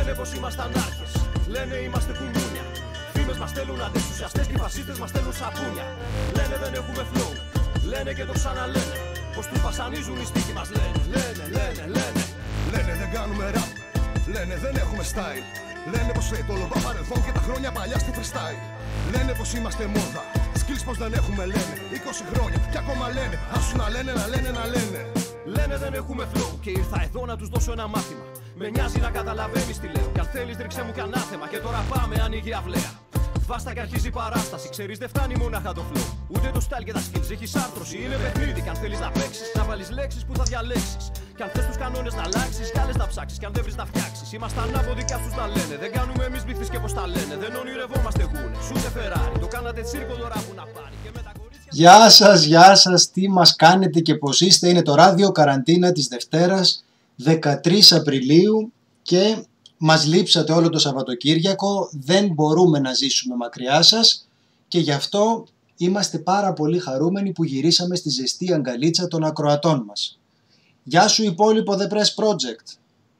Λένε πως ήμασταν άρχες, λένε είμαστε κουμούνια. Φήμες μας στέλνουν αντισουσιαστές και οι φασίστες μας στέλνουν σαπούνια. Λένε δεν έχουμε flow, λένε και το ξαναλένε. Πως τους βασανίζουν οι στίχοι μας λένε. Λένε δεν κάνουμε rap, λένε δεν έχουμε style. Λένε πως το όλο παρελθόν και τα χρόνια παλιά στη freestyle. Λένε πως είμαστε μόδα, skills πως δεν έχουμε λένε. 20 χρόνια και ακόμα λένε, άσου να λένε. Λένε δεν έχουμε flow και ήρθα εδώ να τους δώσω ένα μάθημα. Με νοιάζει να καταλαβαίνεις τι λέω. Κι αν θέλεις ρίξε μου κι ανάθεμα. Και τώρα πάμε, ανοίγει αυλαία. Βάστα και αρχίζει η παράσταση. Ξέρεις δεν φτάνει μόναχα το flow. Ούτε το style και τα skills. Έχεις άρθρωση, είναι παιχνίδι. Κι αν θέλεις να παίξεις, να βάλεις λέξεις που θα διαλέξεις. Κι αν θες τους κανόνες να αλλάξεις, κι άλλες να ψάξεις. Κι αν δεν βρεις να φτιάξεις. Είμαστε ανάποδοι κι αυτούς να λένε. Δεν κάνουμε εμείς μπιχτείς και πως τα λένε. Δεν ονειρευόμαστε γούνες. Ούτε Ferrari. Το κάνατε τσίρκο τώρα που να πάρει. Και με τα κορίτσια. Γεια σας, τι μας κάνετε και πως είστε. Είναι το ράδιο Καραντίνα της Δευτέρας 13 Απριλίου και μας λείψατε όλο το Σαββατοκύριακο, δεν μπορούμε να ζήσουμε μακριά σας και γι' αυτό είμαστε πάρα πολύ χαρούμενοι που γυρίσαμε στη ζεστή αγκαλίτσα των ακροατών μας. Γεια σου υπόλοιπο The Press Project.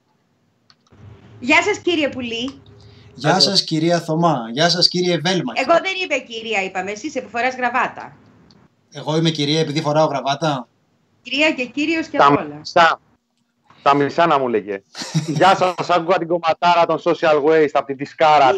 Γεια σας κύριε Πουλή. Γεια σας κυρία Θωμά. Γεια σας κύριε Βέλμα. Εγώ δεν είμαι κυρία, είπαμε, εσείς που φοράς γραβάτα. Εγώ είμαι κυρία επειδή φοράω γραβάτα. Κυρία και κύριος και όλα. Τα μισά να μου λέγε. Γεια σας, άκουγα την κομματάρα των Social Waste από την Δισκάρα.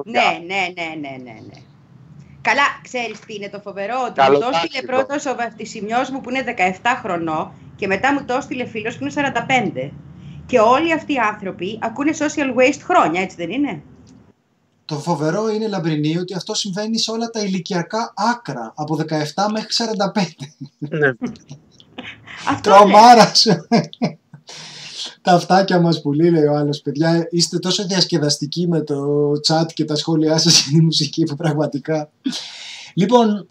Ναι. Καλά, ξέρεις τι είναι το φοβερό, ότι μου το έστειλε πρώτος ο βαφτισιμιός μου που είναι 17 χρονών και μετά μου το έστειλε φίλος που είναι 45. Και όλοι αυτοί οι άνθρωποι ακούνε Social Waste χρόνια, έτσι δεν είναι? Το φοβερό είναι, Λαμπρινή, ότι αυτό συμβαίνει σε όλα τα ηλικιακά άκρα, από 17 μέχρι 45. Ναι. Τρομάρας. Τα αυτάκια μας που λέει ο άλλος, παιδιά, είστε τόσο διασκεδαστικοί με το chat και τα σχόλιά σας και τη μουσική που πραγματικά... Λοιπόν,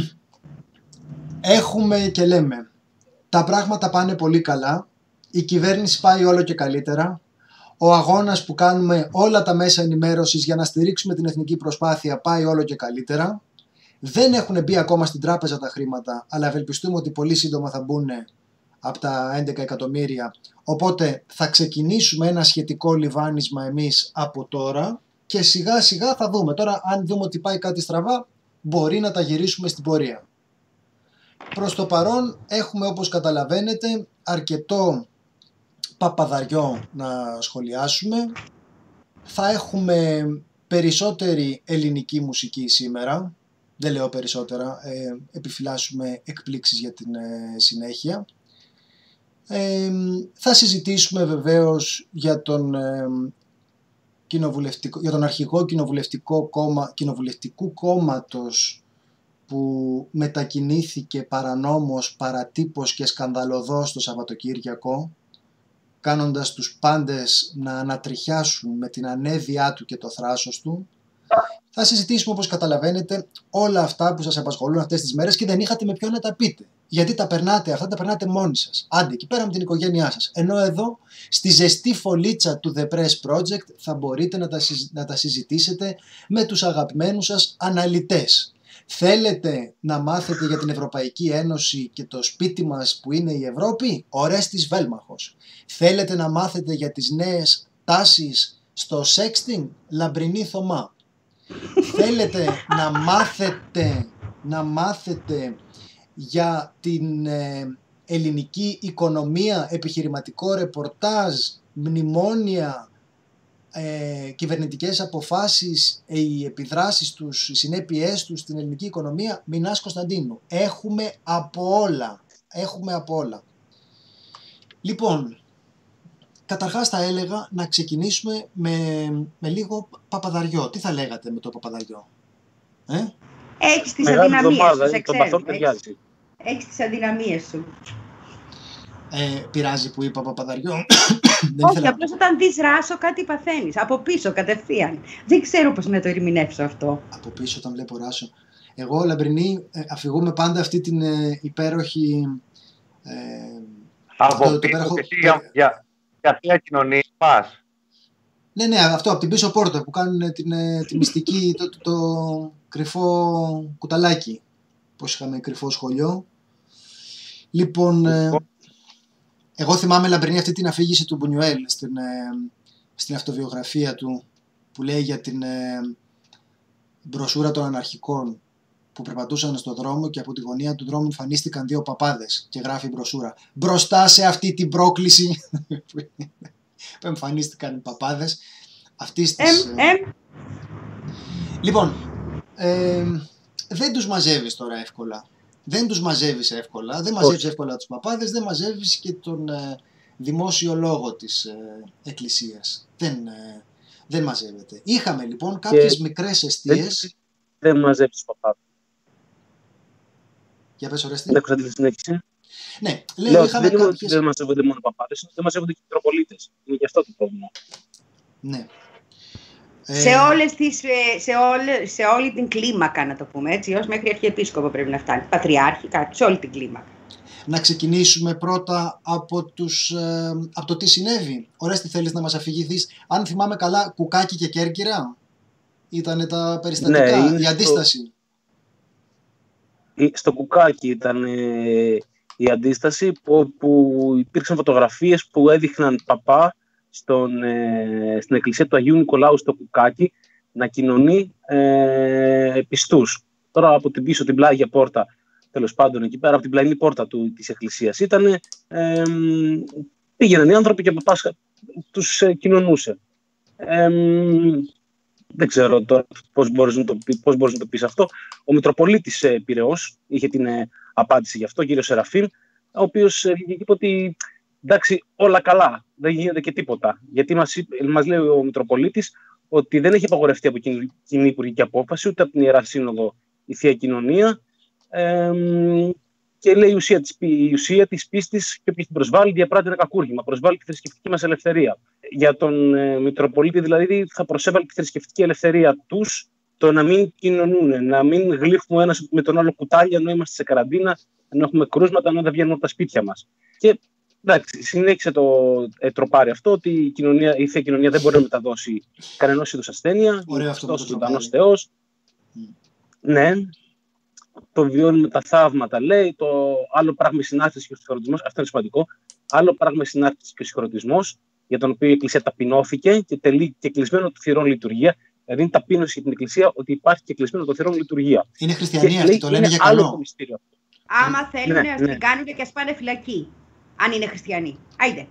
έχουμε και λέμε, τα πράγματα πάνε πολύ καλά, η κυβέρνηση πάει όλο και καλύτερα, ο αγώνας που κάνουμε όλα τα μέσα ενημέρωσης για να στηρίξουμε την εθνική προσπάθεια πάει όλο και καλύτερα, δεν έχουν μπει ακόμα στην τράπεζα τα χρήματα, αλλά ευελπιστούμε ότι πολύ σύντομα θα μπουν από τα 11 εκατομμύρια. Οπότε θα ξεκινήσουμε ένα σχετικό λιβάνισμα εμείς από τώρα και σιγά σιγά θα δούμε. Τώρα αν δούμε ότι πάει κάτι στραβά, μπορεί να τα γυρίσουμε στην πορεία. Προς το παρόν έχουμε, όπως καταλαβαίνετε, αρκετό παπαδαριό να σχολιάσουμε. Θα έχουμε περισσότερη ελληνική μουσική σήμερα. Δεν λέω περισσότερα, επιφυλάσσουμε εκπλήξεις για την συνέχεια. Θα συζητήσουμε βεβαίως για τον αρχηγό κοινοβουλευτικού κόμματος που μετακινήθηκε παρανόμως, παρατύπως και σκανδαλωδώς το Σαββατοκύριακο, κάνοντας τους πάντες να ανατριχιάσουν με την ανέδειά του και το θράσος του. Θα συζητήσουμε, όπως καταλαβαίνετε, όλα αυτά που σας απασχολούν αυτές τις μέρες και δεν είχατε με ποιον να τα πείτε. Γιατί τα περνάτε μόνοι σας. Άντε, εκεί πέρα με την οικογένειά σας. Ενώ εδώ, στη ζεστή φωλίτσα του The Press Project, θα μπορείτε να τα συζητήσετε με τους αγαπημένους σας αναλυτές. Θέλετε να μάθετε για την Ευρωπαϊκή Ένωση και το σπίτι μας που είναι η Ευρώπη? Ορέστης Βέλμαχος. Θέλετε να μάθετε για τις νέες τάσεις στο sexting? Λαμπρινή Θωμά. Θέλετε να μάθετε για την ελληνική οικονομία, επιχειρηματικό ρεπορτάζ, μνημόνια, κυβερνητικές αποφάσεις, οι επιδράσεις τους, οι συνέπειές τους στην ελληνική οικονομία? Μινάς Κωνσταντίνου. Έχουμε από όλα. Λοιπόν, καταρχάς θα έλεγα να ξεκινήσουμε με λίγο παπαδαριό. Τι θα λέγατε με το παπαδαριό? Έχεις τις αδυναμίες σου, σε ξέρω. Έχεις τις αδυναμίες σου. Πειράζει που είπα παπαδαριό? Όχι, απλώς όταν δεις ράσο κάτι παθαίνεις. Από πίσω κατευθείαν. Δεν ξέρω πώς να το ερμηνεύσω αυτό. Από πίσω όταν βλέπω ράσο. Εγώ, Λαμπρινή, αφηγούμε πάντα αυτή την υπέροχη... Από πίσω για θεία κοινωνία πας. Ναι, αυτό από την πίσω πόρτα που κάνουν τη μυστική, το κρυφό κουταλάκι. Πώς είχαμε κρυφό σχολείο. Λοιπόν, εγώ θυμάμαι, Λαμπρινή, αυτή την αφήγηση του Μπουνιουέλ στην αυτοβιογραφία του, που λέει για την μπροσούρα των αναρχικών που περπατούσαν στον δρόμο και από τη γωνία του δρόμου εμφανίστηκαν 2 παπάδες και γράφει η μπροσούρα μπροστά σε αυτή την πρόκληση που εμφανίστηκαν οι παπάδες αυτής της... Λοιπόν, δεν τους μαζεύεις τώρα εύκολα. Δεν τους μαζεύεις εύκολα. Δεν μαζεύεις εύκολα τους παπάδες, δεν μαζεύεις και τον δημόσιο λόγο της εκκλησίας. Δεν μαζεύεται. Είχαμε λοιπόν κάποιες μικρές εστίες. Δεν μαζεύεις τους παπάδες. Για πες Ορέστη. Δεν έχω τη συνέχιση. Ναι, λέω είχαμε κάποιες... Δεν μαζεύονται μόνο παπάδες, δεν μαζεύονται και οι μητροπολίτες. Είναι και αυτό το πρόβλημα. Ναι. Σε όλη την κλίμακα, να το πούμε έτσι, ως μέχρι αρχιεπίσκοπο πρέπει να φτάνει. Πατριάρχη, σε όλη την κλίμακα. Να ξεκινήσουμε πρώτα από το τι συνέβη. Ορέστη, θέλεις να μας αφηγηθείς? Αν θυμάμαι καλά, Κουκάκι και Κέρκυρα ήτανε τα περιστατικά, η αντίσταση. Στο Κουκάκι ήταν η αντίσταση, που υπήρξαν φωτογραφίες που έδειχναν παπά στην εκκλησία του Αγίου Νικολάου στο Κουκάκι να κοινωνεί πιστούς. Τώρα από την πίσω την πλάγια πόρτα, τέλος πάντων εκεί πέρα από την πλαϊνή πόρτα της εκκλησίας πήγαιναν οι άνθρωποι και ο παπάς τους κοινωνούσε. Δεν ξέρω τώρα πώς μπορείς να το πεις αυτό. Ο Μητροπολίτης Πειραιώς είχε την απάντηση γι' αυτό, κύριος Σεραφείμ, ο οποίος είπε ότι εντάξει, όλα καλά, δεν γίνεται και τίποτα. Γιατί μας λέει ο Μητροπολίτης ότι δεν έχει απαγορευτεί από κοινή υπουργική απόφαση, ούτε από την Ιερά Σύνοδο η Θεία Κοινωνία, και λέει η ουσία της πίστης και όποιος την προσβάλλει διαπράττει ένα κακούργημα, προσβάλλει τη θρησκευτική μας ελευθερία. Για τον Μητροπολίτη δηλαδή θα προσέβαλε τη θρησκευτική ελευθερία τους το να μην κοινωνούν, να μην γλύφουμε ένας με τον άλλο κουτάλια ενώ είμαστε σε καραντίνα, ενώ έχουμε κρούσματα, ενώ δεν βγαίνουμε από τα σπίτια μας. Και εντάξει, συνέχισε το τροπάρι αυτό ότι η Θεία Κοινωνία δεν μπορεί να μεταδώσει κανενός είδους ασθένεια. Ωραίο αυτό που το ζωντανός Θεός. Ναι. Το βιώνουμε τα θαύματα, λέει. Το άλλο πράγμα η συνάρτηση και ο συγχωρετισμός. Αυτό είναι σημαντικό. Άλλο πράγμα η συνάρτηση και ο συγχωρετισμός, για τον οποίο η Εκκλησία ταπεινώθηκε και τελεί και κλεισμένο των θυρών λειτουργία. Δηλαδή είναι ταπείνωση για την Εκκλησία ότι υπάρχει και κλεισμένο των θυρών λειτουργία. Είναι χριστιανοί αυτοί, το λένε για καλό. Άμα θέλουν να την κάνουν και ας πάνε φυλακή. Αν είναι χριστιανοί. Άιντε.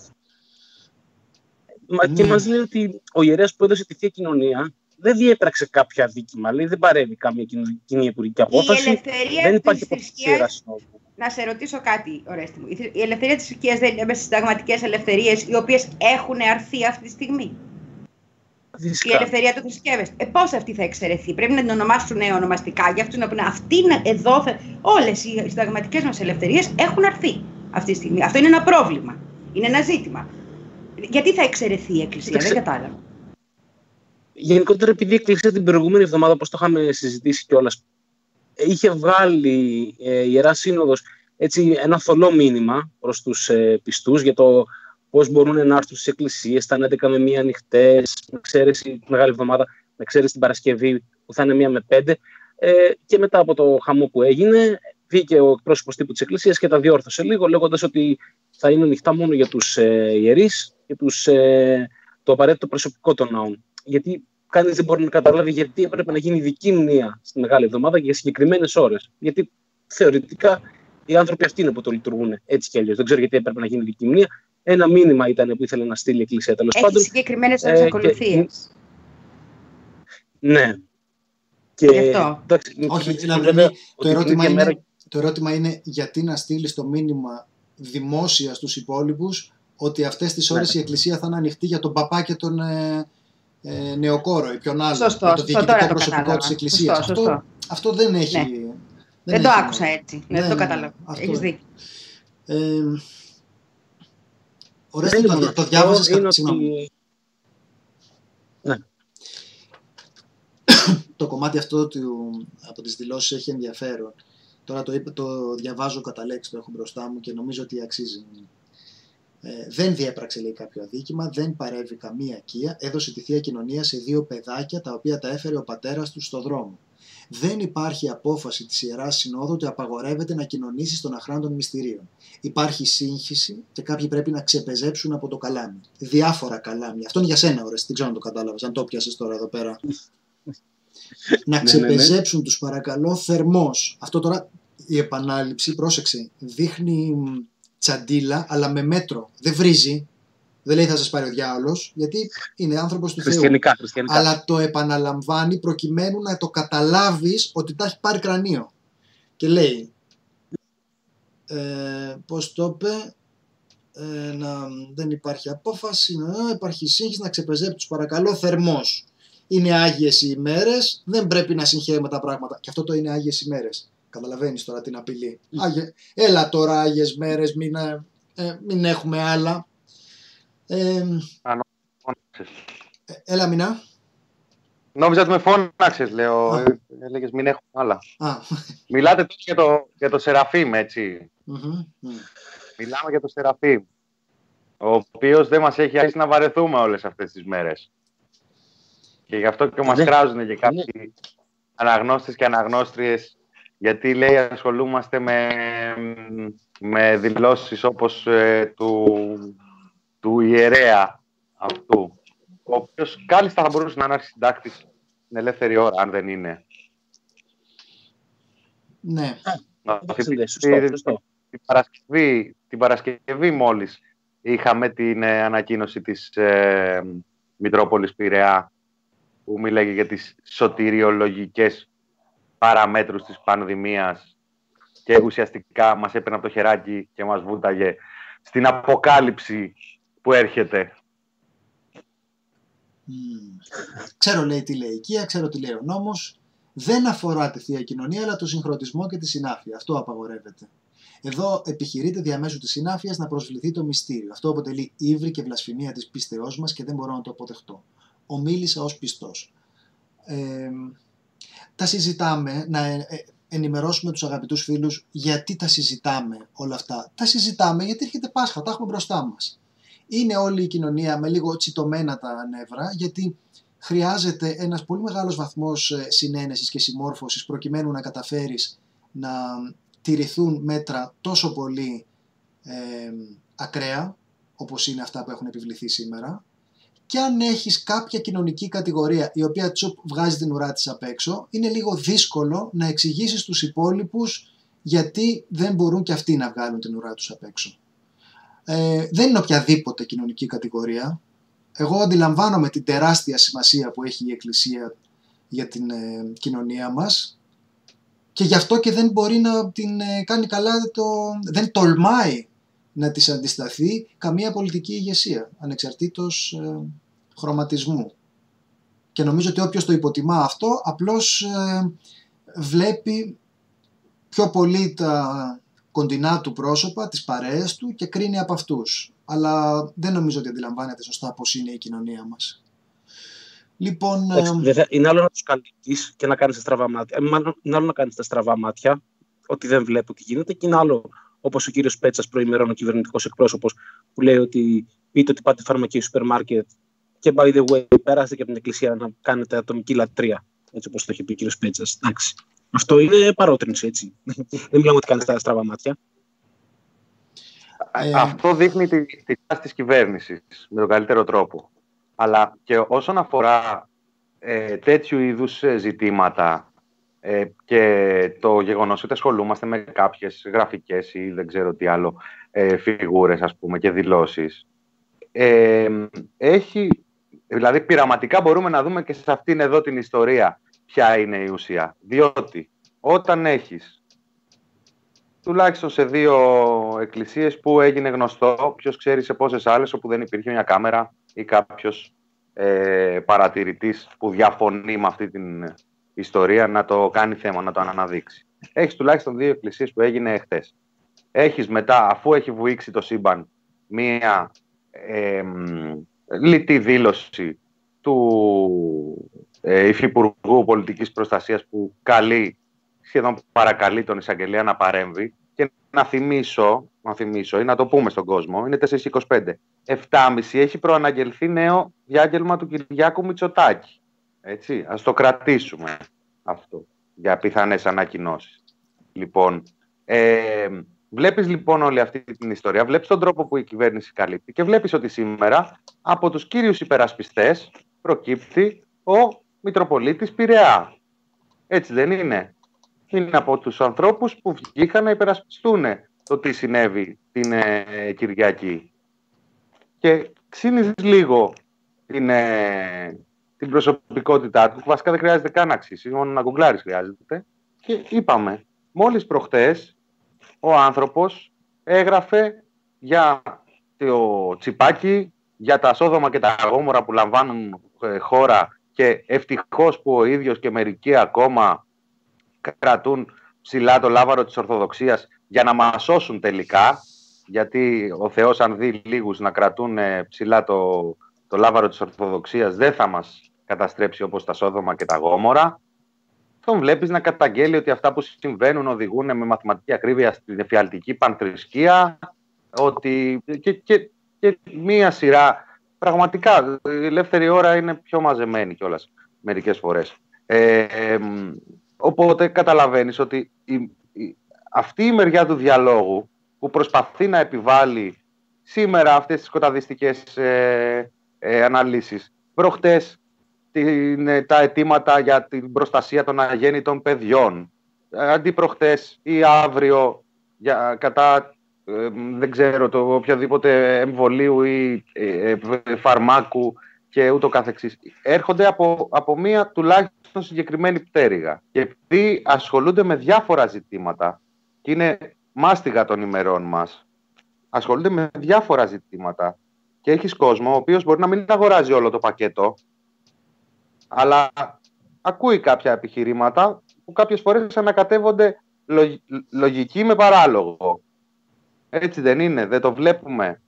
Και μας λέει ότι ο ιερέας που έδωσε τη Θεία Κοινωνία δεν διέπραξε κάποιο αδίκημα. Λέει δεν παρέμβει καμία κοινή υπουργική απόφαση. Δεν υπάρχει αποψία. Να σε ρωτήσω κάτι, Ορέστη μου. Η ελευθερία της θρησκείας δεν είναι μέσα στις συνταγματικές ελευθερίες οι οποίες έχουν αρθεί αυτή τη στιγμή? Φυσικά. Η ελευθερία του θρησκεύεστε. Πώς αυτή θα εξαιρεθεί? Πρέπει να την ονομάσουν ονομαστικά για αυτούς να πούνε αυτή εδώ. Όλες οι συνταγματικές μας ελευθερίες έχουν αρθεί αυτή τη στιγμή. Αυτό είναι ένα πρόβλημα. Είναι ένα ζήτημα. Γιατί θα εξαιρεθεί η Εκκλησία? Δεν κατάλαβα. Γενικότερα, επειδή η Εκκλησία την προηγούμενη εβδομάδα, όπως το είχαμε συζητήσει κιόλας, είχε βγάλει η Ιερά Σύνοδος έτσι, ένα θολό μήνυμα προς τους πιστούς για το πώς μπορούν να έρθουν στις εκκλησίες, τα 11 με 1 ανοιχτές, με εξαίρεση τη Μεγάλη Εβδομάδα, με εξαίρεση την Παρασκευή που θα είναι 1 με 5. Και μετά από το χαμό που έγινε, βγήκε ο εκπρόσωπος τύπου της Εκκλησίας και τα διόρθωσε λίγο, λέγοντας ότι θα είναι ανοιχτά μόνο για τους ιερείς και το απαραίτητο προσωπικό των ναών. Γιατί κανείς δεν μπορεί να καταλάβει γιατί έπρεπε να γίνει ειδική μνήα στη Μεγάλη Εβδομάδα για συγκεκριμένες ώρες. Γιατί θεωρητικά οι άνθρωποι αυτοί είναι που το λειτουργούν έτσι κι αλλιώς. Δεν ξέρω γιατί έπρεπε να γίνει ειδική μνήα. Ένα μήνυμα ήταν που ήθελε να στείλει η Εκκλησία, τέλος πάντων. Έχει συγκεκριμένες ώρες ακολουθίες. Ναι. Και εντάξει, όχι, το ερώτημα είναι γιατί να στείλει το μήνυμα δημόσια στους υπόλοιπους ότι αυτές τις ώρες η Εκκλησία θα είναι ανοιχτή για τον παπά και τον νεοκόρο ή ποιον άλλο. Σωστό, το διοικητικό προσωπικό της Εκκλησίας. Αυτό δεν έχει. Ναι. Δεν το άκουσα έτσι. Δεν το κατάλαβα. Έχεις δίκιο. Ωραία, το διάβασες συγγνώμη. Ναι. Το κομμάτι αυτό από τις δηλώσεις έχει ενδιαφέρον. Τώρα το διαβάζω κατά λέξη, το έχω μπροστά μου και νομίζω ότι αξίζει. Δεν διέπραξε, λέει, κάποιο αδίκημα, δεν παρέβη καμία οικία, έδωσε τη Θεία Κοινωνία σε 2 παιδάκια τα οποία τα έφερε ο πατέρας τους στο δρόμο. Δεν υπάρχει απόφαση της Ιεράς Συνόδου ότι απαγορεύεται να κοινωνήσεις των αχράντων των μυστηρίων. Υπάρχει σύγχυση και κάποιοι πρέπει να ξεπεζέψουν από το καλάμι. Διάφορα καλάμια. Αυτό είναι για σένα, ωραία, δεν ξέρω αν το κατάλαβες, αν το πιάσες τώρα εδώ πέρα. Να ξεπεζέψουν, τους παρακαλώ, θερμός. Αυτό τώρα η επανάληψη, πρόσεξε, δείχνει τσαντίλα, αλλά με μέτρο. Δεν βρίζει. Δεν λέει θα σας πάρει ο διάολος, γιατί είναι άνθρωπος του Θεού. Χριστιανικά. Αλλά το επαναλαμβάνει προκειμένου να το καταλάβεις ότι τα έχει πάρει κρανίο. Και λέει, πώς το είπε, δεν υπάρχει απόφαση, υπάρχει σύγχυση, να ξεπεζέψει τους παρακαλώ θερμός. Είναι άγιες οι ημέρες, δεν πρέπει να συγχαίουμε τα πράγματα. Και αυτό το είναι άγιες ημέρες. Καταλαβαίνεις τώρα την απειλή. Έλα τώρα άγιες μέρες, μην έχουμε άλλα. Έλα Μινά. Νόμιζα ότι με φώναξες, λέω. Έλεγες μην έχουμε άλλα. Μιλάτε για το Σεραφείμ, έτσι. Μιλάμε για το Σεραφείμ, ο οποίος δεν μας έχει αφήσει να βαρεθούμε όλες αυτές τις μέρες. Και γι' αυτό και μας κράζουν και κάποιοι αναγνώστες και αναγνώστριες, γιατί λέει ασχολούμαστε με δηλώσεις όπως του ιερέα αυτού, ο οποίος κάλλιστα θα μπορούσε να είναι αρχισυντάκτης στην ελεύθερη ώρα, αν δεν είναι. Ναι. Την Παρασκευή μόλις είχαμε την ανακοίνωση της Μητρόπολης Πειραιά, που μίλαγε για τις σωτηριολογικές παραμέτρους της πανδημίας και ουσιαστικά μας έπαιρνε από το χεράκι και μας βούταγε στην αποκάλυψη που έρχεται. Ξέρω λέει τη λέει η οικία, ξέρω τι λέει ο νόμος. Δεν αφορά τη Θεία Κοινωνία, αλλά το συγχρονισμό και τη συνάφεια. Αυτό απαγορεύεται. Εδώ επιχειρείται διαμέσου της συνάφειας να προσβληθεί το μυστήριο. Αυτό αποτελεί ύβρι και βλασφημία της πίστεώς μας και δεν μπορώ να το αποδεχτώ. Ομίλησα ως πιστός. Τα συζητάμε, να ενημερώσουμε τους αγαπητούς φίλους γιατί τα συζητάμε όλα αυτά. Τα συζητάμε γιατί έρχεται Πάσχα, τα έχουμε μπροστά μας. Είναι όλη η κοινωνία με λίγο τσιτωμένα τα νεύρα, γιατί χρειάζεται ένας πολύ μεγάλος βαθμός συνένεσης και συμμόρφωσης προκειμένου να καταφέρεις να τηρηθούν μέτρα τόσο πολύ ακραία, όπως είναι αυτά που έχουν επιβληθεί σήμερα. Και αν έχεις κάποια κοινωνική κατηγορία η οποία τσουπ βγάζει την ουρά της απ' έξω, είναι λίγο δύσκολο να εξηγήσεις στους υπόλοιπους γιατί δεν μπορούν και αυτοί να βγάλουν την ουρά τους απ' έξω. Δεν είναι οποιαδήποτε κοινωνική κατηγορία. Εγώ αντιλαμβάνομαι την τεράστια σημασία που έχει η Εκκλησία για την κοινωνία μας και γι' αυτό και δεν μπορεί να την κάνει καλά, δεν τολμάει να της αντισταθεί καμία πολιτική ηγεσία, ανεξαρτήτως χρωματισμού. Και νομίζω ότι όποιος το υποτιμά αυτό, απλώς βλέπει πιο πολύ τα κοντινά του πρόσωπα, τις παρέες του και κρίνει από αυτούς. Αλλά δεν νομίζω ότι αντιλαμβάνεται σωστά πώς είναι η κοινωνία μας. Λοιπόν, είναι άλλο να τους καλύπτεις και να κάνεις τα στραβά μάτια. Είναι άλλο να κάνεις τα στραβά μάτια, ότι δεν βλέπω τι γίνεται, και είναι άλλο, όπως ο κύριος Πέτσας προημερών, ο κυβερνητικός εκπρόσωπος, που λέει ότι πείτε ότι πάτε φαρμακείο σούπερ μάρκετ και by the way περάστε και από την εκκλησία να κάνετε ατομική λατρεία, έτσι όπως το έχει πει ο κύριος Πέτσας. Εντάξει. Αυτό είναι παρότρινση, έτσι. Δεν μιλάμε ότι κάνεις τα στραβά μάτια. Αυτό δείχνει τη τάση της κυβέρνησης με τον καλύτερο τρόπο. Αλλά και όσον αφορά τέτοιου είδους ζητήματα και το γεγονός ότι ασχολούμαστε με κάποιες γραφικές ή δεν ξέρω τι άλλο φιγούρες, ας πούμε, και δηλώσεις, δηλαδή πειραματικά μπορούμε να δούμε και σε αυτήν εδώ την ιστορία ποια είναι η ουσία. Διότι όταν έχεις τουλάχιστον σε 2 εκκλησίες που έγινε γνωστό, ποιος ξέρει σε πόσες άλλες όπου δεν υπήρχε μια κάμερα ή κάποιος παρατηρητής που διαφωνεί με αυτή την ιστορία να το κάνει θέμα, να το αναδείξει. Έχεις τουλάχιστον 2 εκκλησίες που έγινε χθες. Έχεις μετά, αφού έχει βουήξει το σύμπαν, μία λιτή δήλωση του Υφυπουργού Πολιτικής Προστασίας που σχεδόν παρακαλεί τον εισαγγελέα να παρέμβει, και να θυμίσω ή να το πούμε στον κόσμο, είναι 4:25. 7:30 έχει προαναγγελθεί νέο διάγγελμα του Κυριάκου Μητσοτάκη. Έτσι, ας το κρατήσουμε αυτό. για πιθανές ανακοινώσεις. Λοιπόν, βλέπεις λοιπόν όλη αυτή την ιστορία, βλέπεις τον τρόπο που η κυβέρνηση καλύπτει και βλέπεις ότι σήμερα από τους κύριους υπερασπιστές προκύπτει ο Μητροπολίτης Πειραιά. Έτσι δεν είναι? Είναι από τους ανθρώπους που βγήκαν να υπερασπιστούν το τι συνέβη την Κυριακή. Και ξύνεις λίγο την προσωπικότητά του, που βασικά δεν χρειάζεται καν να αξίσει, μόνο να γκουγκλάρεις χρειάζεται. Και είπαμε, μόλις προχτές ο άνθρωπος έγραφε για το τσιπάκι, για τα Σόδομα και τα Γόμορα που λαμβάνουν χώρα, και ευτυχώς που ο ίδιος και μερικοί ακόμα κρατούν ψηλά το λάβαρο της Ορθοδοξίας για να μας σώσουν τελικά, γιατί ο Θεός αν δει λίγους να κρατούν ψηλά το λάβαρο της Ορθοδοξίας δεν θα μας καταστρέψει όπως τα Σόδομα και τα Γόμορα. Τον βλέπεις να καταγγέλει ότι αυτά που συμβαίνουν οδηγούν με μαθηματική ακρίβεια στην εφιαλτική πανθρησκεία, ότι και μία σειρά. Πραγματικά η ελεύθερη ώρα είναι πιο μαζεμένη κιόλας μερικές φορές. Οπότε καταλαβαίνεις ότι αυτή η μεριά του διαλόγου που προσπαθεί να επιβάλλει σήμερα αυτές τις σκοταδιστικές αναλύσεις, προχτές τα αιτήματα για την προστασία των αγέννητων παιδιών, αντί προχτές ή αύριο κατά δεν ξέρω, το οποιοδήποτε εμβολίου ή φαρμάκου και ούτω καθεξής, έρχονται από μία τουλάχιστον συγκεκριμένη πτέρυγα. Και επειδή ασχολούνται με διάφορα ζητήματα και είναι μάστιγα των ημερών μας, ασχολούνται με διάφορα ζητήματα και έχεις κόσμο ο οποίος μπορεί να μην αγοράζει όλο το πακέτο, αλλά ακούει κάποια επιχειρήματα που κάποιες φορές ανακατεύονται λογική με παράλογο. Έτσι δεν είναι? Δεν το βλέπουμε?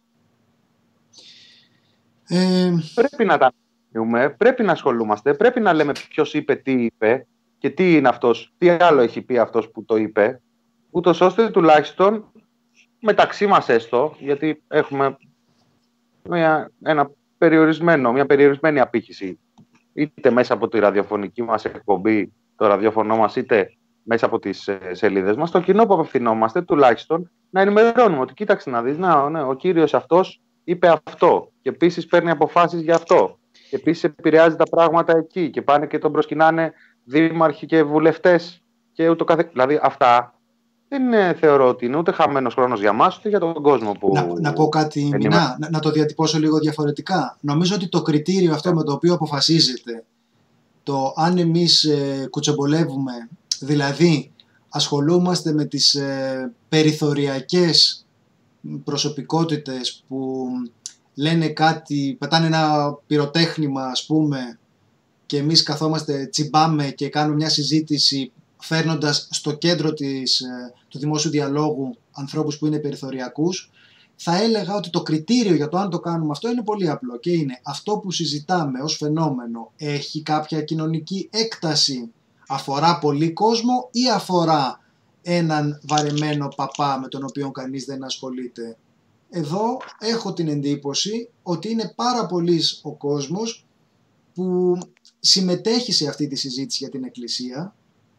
Πρέπει να τα πούμε, πρέπει να ασχολούμαστε, πρέπει να λέμε ποιος είπε, τι είπε και τι είναι αυτός, τι άλλο έχει πει αυτός που το είπε, ούτως ώστε τουλάχιστον μεταξύ μας έστω, γιατί έχουμε μια περιορισμένη απήχηση, είτε μέσα από τη ραδιοφωνική μας εκπομπή, το ραδιοφωνό μας, είτε μέσα από τις σελίδες μας, το κοινό που απευθυνόμαστε τουλάχιστον να ενημερώνουμε ότι κοίταξε να δεις, ο κύριος αυτός είπε αυτό και επίσης παίρνει αποφάσεις για αυτό και επίσης επηρεάζει τα πράγματα εκεί και πάνε και τον προσκυνάνε δήμαρχοι και βουλευτές και ούτω καθεξής. Δηλαδή αυτά δεν είναι, θεωρώ ότι είναι ούτε χαμένος χρόνος για μας ούτε για τον κόσμο που... Να πω κάτι, Μινά, να το διατυπώσω λίγο διαφορετικά. Νομίζω ότι το κριτήριο αυτό με το οποίο αποφασίζεται το αν εμείς κουτσομπολεύουμε, δηλαδή ασχολούμαστε με τις περιθωριακές προσωπικότητες που λένε κάτι, πετάνε ένα πυροτέχνημα ας πούμε και εμείς καθόμαστε, τσιμπάμε και κάνουμε μια συζήτηση φέρνοντας στο κέντρο του δημόσιου διαλόγου ανθρώπους που είναι περιθωριακούς, θα έλεγα ότι το κριτήριο για το αν το κάνουμε αυτό είναι πολύ απλό και είναι αυτό που συζητάμε ως φαινόμενο έχει κάποια κοινωνική έκταση, αφορά πολύ κόσμο ή αφορά έναν βαρεμένο παπά με τον οποίο κανείς δεν ασχολείται. Εδώ έχω την εντύπωση ότι είναι πάρα πολύς ο κόσμος που συμμετέχει σε αυτή τη συζήτηση για την Εκκλησία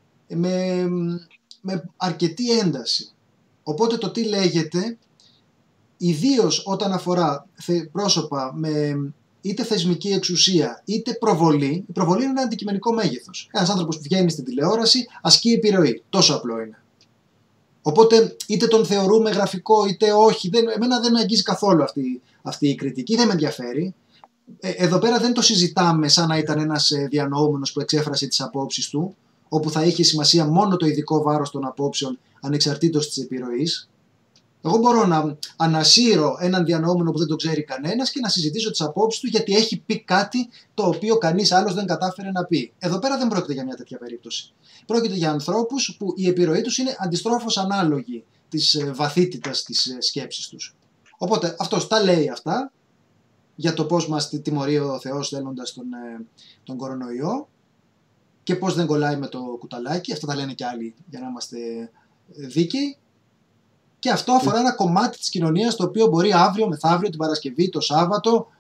με αρκετή ένταση. Οπότε το τι λέγεται, ιδίως όταν αφορά πρόσωπα με είτε θεσμική εξουσία είτε προβολή, η προβολή είναι ένα αντικειμενικό μέγεθος. Ένας άνθρωπος που βγαίνει στην τηλεόραση ασκεί επιρροή. Τόσο απλό είναι. Οπότε είτε τον θεωρούμε γραφικό είτε όχι, εμένα δεν με αγγίζει καθόλου αυτή η κριτική, δεν με ενδιαφέρει. Εδώ πέρα δεν το συζητάμε σαν να ήταν ένας διανοούμενος που εξέφρασε τις απόψεις του, όπου θα είχε σημασία μόνο το ειδικό βάρος των απόψεων ανεξαρτήτως της επιρροής. Εγώ μπορώ να ανασύρω έναν διανοούμενο που δεν το ξέρει κανένας και να συζητήσω τις απόψεις του γιατί έχει πει κάτι το οποίο κανείς άλλος δεν κατάφερε να πει. Εδώ πέρα δεν πρόκειται για μια τέτοια περίπτωση. Πρόκειται για ανθρώπους που η επιρροή τους είναι αντιστρόφως ανάλογη της βαθύτητας της σκέψης τους. Οπότε αυτός τα λέει αυτά για το πώς μας τιμωρεί ο Θεός στέλνοντας τον κορονοϊό και πώς δεν κολλάει με το κουταλάκι. Αυτά τα λένε και άλλοι για να είμαστε δίκαιοι. Και αυτό αφορά ένα κομμάτι της κοινωνίας το οποίο μπορεί αύριο, μεθαύριο, την Παρασκευή, το Σάββατο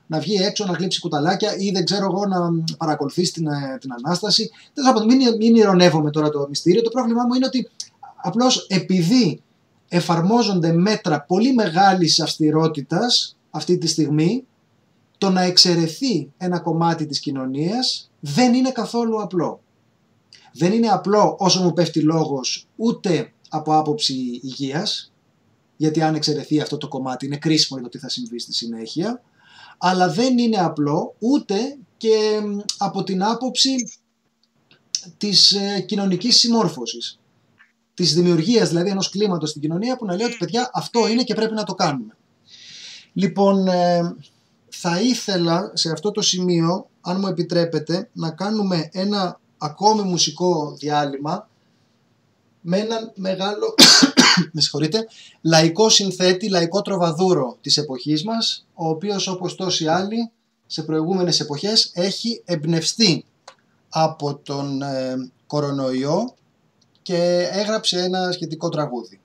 να βγει έξω, να γλύψει κουταλάκια ή δεν ξέρω εγώ να παρακολουθήσει την Ανάσταση. Μην ειρωνεύομαι τώρα το μυστήριο. Το πρόβλημά μου είναι ότι απλώς επειδή εφαρμόζονται μέτρα πολύ μεγάλης αυστηρότητας αυτή τη στιγμή, το να εξαιρεθεί ένα κομμάτι της κοινωνίας δεν είναι καθόλου απλό. Δεν είναι απλό όσο μου πέφτει λόγος ούτε από άποψη υγείας, γιατί αν εξαιρεθεί αυτό το κομμάτι είναι κρίσιμο για το τι θα συμβεί στη συνέχεια, αλλά δεν είναι απλό ούτε και από την άποψη της κοινωνικής συμμόρφωσης, της δημιουργίας δηλαδή ενός κλίματος στην κοινωνία που να λέει ότι παιδιά αυτό είναι και πρέπει να το κάνουμε. Λοιπόν, θα ήθελα σε αυτό το σημείο, αν μου επιτρέπετε, να κάνουμε ένα ακόμη μουσικό διάλειμμα με έναν μεγάλο με συγχωρείτε, λαϊκό συνθέτη, λαϊκό τροβαδούρο της εποχής μας, ο οποίος όπως τόσοι άλλοι σε προηγούμενες εποχές έχει εμπνευστεί από τον κορονοϊό και έγραψε ένα σχετικό τραγούδι.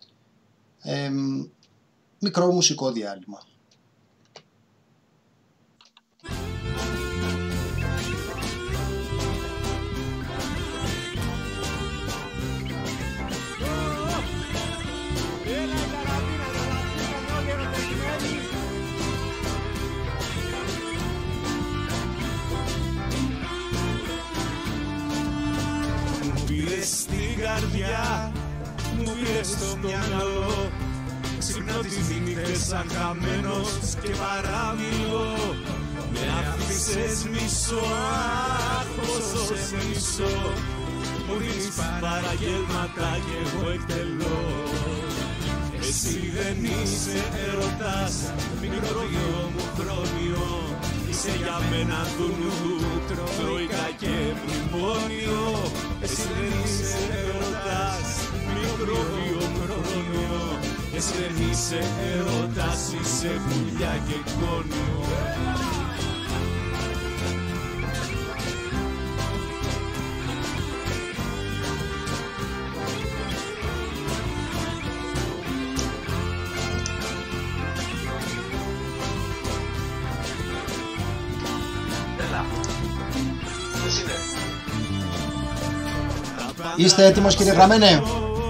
Μικρό μουσικό διάλειμμα. Στην καρδιά μου πήρες στο μυαλό, ξυπνώ τις νύχτες σαν χαμένος και παραμιλώ. Με άφησες μισό, άχωσο σε μισό, μου δίνεις παραγγέλματα κι εγώ εκτελώ. Εσύ δεν είσαι ερωτάς, μικρόβιο μου χρόνιο, είσαι για μένα δουνού, τρόικα και μνημόνιο. Εσύ δεν είσαι ερωτάς, μικρόβιο μου χρόνιο, εσύ δεν είσαι ερωτάς, είσαι βουλιά και κόνιο. Είστε έτοιμος κύριε Γραμμένε?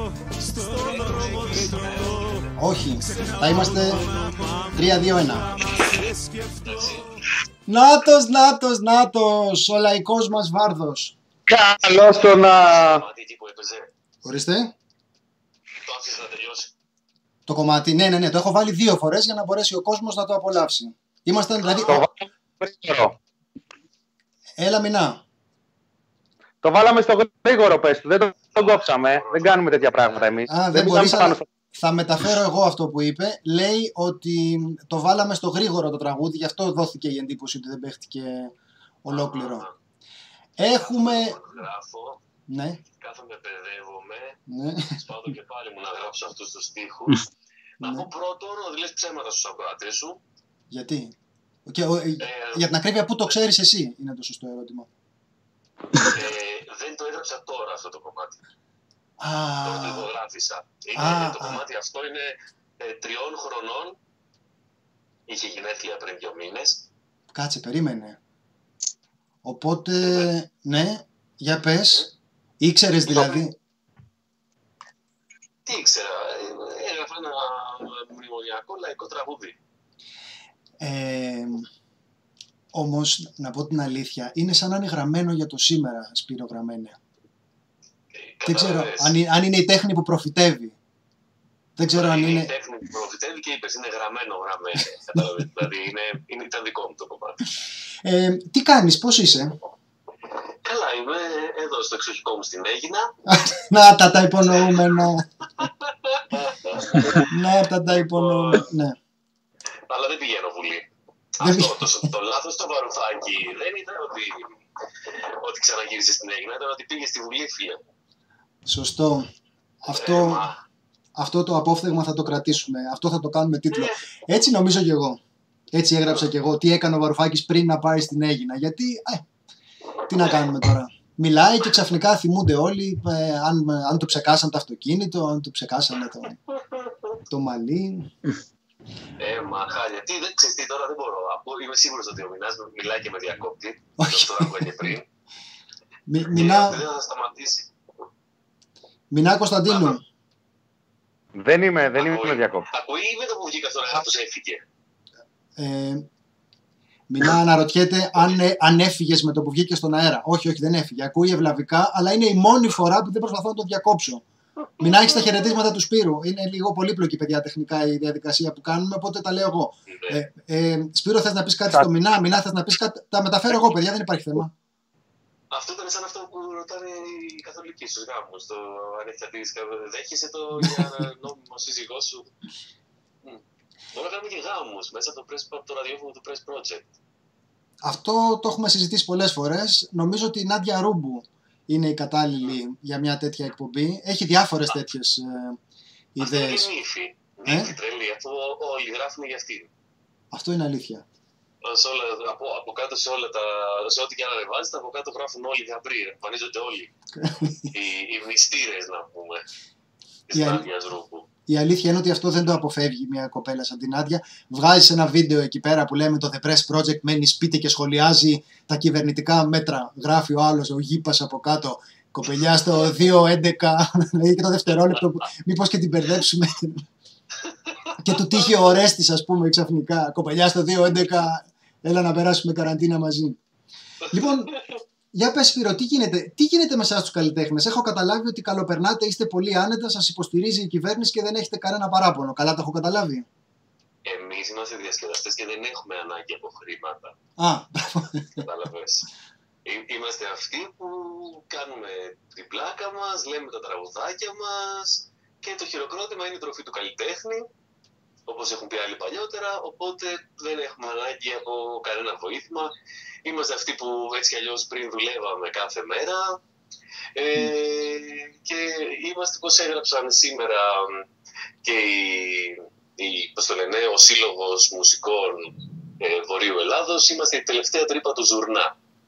Όχι, θα είμαστε 3-2-1. Νάτος, ο λαϊκός μας Βάρδος. Καλώς το να... Ορίστε. Το κομμάτι, ναι, το έχω βάλει 2 φορές για να μπορέσει ο κόσμος να το απολαύσει. Είμαστε δηλαδή... Έλα Μινά. Το βάλαμε στο γρήγορο, πες του. Δεν τον κόψαμε. Δεν κάνουμε τέτοια πράγματα εμείς. Δεν μπορείς, θα μεταφέρω εγώ αυτό που είπε. Λέει ότι το βάλαμε στο γρήγορο το τραγούδι, γι' αυτό δόθηκε η εντύπωση ότι δεν παίχτηκε ολόκληρο. Έχουμε... Γράφω, ναι. κάθομαι, παιδεύομαι, ναι. σπάω το κεφάλι μου να γράψω αυτούς τους στίχους. Να πω πρώτον ότι λες ψέματα στους ακροατές σου. Γιατί? Για την ακρίβεια, πού το ξέρεις εσύ, είναι το σωστό ερώτημα. Δεν το έγραψα τώρα αυτό το κομμάτι. Τώρα το ηχογράφησα. Το κομμάτι αυτό είναι 3 χρονών. Είχε γενέθλια πριν 2 μήνες. Κάτσε, περίμενε. Οπότε, ναι, για πες. Ήξερες δηλαδή? Τι ήξερα. Έγραφα ένα μνημονιακό λαϊκό τραγούδι. Όμως, να πω την αλήθεια, είναι σαν να είναι γραμμένο για το σήμερα, Σπύρο Γραμμένε. Δεν ξέρω αν είναι η τέχνη που προφητεύει. Δεν ξέρω αν είναι... η τέχνη που προφητεύει και είπες, είναι γραμμένο. Δηλαδή, ήταν δικό μου το κομμάτι. Τι κάνεις, πώς είσαι? Καλά, είμαι εδώ στο εξοχικό μου στην Αίγινα. Να τα υπονοούμενα. Να τα υπονοούμενα, ναι. Αλλά δεν πηγαίνω Βουλή. Αυτό, το λάθος στο Βαρουφάκι δεν ήταν ότι ξαναγύρισε στην Αίγινα, ήταν ότι πήγε στη Βουλή, φίλε. Σωστό. Αυτό το απόφθεγμα θα το κρατήσουμε. Αυτό θα το κάνουμε τίτλο. Έτσι νομίζω κι εγώ. Έτσι έγραψα κι εγώ. Τι έκανε ο Βαρουφάκης πριν να πάει στην Αίγινα. Γιατί, τι να κάνουμε τώρα. Μιλάει και ξαφνικά θυμούνται όλοι αν του ψεκάσαν το αυτοκίνητο, αν του ψεκάσαν το μαλλί. Μα χάλια. Τι, δεν ξέρεις τι, τώρα δεν μπορώ. Είμαι σίγουρος ότι ο Μινάς μιλάει και με διακόπτη. Αυτό άκουγα και πριν. Μινά... Δεν θα σταματήσει. Μινά Κωνσταντίνου. Δεν είμαι διακόπτη. Ακούει ή με το που βγήκα στον αέρα αυτός έφυγε? Μινά αναρωτιέται αν έφυγες με το που βγήκε στον αέρα. Όχι, δεν έφυγε. Ακούει ευλαβικά, αλλά είναι η μόνη φορά που δεν προσπαθώ να το διακόψω. Μην έχεις τα χαιρετίσματα του Σπύρου. Είναι λίγο πολύπλοκη, παιδιά, τεχνικά η διαδικασία που κάνουμε, οπότε τα λέω εγώ. Σπύρο, θες να πεις κάτι στο Μινά? Μινά, θες να πεις κάτι? Τα μεταφέρω εγώ, παιδιά, δεν υπάρχει θέμα. Αυτό ήταν σαν αυτό που ρωτάνε οι καθολικοί στους γάμους. Αν έχει αντίστοιχα, δέχεσαι το για νόμιμο σύζυγό σου? Μπορούμε να κάνουμε και γάμους μέσα από το ραδιόφωνο του Press Project. Αυτό το έχουμε συζητήσει πολλές φορές. Νομίζω ότι η Νάντια Ρούμπου είναι η κατάλληλη για μια τέτοια εκπομπή. Έχει διάφορες τέτοιες ιδέες. Αυτό είναι νύφη. Νύφη τρελή. Αυτό όλοι γράφουν για αυτήν. Αυτό είναι αλήθεια. Από κάτω σε ό,τι και αν ανεβάζετε, από κάτω γράφουν όλοι γαμπροί. Εμφανίζονται όλοι. Οι μυστήρες, να πούμε, της Νάντιας Ρούμπου. Η αλήθεια είναι ότι αυτό δεν το αποφεύγει μια κοπέλα σαν την Νάντια. Βγάζει ένα βίντεο εκεί πέρα που λέμε το The Press Project μένει σπίτι και σχολιάζει τα κυβερνητικά μέτρα. Γράφει ο άλλος, ο Γήπας από κάτω. Κοπελιά στο 2.11, λέει και το δευτερόλεπτο. Μήπως και την μπερδέψουμε. Και του τύχει ο Ορέστης, ας πούμε, ξαφνικά. Κοπελιά στο 2.11, έλα να περάσουμε καραντίνα μαζί. Λοιπόν, για πες Σπύρο, τι γίνεται με εσάς τους καλλιτέχνες? Έχω καταλάβει ότι καλοπερνάτε, είστε πολύ άνετα, σας υποστηρίζει η κυβέρνηση και δεν έχετε κανένα παράπονο. Καλά το έχω καταλάβει? Εμείς είμαστε διασκεδαστές και δεν έχουμε ανάγκη από χρήματα. Καταλαβες. Είμαστε αυτοί που κάνουμε την πλάκα μας, λέμε τα τραγουδάκια μας και το χειροκρότημα είναι η τροφή του καλλιτέχνη, όπως έχουν πει άλλοι παλιότερα, οπότε δεν έχουμε ανάγκη από κανένα βοήθημα. Είμαστε αυτοί που έτσι κι αλλιώς πριν δουλεύαμε κάθε μέρα και είμαστε, πώς έγραψαν σήμερα και ο Σύλλογος Μουσικών Βορείου Ελλάδος, είμαστε η τελευταία τρύπα του Ζουρνά.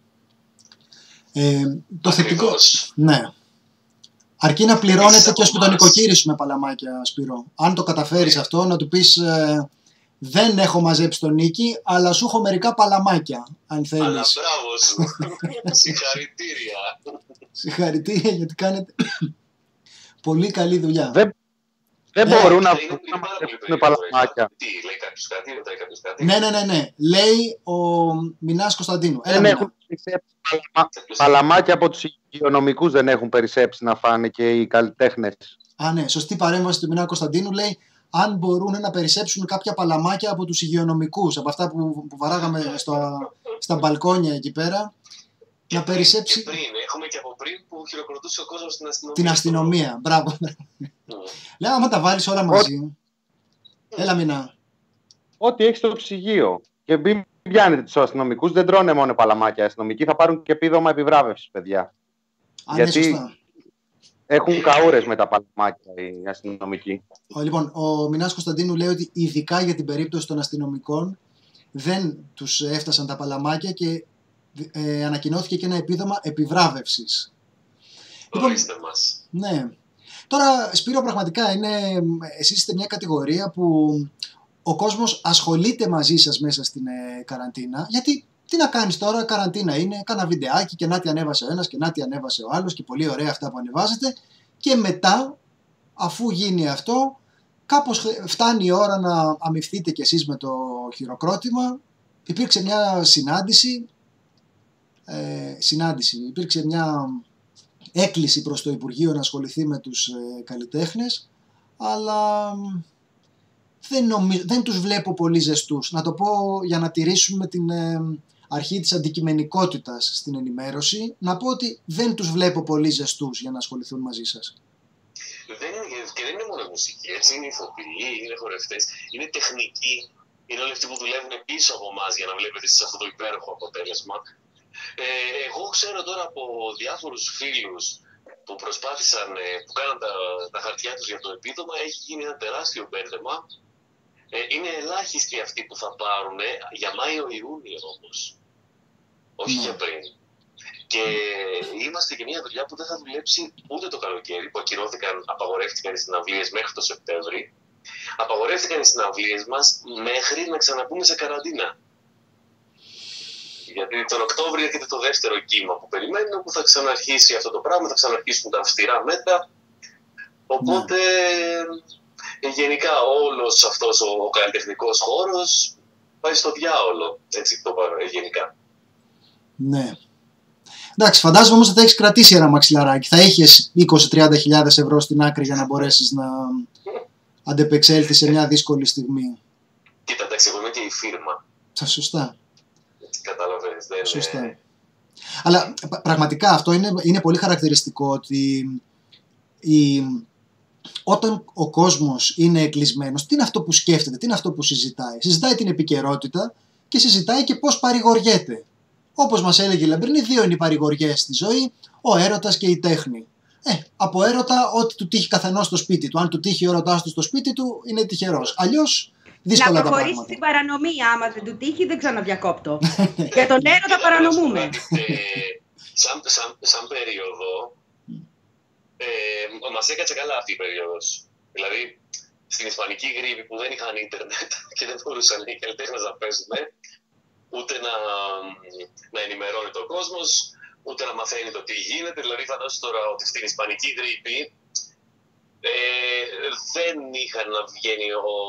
Το θετικό, ναι. Αρκεί να πληρώνεται και ως που τον νοικοκύρισουμε παλαμάκια, Σπύρο. Αν το καταφέρεις αυτό, να του πεις δεν έχω μαζέψει τον νίκη, αλλά σου έχω μερικά παλαμάκια, αν θέλεις. Αλλά μπράβο σου. Συγχαρητήρια. Συγχαρητήρια, γιατί κάνετε πολύ καλή δουλειά. Δεν μπορούν να μαζέψουν παλαμάκια. Τι, λέει κάποιος κάτι, ρωτάει κάποιος κάτι? Ναι. Λέει ο Μινάς Κωνσταντίνου. Δεν έχουν περισσέψει παλαμάκια από τους υγειονομικούς, δεν έχουν περισσέψει να φάνε και οι καλλιτέχνες. Ναι, σωστή παρέμβαση του Μινά Κωνσταντίνου. Λέει αν μπορούν να περισσέψουν κάποια παλαμάκια από τους υγειονομικούς, από αυτά που βαράγαμε στα μπαλκόνια εκεί πέρα. Να περισσέψει. Και έχουμε και από πριν που χειροκροτούσε ο κόσμος στην αστυνομία. Την αστυνομία, μπράβο. Λέω, άμα τα βάλεις όλα μαζί. Έλα, Μινά. Ό,τι έχει στο ψυγείο. Και μην πιάνετε τους αστυνομικούς, δεν τρώνε μόνο παλαμάκια. Οι αστυνομικοί θα πάρουν και επίδομα επιβράβευσης, παιδιά. Γιατί έχουν καούρες με τα παλαμάκια οι αστυνομικοί. Λοιπόν, ο Μινάς Κωνσταντίνου λέει ότι ειδικά για την περίπτωση των αστυνομικών δεν τους έφτασαν τα παλαμάκια και ανακοινώθηκε και ένα επίδομα επιβράβευσης. Ορίστε μας. Ναι. Τώρα, Σπύρο, πραγματικά εσείς είστε μια κατηγορία που ο κόσμος ασχολείται μαζί σας μέσα στην καραντίνα. Γιατί τι να κάνεις τώρα, καραντίνα είναι, κάνα βιντεάκι και να τι ανέβασε ο ένας και να τι ανέβασε ο άλλος και πολύ ωραία αυτά που ανεβάζετε. Και μετά, αφού γίνει αυτό, κάπως φτάνει η ώρα να αμοιφθείτε κι εσείς με το χειροκρότημα. Υπήρξε μια συνάντηση, υπήρξε μια έκκληση προς το Υπουργείο να ασχοληθεί με τους καλλιτέχνες, αλλά δεν τους βλέπω πολύ ζεστούς. Να το πω για να τηρήσουμε την αρχή της αντικειμενικότητας στην ενημέρωση, να πω ότι δεν τους βλέπω πολύ ζεστούς για να ασχοληθούν μαζί σας. Και δεν είναι μόνο μουσική, έτσι, είναι ηθοποιοί, είναι χορευτές, είναι τεχνικοί, είναι όλοι αυτοί που δουλεύουν πίσω από εμάς για να βλέπετε σε αυτό το υπέροχο αποτέλεσμα. Εγώ ξέρω τώρα από διάφορους φίλους που προσπάθησαν, που κάναν τα χαρτιά τους για το επίδομα, έχει γίνει ένα τεράστιο μπέρδεμα. Είναι ελάχιστοι αυτοί που θα πάρουν για Μάιο-Ιούνιο όμως, όχι για πριν. Και είμαστε και μια δουλειά που δεν θα δουλέψει ούτε το καλοκαίρι, που απαγορεύτηκαν οι συναυλίες μέχρι το Σεπτέμβρη. Απαγορεύτηκαν οι συναυλίες μας μέχρι να ξαναπούμε σε καραντίνα. Γιατί τον Οκτώβριο έρχεται το δεύτερο κύμα που περιμένουμε, που θα ξαναρχίσει αυτό το πράγμα, θα ξαναρχίσουν τα αυστηρά μέτρα. Οπότε γενικά όλος αυτός ο καλλιτεχνικός χώρος πάει στο διάολο, έτσι το πάρω γενικά. Ναι. Εντάξει, φαντάζομαι όμως ότι θα έχεις κρατήσει ένα μαξιλαράκι. Θα έχεις 20-30 ευρώ στην άκρη για να μπορέσεις να αντεπεξέλθεις σε μια δύσκολη στιγμή. Κοίτα, εντάξει, εγώ είμαι και η φίρμα. Σωστά. Καταλαβαίνεις, δεν Σωστά. είναι... Αλλά πραγματικά αυτό είναι πολύ χαρακτηριστικό ότι όταν ο κόσμος είναι κλεισμένος, τι είναι αυτό που σκέφτεται, τι είναι αυτό που συζητάει. Συζητάει την επικαιρότητα και συζητάει και πώς παρηγοριέται. Όπως μας έλεγε η Λαμπρινή, δύο είναι οι παρηγοριές στη ζωή, ο έρωτας και η τέχνη. Από έρωτα, ό,τι του τύχει καθενός στο σπίτι του. Αν του τύχει ο έρωτάς του στο σπίτι του, είναι τυχερός. Αλλιώς, δύσκολα τα πράγματα. Να προχωρήσει στην παρανομία, άμα δεν του τύχει, δεν ξαναδιακόπτω. Για τον έρωτα παρανομούμε. Σαν περίοδο, μας έκατσε καλά αυτή η περίοδος. Δηλαδή, στην Ισπανική γρίπη που δεν είχαν ίντερνετ και δεν μπορούσαν οι καλλιτέχνες να παίζουν, ούτε να ενημερώνει τον κόσμος, ούτε να μαθαίνει το τι γίνεται. Δηλαδή, φαντάζομαι τώρα ότι στην Ισπανική γρίπη δεν είχαν να βγαίνει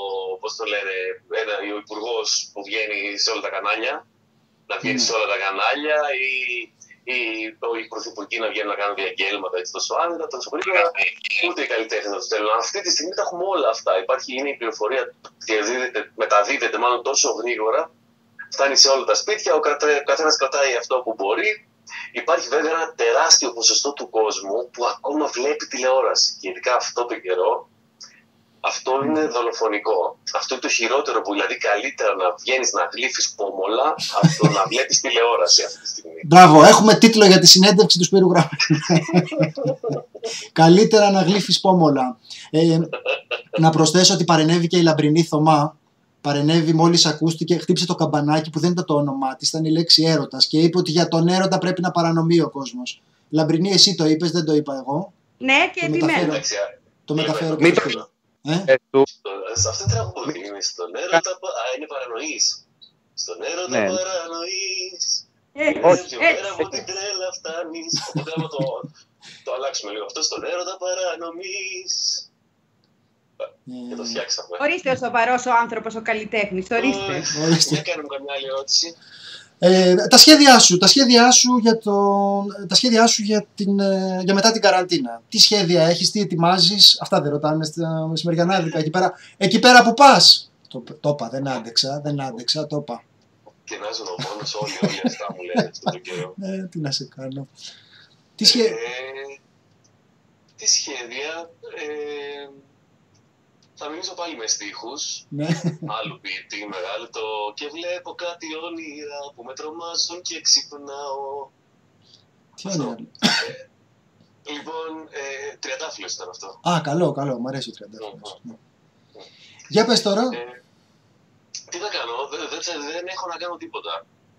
ο υπουργός που βγαίνει σε όλα τα κανάλια, να βγαίνει σε όλα τα κανάλια, ή οι πρωθυπουργοί να βγαίνουν να κάνουν διαγγέλματα έτσι τόσο άνετα, τόσο γρήγορα, ούτε οι καλλιτέχνες να τους θέλουν. Αυτή τη στιγμή τα έχουμε όλα αυτά. Είναι η πληροφορία μεταδίδεται μάλλον τόσο γρήγορα, φτάνει σε όλα τα σπίτια, ο καθένας κρατάει αυτό που μπορεί. Υπάρχει βέβαια ένα τεράστιο ποσοστό του κόσμου που ακόμα βλέπει τηλεόραση. Και ειδικά αυτό το καιρό, αυτό είναι δολοφονικό. Αυτό είναι το χειρότερο, που δηλαδή καλύτερα να βγαίνεις να γλύφεις πόμολα από το να βλέπεις τηλεόραση αυτή τη στιγμή. Μπράβο, έχουμε τίτλο για τη συνέντευξη του Σπύρου Γραμμένου. Καλύτερα να γλύφεις πόμολα. Να προσθέσω ότι παρενέβη και η Λαμπρινή Θωμά. Παρενέβη μόλις ακούστηκε, χτύπησε το καμπανάκι που δεν ήταν το όνομά της, ήταν η λέξη έρωτας και είπε ότι για τον έρωτα πρέπει να παρανομεί ο κόσμος. Λαμπρινή, εσύ το είπες, δεν το είπα εγώ. Ναι, και επιμένω. Το μεταφέρω προς το Σε αυτό το τραγούδι είναι στον έρωτα, είναι παρανοείς. Στον έρωτα παρανοείς. Πιο πέρα από την τρέλα φτάνεις. Οπότε άμα το αλλάξουμε λίγο αυτό, στον έρωτα παρανοείς. Και το φτιάξαμε. Ορίστε ο σοβαρός ο άνθρωπος, ο καλλιτέχνης, ορίστε. Δεν κάνουμε καμιά άλλη ερώτηση. Τα σχέδιά σου για μετά την καραντίνα. Τι σχέδια έχεις, τι ετοιμάζεις, αυτά δεν ρωτάνε στα μεσημεριανάδικα εκεί πέρα που πας. Το είπα, δεν άντεξα, το είπα. Και να ζουν ο μόνος, όλοι αυτά μου λένε αυτόν τον καιρό. Τι να σε κάνω. Τι σχέδια... Θα μιλήσω πάλι με στίχους, άλλου ποιητή μεγάλο, «Και βλέπω κάτι όνειρα που με τρομάζουν και ξυπνάω». Τι όνειρα. Λοιπόν, Τριαντάφυλλος ήταν αυτό. Καλό, μου αρέσει ο Τριαντάφυλλος. Για πες τώρα. Τι θα κάνω, δεν έχω να κάνω τίποτα.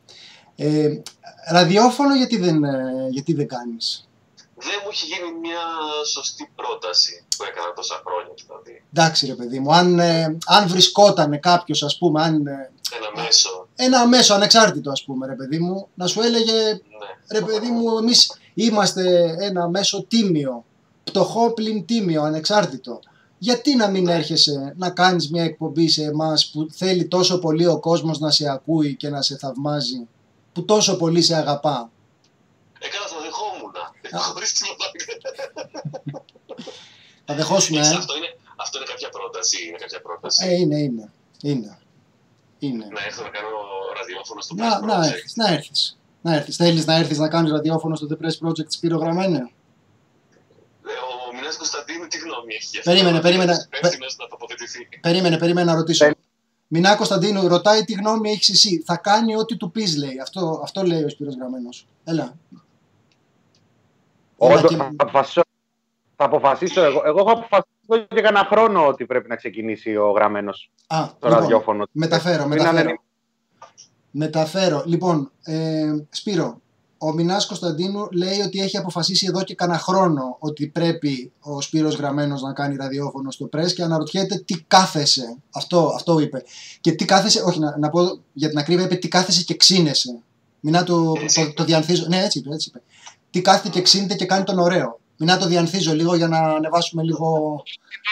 Ραδιόφωνο γιατί δεν κάνεις. Δεν μου έχει γίνει μια σωστή πρόταση που έκανα τόσα χρόνια δηλαδή. Εντάξει ρε παιδί μου, αν βρισκόταν κάποιος ας πούμε, ένα μέσο ανεξάρτητο ας πούμε ρε παιδί μου, να σου έλεγε ρε παιδί μου εμείς είμαστε ένα μέσο τίμιο, πτωχό πλην τίμιο, ανεξάρτητο. Γιατί να μην έρχεσαι να κάνεις μια εκπομπή σε εμάς που θέλει τόσο πολύ ο κόσμος να σε ακούει και να σε θαυμάζει, που τόσο πολύ σε αγαπά. Καλά, θα δεχόμουν. Θα δεχόσουν, Αυτό είναι κάποια πρόταση. Είναι. Να έρθω να κάνω ραδιόφωνο στο Press Project. Να έρθεις. Θέλεις να έρθεις να κάνεις ραδιόφωνο στο The Press Project Σπύρο Γραμμένε. Ο Μινάς Κωνσταντίνου τι γνώμη έχει? Περίμενε να ρωτήσω. Μινά Κωνσταντίνου, ρωτάει τι γνώμη έχεις εσύ. Θα κάνει ό,τι του πεις, λέει. Αυτό λέει ο Σπύρος Γραμμένος. Έλα. Θα αποφασίσω εγώ. Εγώ έχω αποφασίσει για κανένα χρόνο ότι πρέπει να ξεκινήσει ο Γραμμένος το ραδιόφωνο. Μεταφέρω. Λοιπόν, Σπύρο, Ο Μινάς Κωνσταντίνου λέει ότι έχει αποφασίσει εδώ και κανένα χρόνο ότι πρέπει ο Σπύρος Γραμμένος να κάνει ραδιόφωνο στο Press και αναρωτιέται τι κάθεσε. Αυτό είπε. Και τι κάθεσε, όχι να πω για την ακρίβεια, είπε τι κάθεσε και ξύνεσαι. Μινά το διανθίζω. Ναι, έτσι είπε. Τι κάθεται και ξύνεται και κάνει τον ωραίο. Μινά το διανθίζω λίγο για να ανεβάσουμε λίγο.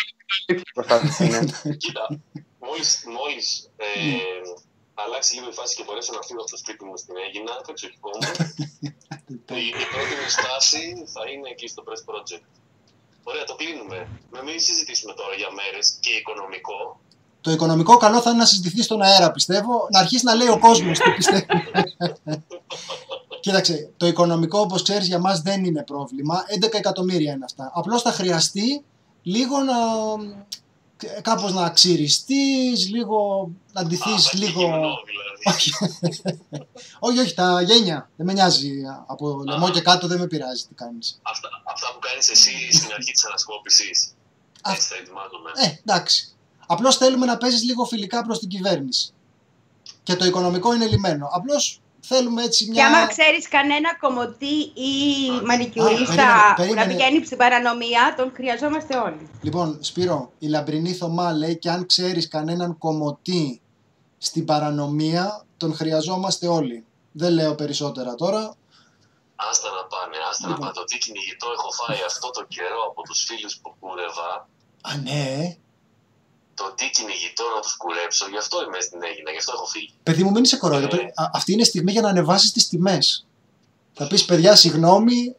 Κοίτα, μόλις αλλάξει λίγο η φάση και μπορέσω να φύγω από το σπίτι μου στην Αίγινα, το εξοχικό μου, η πρώτη μου στάση θα είναι εκεί στο Press Project. Ωραία, το κλείνουμε. Μην συζητήσουμε τώρα για μέρες και οικονομικό. Το οικονομικό καλό θα είναι να συζητηθεί στον αέρα, πιστεύω, να αρχίσει να λέει ο κόσμος τι πιστεύει. Κοίταξε, το οικονομικό, όπως ξέρεις, για μας δεν είναι πρόβλημα. 11 εκατομμύρια είναι αυτά. Απλώς θα χρειαστεί λίγο να... κάπως να ξυριστείς, λίγο να ντυθείς λίγο... όχι, τα γένια. Δεν με νοιάζει. Από λαιμό και κάτω δεν με πειράζει τι κάνεις. Αυτά που κάνεις εσύ στην αρχή της ανασκόπησης. Έτσι θα ετοιμάζομαι. Εντάξει. Απλώς θέλουμε να παίζεις λίγο φιλικά προς την κυβέρνηση. Και το οικονομικό είναι λυμένο. Απλώς θέλουμε έτσι μια... Και άμα ξέρεις κανένα κομμωτή ή μανικιουρίστα που να πηγαίνει στην παρανομία, τον χρειαζόμαστε όλοι. Λοιπόν, Σπύρο, η Λαμπρινή Θωμά λέει και αν ξέρεις κανέναν κομμωτή στην παρανομία, τον χρειαζόμαστε όλοι. Δεν λέω περισσότερα τώρα. Άστα να πάνε. Το τι κυνηγητό έχω φάει αυτό το καιρό από τους φίλους που κούρευα. Α, ναι. Το τι κυνηγητό να τους κουρέψω, γι' αυτό είμαι στην Αίγινα, γι' αυτό έχω φύγει. Παιδί μου, μην είσαι κορόιδο. Αυτή είναι η στιγμή για να ανεβάσεις τις τιμές. Θα πεις, παιδιά, συγγνώμη,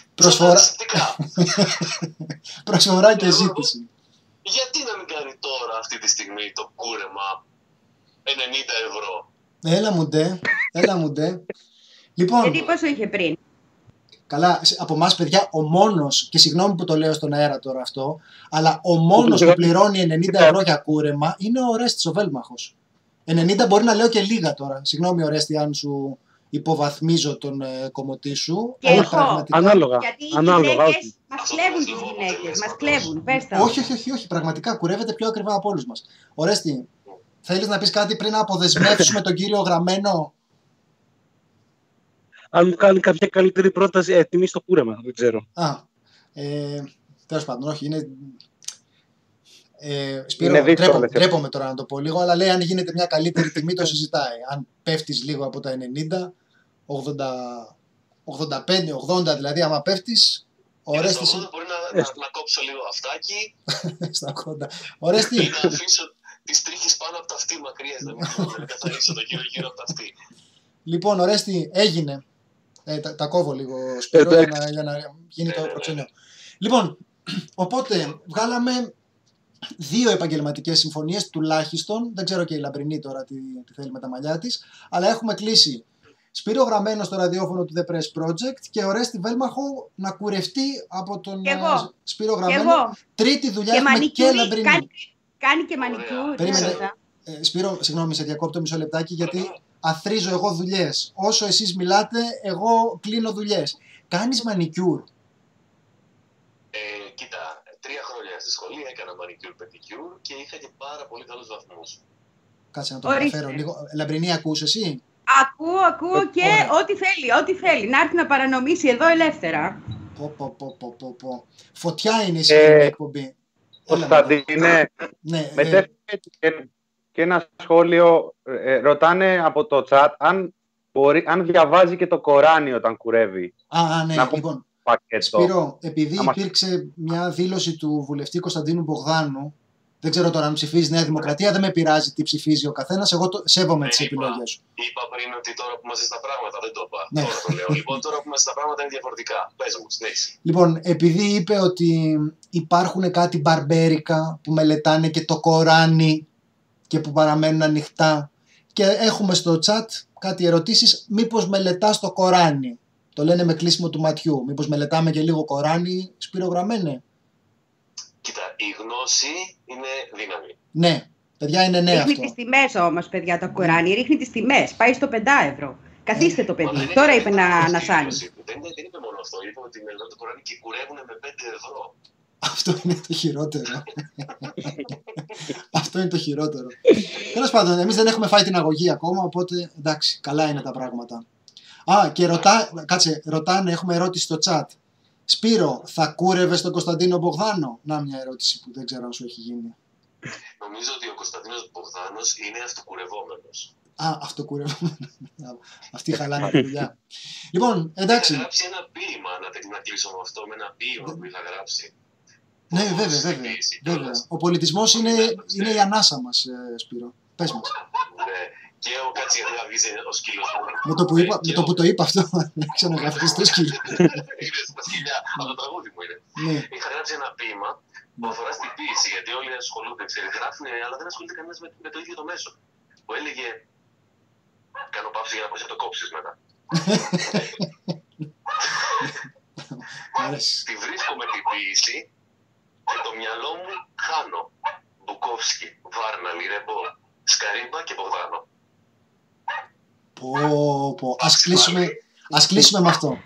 προσφορά και ζήτηση. Γιατί να μην κάνει τώρα αυτή τη στιγμή το κούρεμα 90 ευρώ. Έλα μου ντε. Λοιπόν, γιατί πόσο είχε πριν. Καλά, από εμάς παιδιά, ο μόνος, και συγγνώμη που το λέω στον αέρα τώρα αυτό, αλλά ο μόνος που πληρώνει 90 ευρώ για κούρεμα είναι ο Ορέστης, ο Βέλμαχος. 90 μπορεί να λέω και λίγα τώρα. Συγγνώμη, Ορέστη, αν σου υποβαθμίζω τον κομμωτή σου. Και εγώ, πραγματικά... ανάλογα. Γιατί οι γυναίκες μας κλέβουν τις γυναίκες, μας κλέβουν, πες τα. Όχι, πραγματικά κουρεύεται πιο ακριβά από όλους μας. Ορέστη, θέλεις να πεις κάτι πριν να αποδεσμεύσουμε τον κύριο Γραμμένο? Αν μου κάνει κάποια καλύτερη πρόταση, τιμή στο κούρεμα, δεν ξέρω. Τέλος πάντων, όχι, είναι... Σπύρο, τρέπομαι τώρα να το πω λίγο, αλλά λέει αν γίνεται μια καλύτερη τιμή το συζητάει. Αν πέφτεις λίγο από τα 90, 85, 80 δηλαδή, άμα πέφτεις, Ορέστης... Στα 80 μπορεί να κόψω λίγο αυτάκι. Στα 80. Ορέστη. Ή να αφήσω τις τρίχες πάνω από τα αυτή μακριά, να μην καθαρίσω το γύρω από τα αυτή. Λοιπόν, Ορέστη, έγινε. Τα κόβω λίγο, Σπύρο, για να γίνει το προξενιό. Λοιπόν, οπότε βγάλαμε 2 επαγγελματικές συμφωνίες τουλάχιστον. Δεν ξέρω και η Λαμπρινή τώρα τι θέλει με τα μαλλιά της. Αλλά έχουμε κλείσει Σπύρο Γραμμένο στο ραδιόφωνο του The Press Project και Ορέστη Βέλμαχο να κουρευτεί από τον Σπύρο Γραμμένο. Τρίτη δουλειά έχουμε και Λαμπρινή. Κάνει και μανικιούρ. Περίμενε. Σπύρο, συγγνώμη, σε διακόπτω μισό λεπτάκι γιατί αθρίζω εγώ δουλειές. Όσο εσείς μιλάτε, εγώ κλείνω δουλειές. Κάνεις μανικιούρ? Κοίτα, 3 χρόνια στη σχολή έκανα μανικιούρ, πεντικιούρ και είχα και πάρα πολύ καλούς βαθμούς. Κάτσε να το αναφέρω λίγο. Λαμπρινή, ακούς εσύ? Ακούω και ό,τι θέλει. Να έρθει να παρανομήσει εδώ ελεύθερα. Φωτιά είναι η σημερινή εκπομπή. Κωνσταντίνε, και ένα σχόλιο, ρωτάνε από το chat αν διαβάζει και το Κοράνι όταν κουρεύει. Ναι, λοιπόν. Σπύρο, επειδή υπήρξε μια δήλωση του βουλευτή Κωνσταντίνου Μπογδάνου, δεν ξέρω τώρα αν ψηφίζει Νέα Δημοκρατία, δεν με πειράζει τι ψηφίζει ο καθένας, εγώ σέβομαι τις επιλογές σου. Είπα πριν ότι τώρα που είμαστε στα πράγματα, δεν το είπα. Ναι. Τώρα το λέω. Λοιπόν, τώρα που είμαστε στα πράγματα είναι διαφορετικά. Πες μου, συνέχισε. Λοιπόν, επειδή είπε ότι υπάρχουν κάτι μπαρμπέρικα που μελετάνε και το Κοράνι και που παραμένουν ανοιχτά και έχουμε στο chat κάτι ερωτήσεις, μήπως μελετάς το Κοράνι? Το λένε με κλείσιμο του ματιού. Μήπως μελετάμε και λίγο Κοράνι, Σπύρο Γραμμένε? Κοίτα, η γνώση είναι δύναμη. Ναι, παιδιά, είναι ναι αυτό. Ρίχνει τις τιμές όμως, παιδιά, το Κοράνι. Ρίχνει τις τιμές. Πάει στο 5 ευρώ. Καθίστε το παιδί. Τώρα είπε να ανασάνει. Δεν είπε μόνο αυτό. Είπε ότι μελετάνε το Κοράνι και κουρεύουν με 5 ευρώ. Αυτό είναι το χειρότερο. Αυτό είναι το χειρότερο. Τέλος πάντων, εμείς δεν έχουμε φάει την αγωγή ακόμα, οπότε εντάξει, καλά είναι τα πράγματα. Α, και ρωτάνε, έχουμε ερώτηση στο chat. Σπύρο, θα κούρευες τον Κωνσταντίνο Μπογδάνο? Να, μια ερώτηση που δεν ξέρω αν σου έχει γίνει. Νομίζω ότι ο Κωνσταντίνος Μπογδάνος είναι αυτοκουρευόμενος. Α, αυτοκουρευόμενος. Αυτή χαλάνε τη δουλειά. Λοιπόν, εντάξει. Θα γράψει ένα ποίημα, να κλείσω με αυτό, με ένα ποίημα που είχα γράψει. Ναι, βέβαια. Ο πολιτισμός είναι η ανάσα μας, Σπύρο. Πες μας. Ναι. Και ο Κατσιαδάκης ο σκύλος μου. Με το που το είπα αυτό, ξαναγραφείς το σκύλο. Είναι στα σκυλιά, από το τραγούδι μου είναι. Είχα γράψει ένα ποίημα που αφορά στην ποίηση, γιατί όλοι ασχολούνται, γράφουν, αλλά δεν ασχολείται κανένας με το ίδιο το μέσο. Που έλεγε, κάνω παύση για να μπορείς να το κόψεις μετά. Τη βρίσκω με την ποίηση και το μυαλό μου χάνω. Μπουκόφσκι, Βάρνα, Λιρεμπό, Σκαρίμπα και Μπογδάνο. Ας κλείσουμε με αυτό.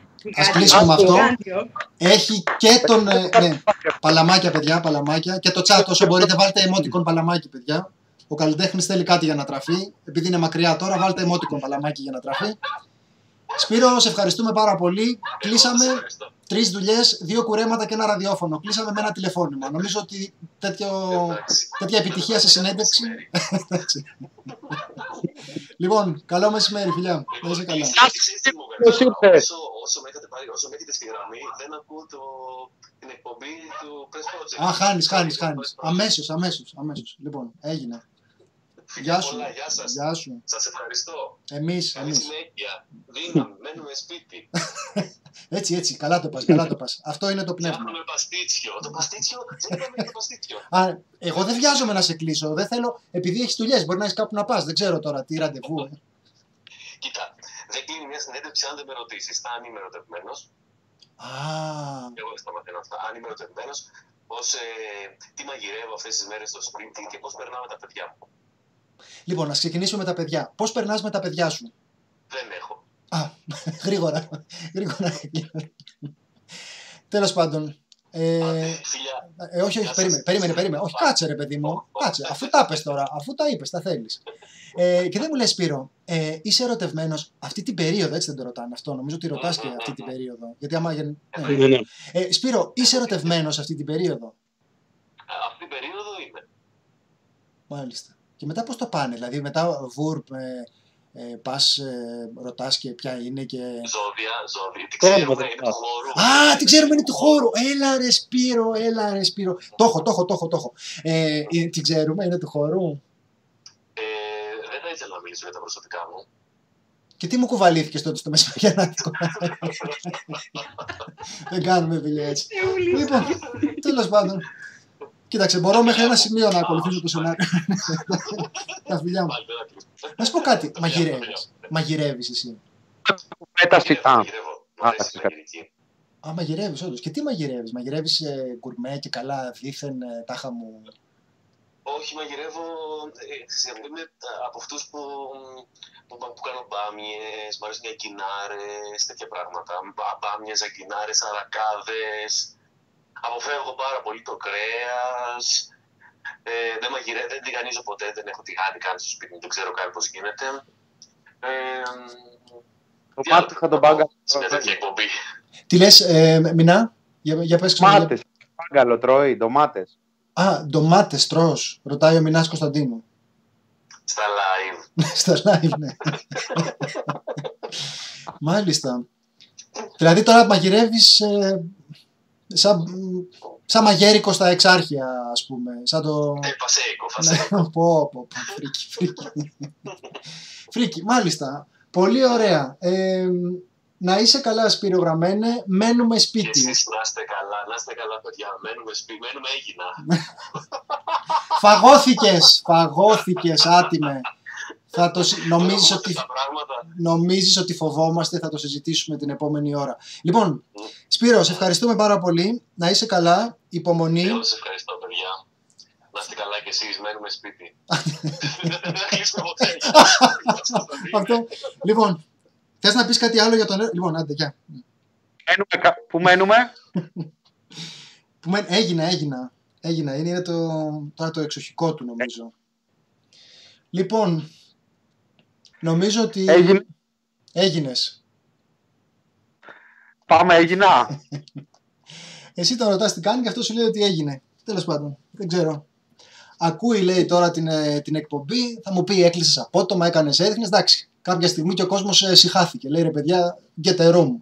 Έχει και τον... ναι, παλαμάκια, παιδιά, παλαμάκια. Και το chat, όσο μπορείτε, βάλτε emoticon παλαμάκι, παιδιά. Ο καλλιτέχνης θέλει κάτι για να τραφεί. Επειδή είναι μακριά τώρα, βάλτε emoticon παλαμάκι για να τραφεί. Σπύρο, σε ευχαριστούμε πάρα πολύ. Κλείσαμε 3 δουλειές, 2 κουρέματα και ένα ραδιόφωνο. Κλείσαμε με ένα τηλεφώνημα. Νομίζω ότι τέτοια επιτυχία σε συνέντευξη. Λοιπόν, καλό μεσημέρι, φιλιά. Να είσαι καλά. Όσο με έχετε στη γραμμή, δεν ακούω την εκπομπή του Press Project. Α, χάνεις. Αμέσως. Λοιπόν, έγινε. Γεια σου. Γεια σου. Σας ευχαριστώ. Εμείς. Συνέχεια. Δύναμη. Μένουμε σπίτι. Έτσι. Καλά το πας. Αυτό είναι το πνεύμα. Φτιάχνουμε παστίτσιο. Το παστίτσιο, δεν είπαμε για το παστίτσιο. Εγώ δεν βιάζομαι να σε κλείσω. Δεν θέλω, επειδή έχεις δουλειές, μπορεί να έχεις κάπου να πας. Δεν ξέρω τώρα τι ραντεβού. Κοίτα, δεν κλείνει μια συνέντευξη αν δεν με ρωτήσεις. Αν είμαι ερωτευμένος. Εγώ δεν σταματώ αυτά. Αν είμαι ερωτευμένος, τι μαγειρεύω αυτές τις μέρες στο σπίτι και πώς περνάω με τα παιδιά μου. Λοιπόν, ας ξεκινήσουμε με τα παιδιά. Πώς περνάς με τα παιδιά σου? Δεν έχω. Γρήγορα. Τέλος πάντων. Όχι, περίμενε. Όχι, κάτσε ρε παιδί μου. Κάτσε, αφού τα είπες τώρα, αφού τα είπες, τα θέλεις. Και δεν μου λες, Σπύρο, είσαι ερωτευμένος αυτή την περίοδο, έτσι δεν το ρωτάνε αυτό, νομίζω ότι ρωτάς και αυτή την περίοδο. Γιατί άμα... Σπύρο, είσαι ερωτευμένος αυτή την περίοδο? Αυτή την περίοδο είμαι. Μάλιστα. Και μετά πώς το πάνε, δηλαδή μετά βούρπ, πας, ρωτάς και ποια είναι και... Ζώδια, τι ξέρουμε, είναι του χώρου. Τι ξέρουμε, είναι του χώρου. Έλα ρε Σπύρο. Το έχω. Τι ξέρουμε, είναι του χώρου. Δεν θα ήθελα να μιλήσω για τα προσωπικά μου. Και τι μου κουβαλήθηκες τότε στο μεσημεριανάτικο? Δεν κάνουμε δουλειά έτσι. Λοιπόν, τέλος πάντων. Κοίταξε, μπορώ μέχρι ένα σημείο να ακολουθήσω το σενάριο. Τα φιλιά μου. Να σου πω κάτι, μαγειρεύεις εσύ? Μαγειρεύεις όντως. Και τι μαγειρεύεις? Μαγειρεύεις γκουρμέ και καλά δίθεν τάχα μου? Όχι, μαγειρεύω, είμαι από αυτούς που κάνω μπάμιες, μ' αρέσουν οι αγκινάρες, τέτοια πράγματα. Μπάμιες, αγκινάρες, αρακάδες. Αποφεύγω πάρα πολύ το κρέας. Δεν τηγανίζω ποτέ, δεν έχω τηγάνι καν στο σπίτι μου, δεν ξέρω καν πώς γίνεται. Το μάτι θα τον πάγκα. Σε μια τέτοια εκπομπή. Τι λες, Μινά, για πες ξανά. Ντομάτες, πάγκαλο τρώει, ντομάτες. Ντομάτες τρως, ρωτάει ο Μινάς Κωνσταντίνου. Στα live. Στα live, ναι. Μάλιστα. Δηλαδή τώρα μαγειρεύεις σαν μαγέρικο στα Εξάρχεια, ας πούμε. Σαν το... Φασέικο. Πω, φρίκι, μάλιστα. Πολύ ωραία. Να είσαι καλά, Σπύρο Γραμμένε. Μένουμε σπίτι. Και εσείς να είστε καλά, παιδιά. Μένουμε σπίτι, μένουμε Έγινα. Φαγώθηκες, άτιμε. Νομίζεις ότι φοβόμαστε, θα το συζητήσουμε την επόμενη ώρα. Λοιπόν, Σπύρο, σε ευχαριστούμε πάρα πολύ. Να είσαι καλά, υπομονή. Εγώ σας ευχαριστώ, παιδιά. Να είστε καλά κι εσείς, μένουμε σπίτι. Αυτό. Λοιπόν, θες να πεις κάτι άλλο για τον... Λοιπόν, άντε, γεια. Πού μένουμε? Έγινα. Είναι τώρα το εξοχικό του, νομίζω. Λοιπόν, νομίζω ότι έγινες. Πάμε, έγινα. Εσύ τον ρωτάς τι κάνει και αυτό σου λέει ότι έγινε. Τέλος πάντων, δεν ξέρω. Ακούει, λέει, τώρα την εκπομπή, θα μου πει έκλεισες απότομα, έκανες έδειχνες. Εντάξει, κάποια στιγμή και ο κόσμος συχάθηκε. Λέει, ρε παιδιά, get a room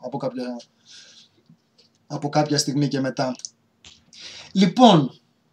από κάποια στιγμή και μετά. Λοιπόν,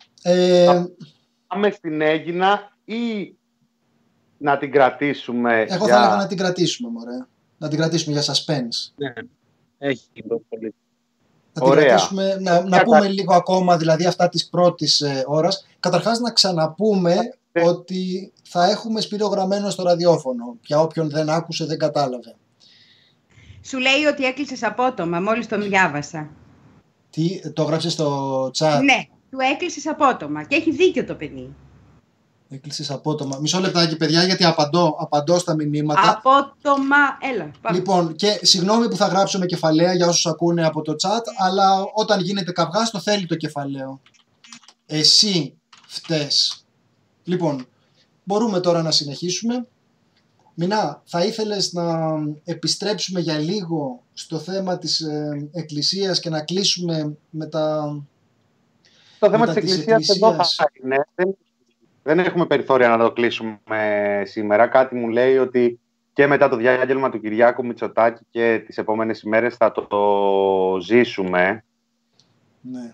πάμε στην Έγινα ή να την κρατήσουμε? Εγώ θα έλεγα να την κρατήσουμε, μωρέ. Να την κρατήσουμε για suspense. Ναι, έχει πολύ. Θα την κρατήσουμε, να πούμε λίγο ακόμα, δηλαδή αυτά της πρώτης ώρας. Καταρχάς να ξαναπούμε ότι θα έχουμε Σπύρο Γραμμένο στο ραδιόφωνο. Για όποιον δεν άκουσε, δεν κατάλαβε. Σου λέει ότι έκλεισες απότομα, μόλις τον διάβασα. Τι, το έγραψε στο chat? Ναι, του έκλεισες απότομα και έχει δίκιο το παιδί. Έκλεισες απότομα. Μισό λεπτάκι, παιδιά, γιατί απαντώ στα μηνύματα. Απότομα, έλα. Πάμε. Λοιπόν, και συγγνώμη που θα γράψω με κεφαλαία για όσους ακούνε από το chat, αλλά όταν γίνεται καυγάς το θέλει το κεφαλαίο. Εσύ φταίς. Λοιπόν, μπορούμε τώρα να συνεχίσουμε. Μινά, θα ήθελες να επιστρέψουμε για λίγο στο θέμα της Εκκλησίας και να κλείσουμε με τα... Το θέμα της Εκκλησίας εδώ θα είναι. Δεν έχουμε περιθώρια να το κλείσουμε σήμερα. Κάτι μου λέει ότι και μετά το διάγγελμα του Κυριάκου Μητσοτάκη και τις επόμενες ημέρες θα το ζήσουμε. Ναι.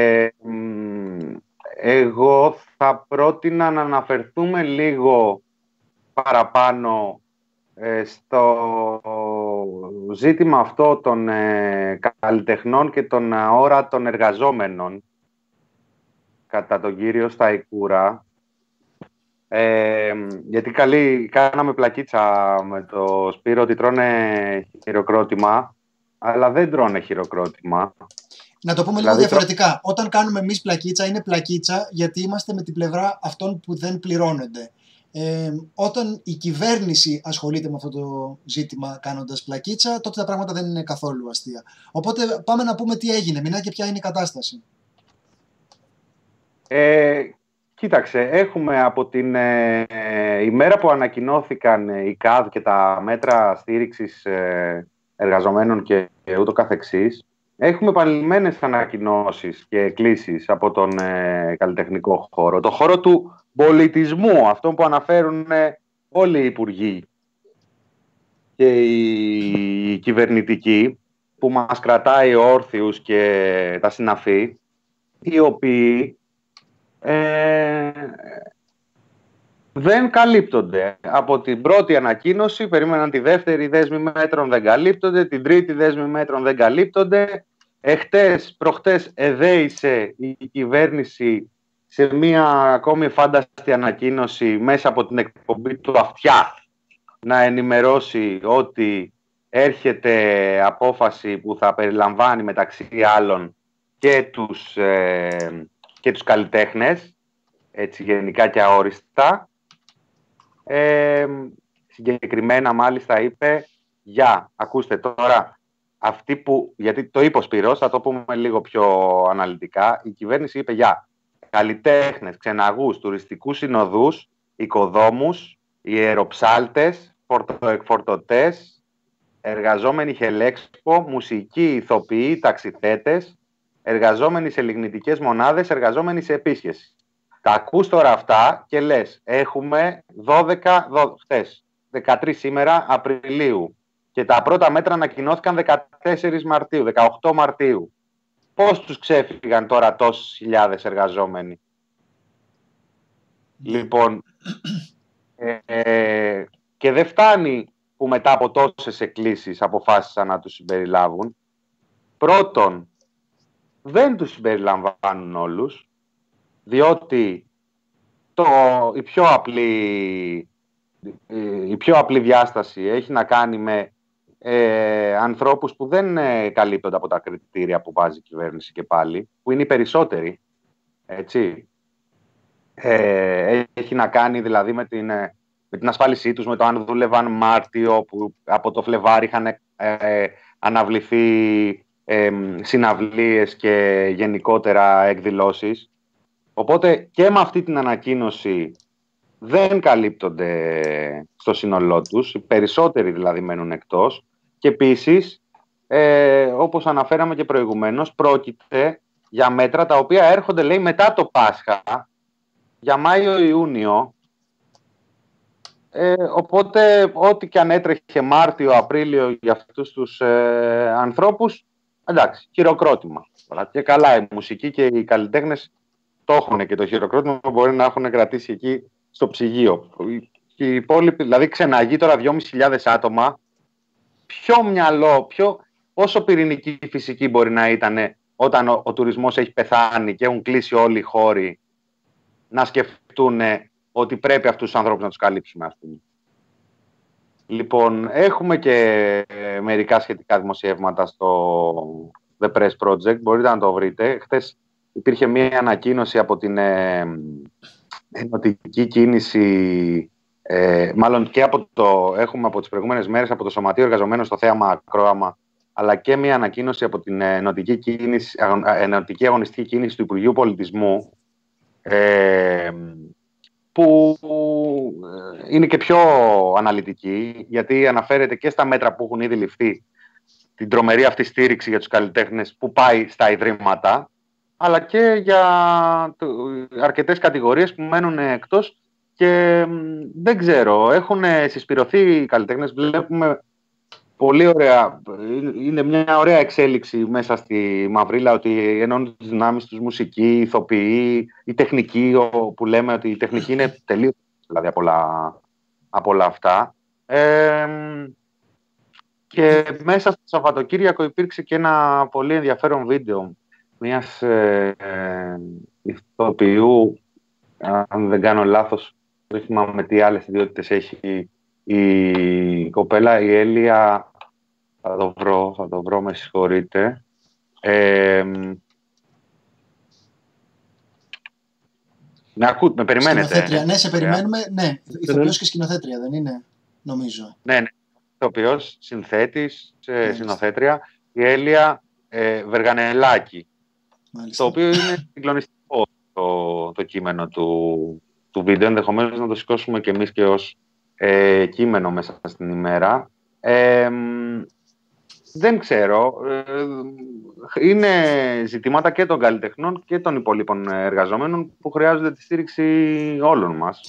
Εγώ θα πρότεινα να αναφερθούμε λίγο παραπάνω στο ζήτημα αυτό των καλλιτεχνών και των αόρατων εργαζόμενων κατά τον κύριο Σταϊκούρα. Γιατί κάναμε πλακίτσα με το Σπύρο ότι τρώνε χειροκρότημα, αλλά δεν τρώνε χειροκρότημα. Να το πούμε λίγο διαφορετικά. Όταν κάνουμε εμείς πλακίτσα, είναι πλακίτσα γιατί είμαστε με την πλευρά αυτών που δεν πληρώνονται. Όταν η κυβέρνηση ασχολείται με αυτό το ζήτημα κάνοντας πλακίτσα, τότε τα πράγματα δεν είναι καθόλου αστεία. Οπότε πάμε να πούμε τι έγινε. Μινά, και ποια είναι η κατάσταση. Κοίταξε, έχουμε από την ημέρα που ανακοινώθηκαν οι ΚΑΔ και τα μέτρα στήριξης εργαζομένων και ούτω καθεξής, έχουμε επανειλημμένες ανακοινώσεις και εκκλήσεις από τον καλλιτεχνικό χώρο. Το χώρο του πολιτισμού, αυτό που αναφέρουν όλοι οι υπουργοί και οι κυβερνητικοί, που μας κρατάει όρθιους και τα συναφή, οι οποίοι δεν καλύπτονται. Από την πρώτη ανακοίνωση περίμεναν τη δεύτερη δέσμη μέτρων, δεν καλύπτονται, την τρίτη δέσμη μέτρων δεν καλύπτονται. Προχτές εδέησε η κυβέρνηση σε μία ακόμη φάνταστη ανακοίνωση μέσα από την εκπομπή του Αυτιά να ενημερώσει ότι έρχεται απόφαση που θα περιλαμβάνει μεταξύ άλλων και τους καλλιτέχνες, έτσι γενικά και αόριστα. Συγκεκριμένα μάλιστα είπε ακούστε τώρα, αυτοί που, γιατί το είπε ο Σπύρος, θα το πούμε λίγο πιο αναλυτικά, η κυβέρνηση είπε καλλιτέχνες, ξεναγούς, τουριστικούς συνοδούς, οικοδόμους, ιεροψάλτες, φορτοεκφορτωτές, εργαζόμενοι χελέξπο, μουσικοί, ηθοποιοί, ταξιθέτες, εργαζόμενοι σε λιγνητικές μονάδες, εργαζόμενοι σε επίσχεση. Τα ακούς τώρα αυτά και λες, έχουμε 13 σήμερα Απριλίου και τα πρώτα μέτρα ανακοινώθηκαν 14 Μαρτίου, 18 Μαρτίου. Πώς τους ξέφυγαν τώρα τόσες χιλιάδες εργαζόμενοι? Λοιπόν, και δεν φτάνει που μετά από τόσες εκκλήσεις αποφάσισαν να τους συμπεριλάβουν. Πρώτον, δεν τους συμπεριλαμβάνουν όλους, διότι η πιο απλή διάσταση έχει να κάνει με ανθρώπους που δεν καλύπτονται από τα κριτήρια που βάζει η κυβέρνηση και πάλι, που είναι οι περισσότεροι, έτσι. Έχει να κάνει δηλαδή με την ασφάλισή τους, με το αν δούλευαν Μάρτιο, που από το Φλεβάρι είχαν αναβληθεί συναυλίες και γενικότερα εκδηλώσεις. Οπότε και με αυτή την ανακοίνωση δεν καλύπτονται στο σύνολό τους, οι περισσότεροι δηλαδή μένουν εκτός, και επίσης όπως αναφέραμε και προηγουμένως, πρόκειται για μέτρα τα οποία έρχονται, λέει, μετά το Πάσχα, για Μάιο-Ιούνιο. Οπότε, ό,τι και αν έτρεχε Μάρτιο, Απρίλιο για αυτούς τους ανθρώπους, εντάξει, χειροκρότημα. Και καλά, η μουσική και οι καλλιτέχνες το έχουν και το χειροκρότημα μπορεί να έχουν κρατήσει εκεί στο ψυγείο. Οι υπόλοιποι, δηλαδή ξεναγεί τώρα 2.500 άτομα, ποιο μυαλό, πόσο πυρηνική φυσική μπορεί να ήταν όταν ο τουρισμός έχει πεθάνει και έχουν κλείσει όλοι οι χώροι να σκεφτούν ότι πρέπει αυτούς τους ανθρώπους να τους καλύψουμε, ας πούμε. Λοιπόν, έχουμε και μερικά σχετικά δημοσιεύματα στο The Press Project, μπορείτε να το βρείτε. Χθες υπήρχε μία ανακοίνωση από την ενωτική κίνηση, μάλλον και έχουμε από τις προηγούμενες μέρες από το Σωματείο Εργαζομένων στο Θέαμα Ακρόαμα, αλλά και μία ανακοίνωση από την ενωτική αγωνιστική κίνηση του Υπουργείου Πολιτισμού, που είναι και πιο αναλυτική, γιατί αναφέρεται και στα μέτρα που έχουν ήδη ληφθεί, την τρομερή αυτή στήριξη για τους καλλιτέχνες που πάει στα ιδρύματα, αλλά και για αρκετές κατηγορίες που μένουν εκτός και δεν ξέρω, έχουν συσπηρωθεί οι καλλιτέχνες, βλέπουμε πολύ ωραία, είναι μια ωραία εξέλιξη μέσα στη Μαυρίλα, ότι ενώνουν τις δυνάμεις τους μουσικοί, ηθοποιοί, η τεχνική, που λέμε ότι η τεχνική είναι τελείως δηλαδή από όλα αυτά. Και μέσα στο Σαββατοκύριακο υπήρξε και ένα πολύ ενδιαφέρον βίντεο μιας ηθοποιού, αν δεν κάνω λάθος, δεν θυμάμαι τι άλλες ιδιότητες έχει η κοπέλα, η Έλια. Θα το βρω, με συγχωρείτε. Με περιμένετε. Ναι, σε περιμένουμε. Ναι, ηθοποιός και σκηνοθέτρια, δεν είναι, νομίζω. Ναι. Ηθοποιός, συνθέτης, σκηνοθέτρια, η Έλια Βεργανελάκη. Μάλιστα. Το οποίο είναι συγκλονιστικό το κείμενο του βίντεο. Ενδεχομένως να το σηκώσουμε και εμείς και ως κείμενο μέσα στην ημέρα. Δεν ξέρω. Είναι ζητήματα και των καλλιτεχνών και των υπολείπων εργαζομένων που χρειάζονται τη στήριξη όλων μας.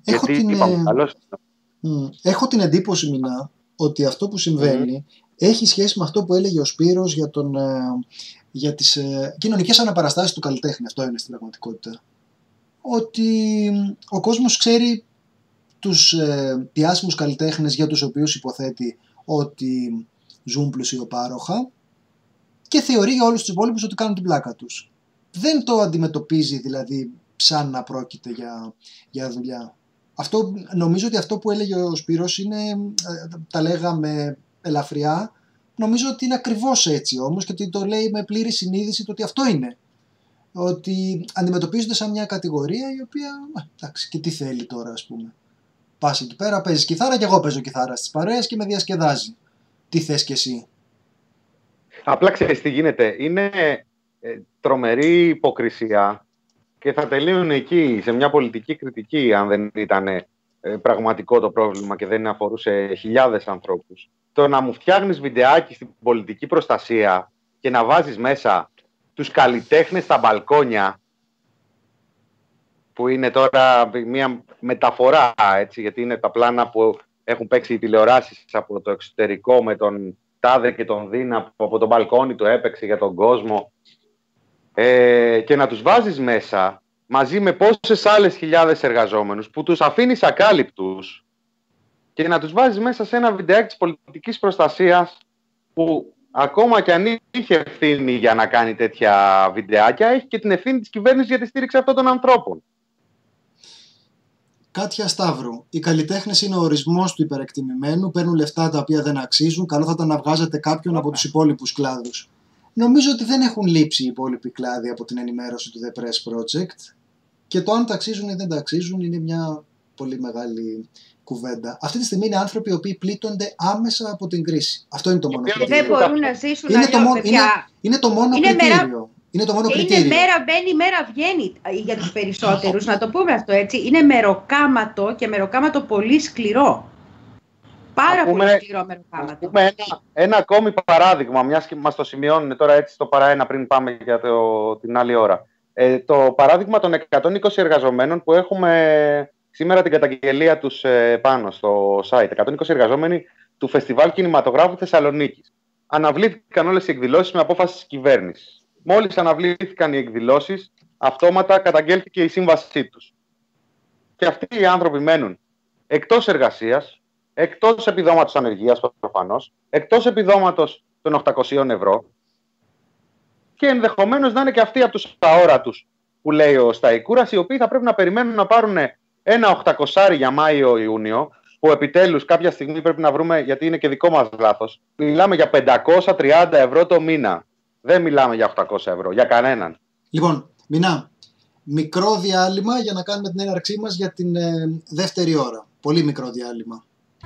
Έχω την εντύπωση, Μινά, ότι αυτό που συμβαίνει έχει σχέση με αυτό που έλεγε ο Σπύρος για τις κοινωνικές αναπαραστάσεις του καλλιτέχνη. Αυτό είναι στην πραγματικότητα. Ότι ο κόσμος ξέρει τους διάσημους καλλιτέχνες για τους οποίους υποθέτει ότι ζουν πλουσιοπάροχα και θεωρεί για όλους τους υπόλοιπους ότι κάνουν την πλάκα τους. Δεν το αντιμετωπίζει δηλαδή σαν να πρόκειται για δουλειά. Νομίζω ότι αυτό που έλεγε ο Σπύρος είναι, τα λέγαμε ελαφριά, νομίζω ότι είναι ακριβώς έτσι όμως και ότι το λέει με πλήρη συνείδηση το ότι αυτό είναι. Ότι αντιμετωπίζονται σαν μια κατηγορία η οποία, εντάξει, και τι θέλει τώρα, ας πούμε. Πας εκεί πέρα, παίζεις κιθάρα και εγώ παίζω κιθάρα στις παρέες και με διασκεδάζει. Τι θες κι εσύ? Απλά ξέρεις τι γίνεται. Είναι τρομερή υποκρισία και θα τελείουν εκεί σε μια πολιτική κριτική αν δεν ήταν πραγματικό το πρόβλημα και δεν αφορούσε χιλιάδες ανθρώπους. Το να μου φτιάχνεις βιντεάκι στην πολιτική προστασία και να βάζεις μέσα τους καλλιτέχνες στα μπαλκόνια, που είναι τώρα μια μεταφορά, έτσι, γιατί είναι τα πλάνα που έχουν παίξει οι τηλεοράσεις από το εξωτερικό με τον Τάδε και τον Δίνα που από το μπαλκόνι του έπαιξε για τον κόσμο, και να τους βάζεις μέσα μαζί με πόσες άλλες χιλιάδες εργαζόμενους που τους αφήνεις ακάλυπτους και να τους βάζεις μέσα σε ένα βιντεάκι της πολιτικής προστασίας που ακόμα και αν είχε ευθύνη για να κάνει τέτοια βιντεάκια, έχει και την ευθύνη της κυβέρνησης για τη στήριξη αυτών των ανθρώπων. Κάτια Σταύρου. Οι καλλιτέχνες είναι ο ορισμός του υπερεκτιμημένου, παίρνουν λεφτά τα οποία δεν αξίζουν. Καλό θα ήταν να βγάζετε κάποιον από τους υπόλοιπους κλάδους. Νομίζω ότι δεν έχουν λείψει οι υπόλοιποι κλάδοι από την ενημέρωση του The Press Project. Και το αν τα αξίζουν ή δεν τα αξίζουν είναι μια πολύ μεγάλη κουβέντα. Αυτή τη στιγμή είναι άνθρωποι οι οποίοι πλήττονται άμεσα από την κρίση. Αυτό είναι το μόνο κριτήριο. Δεν μπορούν να ζήσουν αλλιώς, παιδιά. Είναι το μόνο κριτήριο. Είναι το μόνο κριτήριο. Είναι μέρα μπαίνει, μέρα βγαίνει για τους περισσότερους. Να το πούμε αυτό έτσι. Είναι μεροκάματο και μεροκάματο πολύ σκληρό. Πάρα πολύ σκληρό μεροκάματο. Ένα ακόμη παράδειγμα, μιας και μας το σημειώνουν τώρα έτσι στο παρά-ένα πριν πάμε για την άλλη ώρα. Το παράδειγμα των 120 εργαζομένων που έχουμε σήμερα την καταγγελία τους πάνω στο site. 120 εργαζόμενοι του Φεστιβάλ Κινηματογράφου Θεσσαλονίκης. Αναβλήθηκαν όλες οι εκδηλώσεις με απόφαση της κυβέρνησης. Μόλις αναβλήθηκαν οι εκδηλώσεις, αυτόματα καταγγέλθηκε η σύμβασή τους. Και αυτοί οι άνθρωποι μένουν εκτός εργασίας, εκτός επιδόματος ανεργίας προφανώς, εκτός επιδόματος των 800 ευρώ και ενδεχομένως να είναι και αυτοί από τους αόρατους που λέει ο Σταϊκούρας, οι οποίοι θα πρέπει να περιμένουν να πάρουν ένα 800 για Μάιο-Ιούνιο, που επιτέλους κάποια στιγμή πρέπει να βρούμε, γιατί είναι και δικό μας λάθος. Μιλάμε για 530 ευρώ το μήνα. Δεν μιλάμε για 800 ευρώ, για κανέναν. Λοιπόν, Μινά, μικρό διάλειμμα για να κάνουμε την έναρξή μας για την δεύτερη ώρα. Πολύ μικρό διάλειμμα.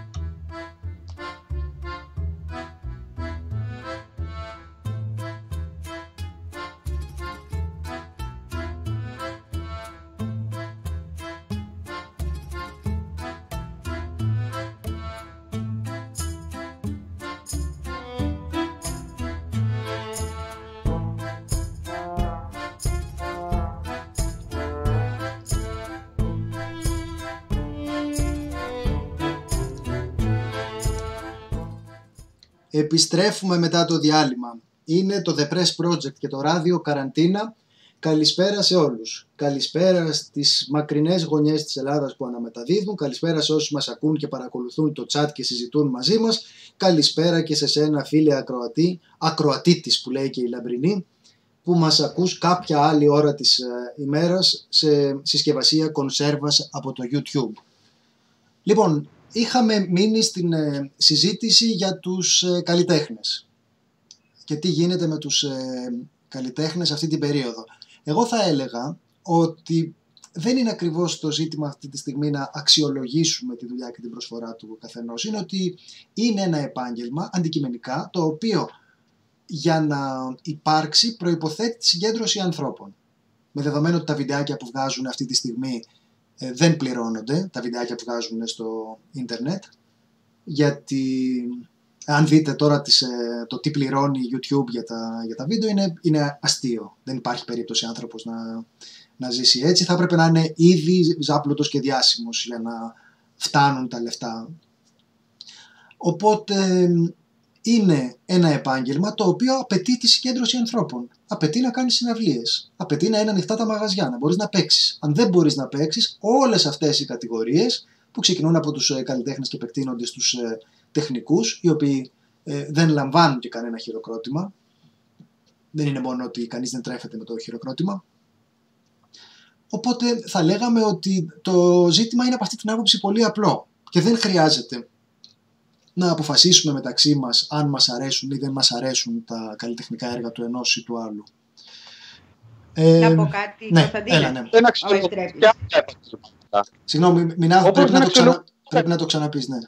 Επιστρέφουμε μετά το διάλειμμα. Είναι το The Press Project και το ράδιο Καραντίνα. Καλησπέρα σε όλους. Καλησπέρα στις μακρινές γωνιές της Ελλάδας που αναμεταδίδουν. Καλησπέρα σε όσους μας ακούν και παρακολουθούν το chat και συζητούν μαζί μας. Καλησπέρα και σε σένα, φίλε ακροατήτης που λέει και η Λαμπρινή, που μας ακούς κάποια άλλη ώρα της ημέρας σε συσκευασία κονσέρβας από το YouTube. Λοιπόν, είχαμε μείνει στην συζήτηση για τους καλλιτέχνες και τι γίνεται με τους καλλιτέχνες αυτή την περίοδο. Εγώ θα έλεγα ότι δεν είναι ακριβώς το ζήτημα αυτή τη στιγμή να αξιολογήσουμε τη δουλειά και την προσφορά του καθενός. Είναι ότι είναι ένα επάγγελμα αντικειμενικά, το οποίο για να υπάρξει προϋποθέτει τη συγκέντρωση ανθρώπων. Με δεδομένο ότι τα βιντεάκια που βγάζουν αυτή τη στιγμή δεν πληρώνονται, τα βιντεάκια που βγάζουν στο ίντερνετ, γιατί αν δείτε τώρα το τι πληρώνει YouTube για τα βίντεο, είναι αστείο. Δεν υπάρχει περίπτωση άνθρωπος να ζήσει έτσι. Θα έπρεπε να είναι ήδη ζάπλωτος και διάσημος για να φτάνουν τα λεφτά. Οπότε είναι ένα επάγγελμα το οποίο απαιτεί τη συγκέντρωση ανθρώπων. Απαιτεί να κάνεις συναυλίες. Απαιτεί να είναι ανοιχτά τα μαγαζιά, να μπορείς να παίξεις. Αν δεν μπορείς να παίξεις, όλες αυτές οι κατηγορίες που ξεκινούν από τους καλλιτέχνες και επεκτείνονται στους τεχνικούς, οι οποίοι δεν λαμβάνουν και κανένα χειροκρότημα. Δεν είναι μόνο ότι κανείς δεν τρέφεται με το χειροκρότημα. Οπότε θα λέγαμε ότι το ζήτημα είναι από αυτή την άποψη πολύ απλό και δεν χρειάζεται να αποφασίσουμε μεταξύ μας αν μας αρέσουν ή δεν μας αρέσουν τα καλλιτεχνικά έργα του ενός ή του άλλου. Να πω κάτι, ναι, Κωνσταντίνε. Ναι. Συγγνώμη, Μινά, πρέπει να το ξαναπείς, ναι.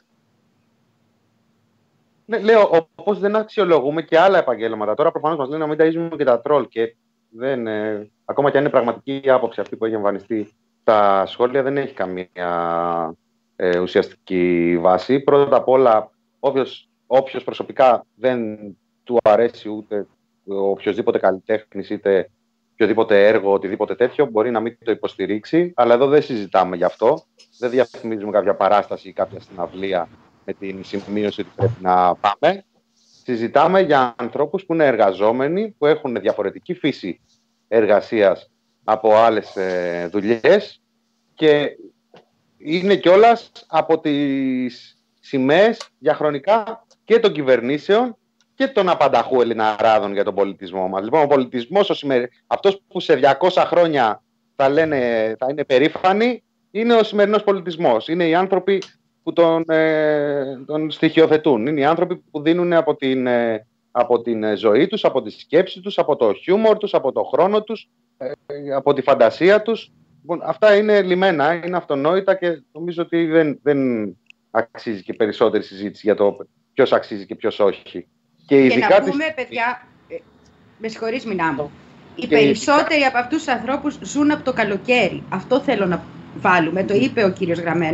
Ναι, λέω, όπως δεν αξιολογούμε και άλλα επαγγέλματα. Τώρα προφανώς μας λένε να μην ταΐζουμε και τα τρόλ και ακόμα και αν είναι πραγματική άποψη αυτή που έχει εμφανιστεί στα σχόλια, δεν έχει καμία ουσιαστική βάση. Πρώτα απ' όλα, όποιος προσωπικά δεν του αρέσει ούτε οποιοδήποτε καλλιτέχνης είτε οποιοδήποτε έργο, οτιδήποτε τέτοιο, μπορεί να μην το υποστηρίξει, αλλά εδώ δεν συζητάμε γι' αυτό. Δεν διαφημίζουμε κάποια παράσταση ή κάποια συναυλία με την σημείωση ότι πρέπει να πάμε. Συζητάμε για ανθρώπους που είναι εργαζόμενοι, που έχουν διαφορετική φύση εργασίας από άλλες δουλειές και είναι κιόλας από τις σημαίες διαχρονικά και των κυβερνήσεων και των απανταχού Ελληναράδων για τον πολιτισμό μας. Λοιπόν, ο πολιτισμός, αυτός που σε 200 χρόνια θα είναι περήφανοι, είναι ο σημερινός πολιτισμός. Είναι οι άνθρωποι που τον στοιχειοθετούν. Είναι οι άνθρωποι που δίνουν από την ζωή τους, από τη σκέψη τους, από το χιούμορ τους, από το χρόνο τους, από τη φαντασία τους. Λοιπόν, αυτά είναι λιμένα, είναι αυτονόητα και νομίζω ότι δεν αξίζει και περισσότερη συζήτηση για το ποιος αξίζει και ποιος όχι. Και να πούμε, παιδιά, με συγχωρείς Μινά μου, οι περισσότεροι από αυτούς τους ανθρώπους ζουν από το καλοκαίρι. Αυτό θέλω να βάλουμε, το είπε ο κύριος Γραμμένος.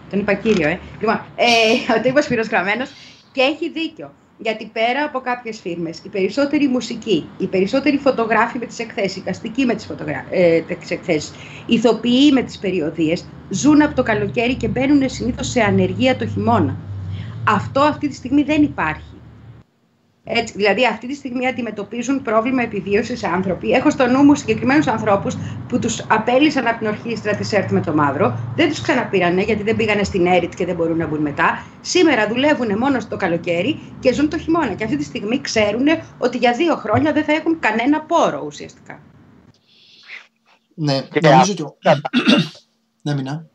Τον είπα κύριο, Λοιπόν, το είπε ο Σπύρος Γραμμένος και έχει δίκιο. Γιατί πέρα από κάποιες φίρμες, οι περισσότεροι μουσικοί, οι περισσότεροι φωτογράφοι με τις εκθέσεις, οι καστικοί με τις εκθέσεις, οι ηθοποιοί με τις περιοδίες, ζουν από το καλοκαίρι και μπαίνουν συνήθως σε ανεργία το χειμώνα. Αυτό αυτή τη στιγμή δεν υπάρχει. Έτσι, δηλαδή, αυτή τη στιγμή αντιμετωπίζουν πρόβλημα επιβίωσης άνθρωποι. Έχω στο νου μου συγκεκριμένους ανθρώπους που τους απέλυσαν από την ορχήστρα της ΕΡΤ με το μαύρο, δεν τους ξαναπήρανε γιατί δεν πήγανε στην ΕΡΤ και δεν μπορούν να μπουν μετά. Σήμερα δουλεύουν μόνο στο καλοκαίρι και ζουν το χειμώνα. Και αυτή τη στιγμή ξέρουν ότι για 2 χρόνια δεν θα έχουν κανένα πόρο ουσιαστικά. Ναι, νομίζω και ναι, Μινά.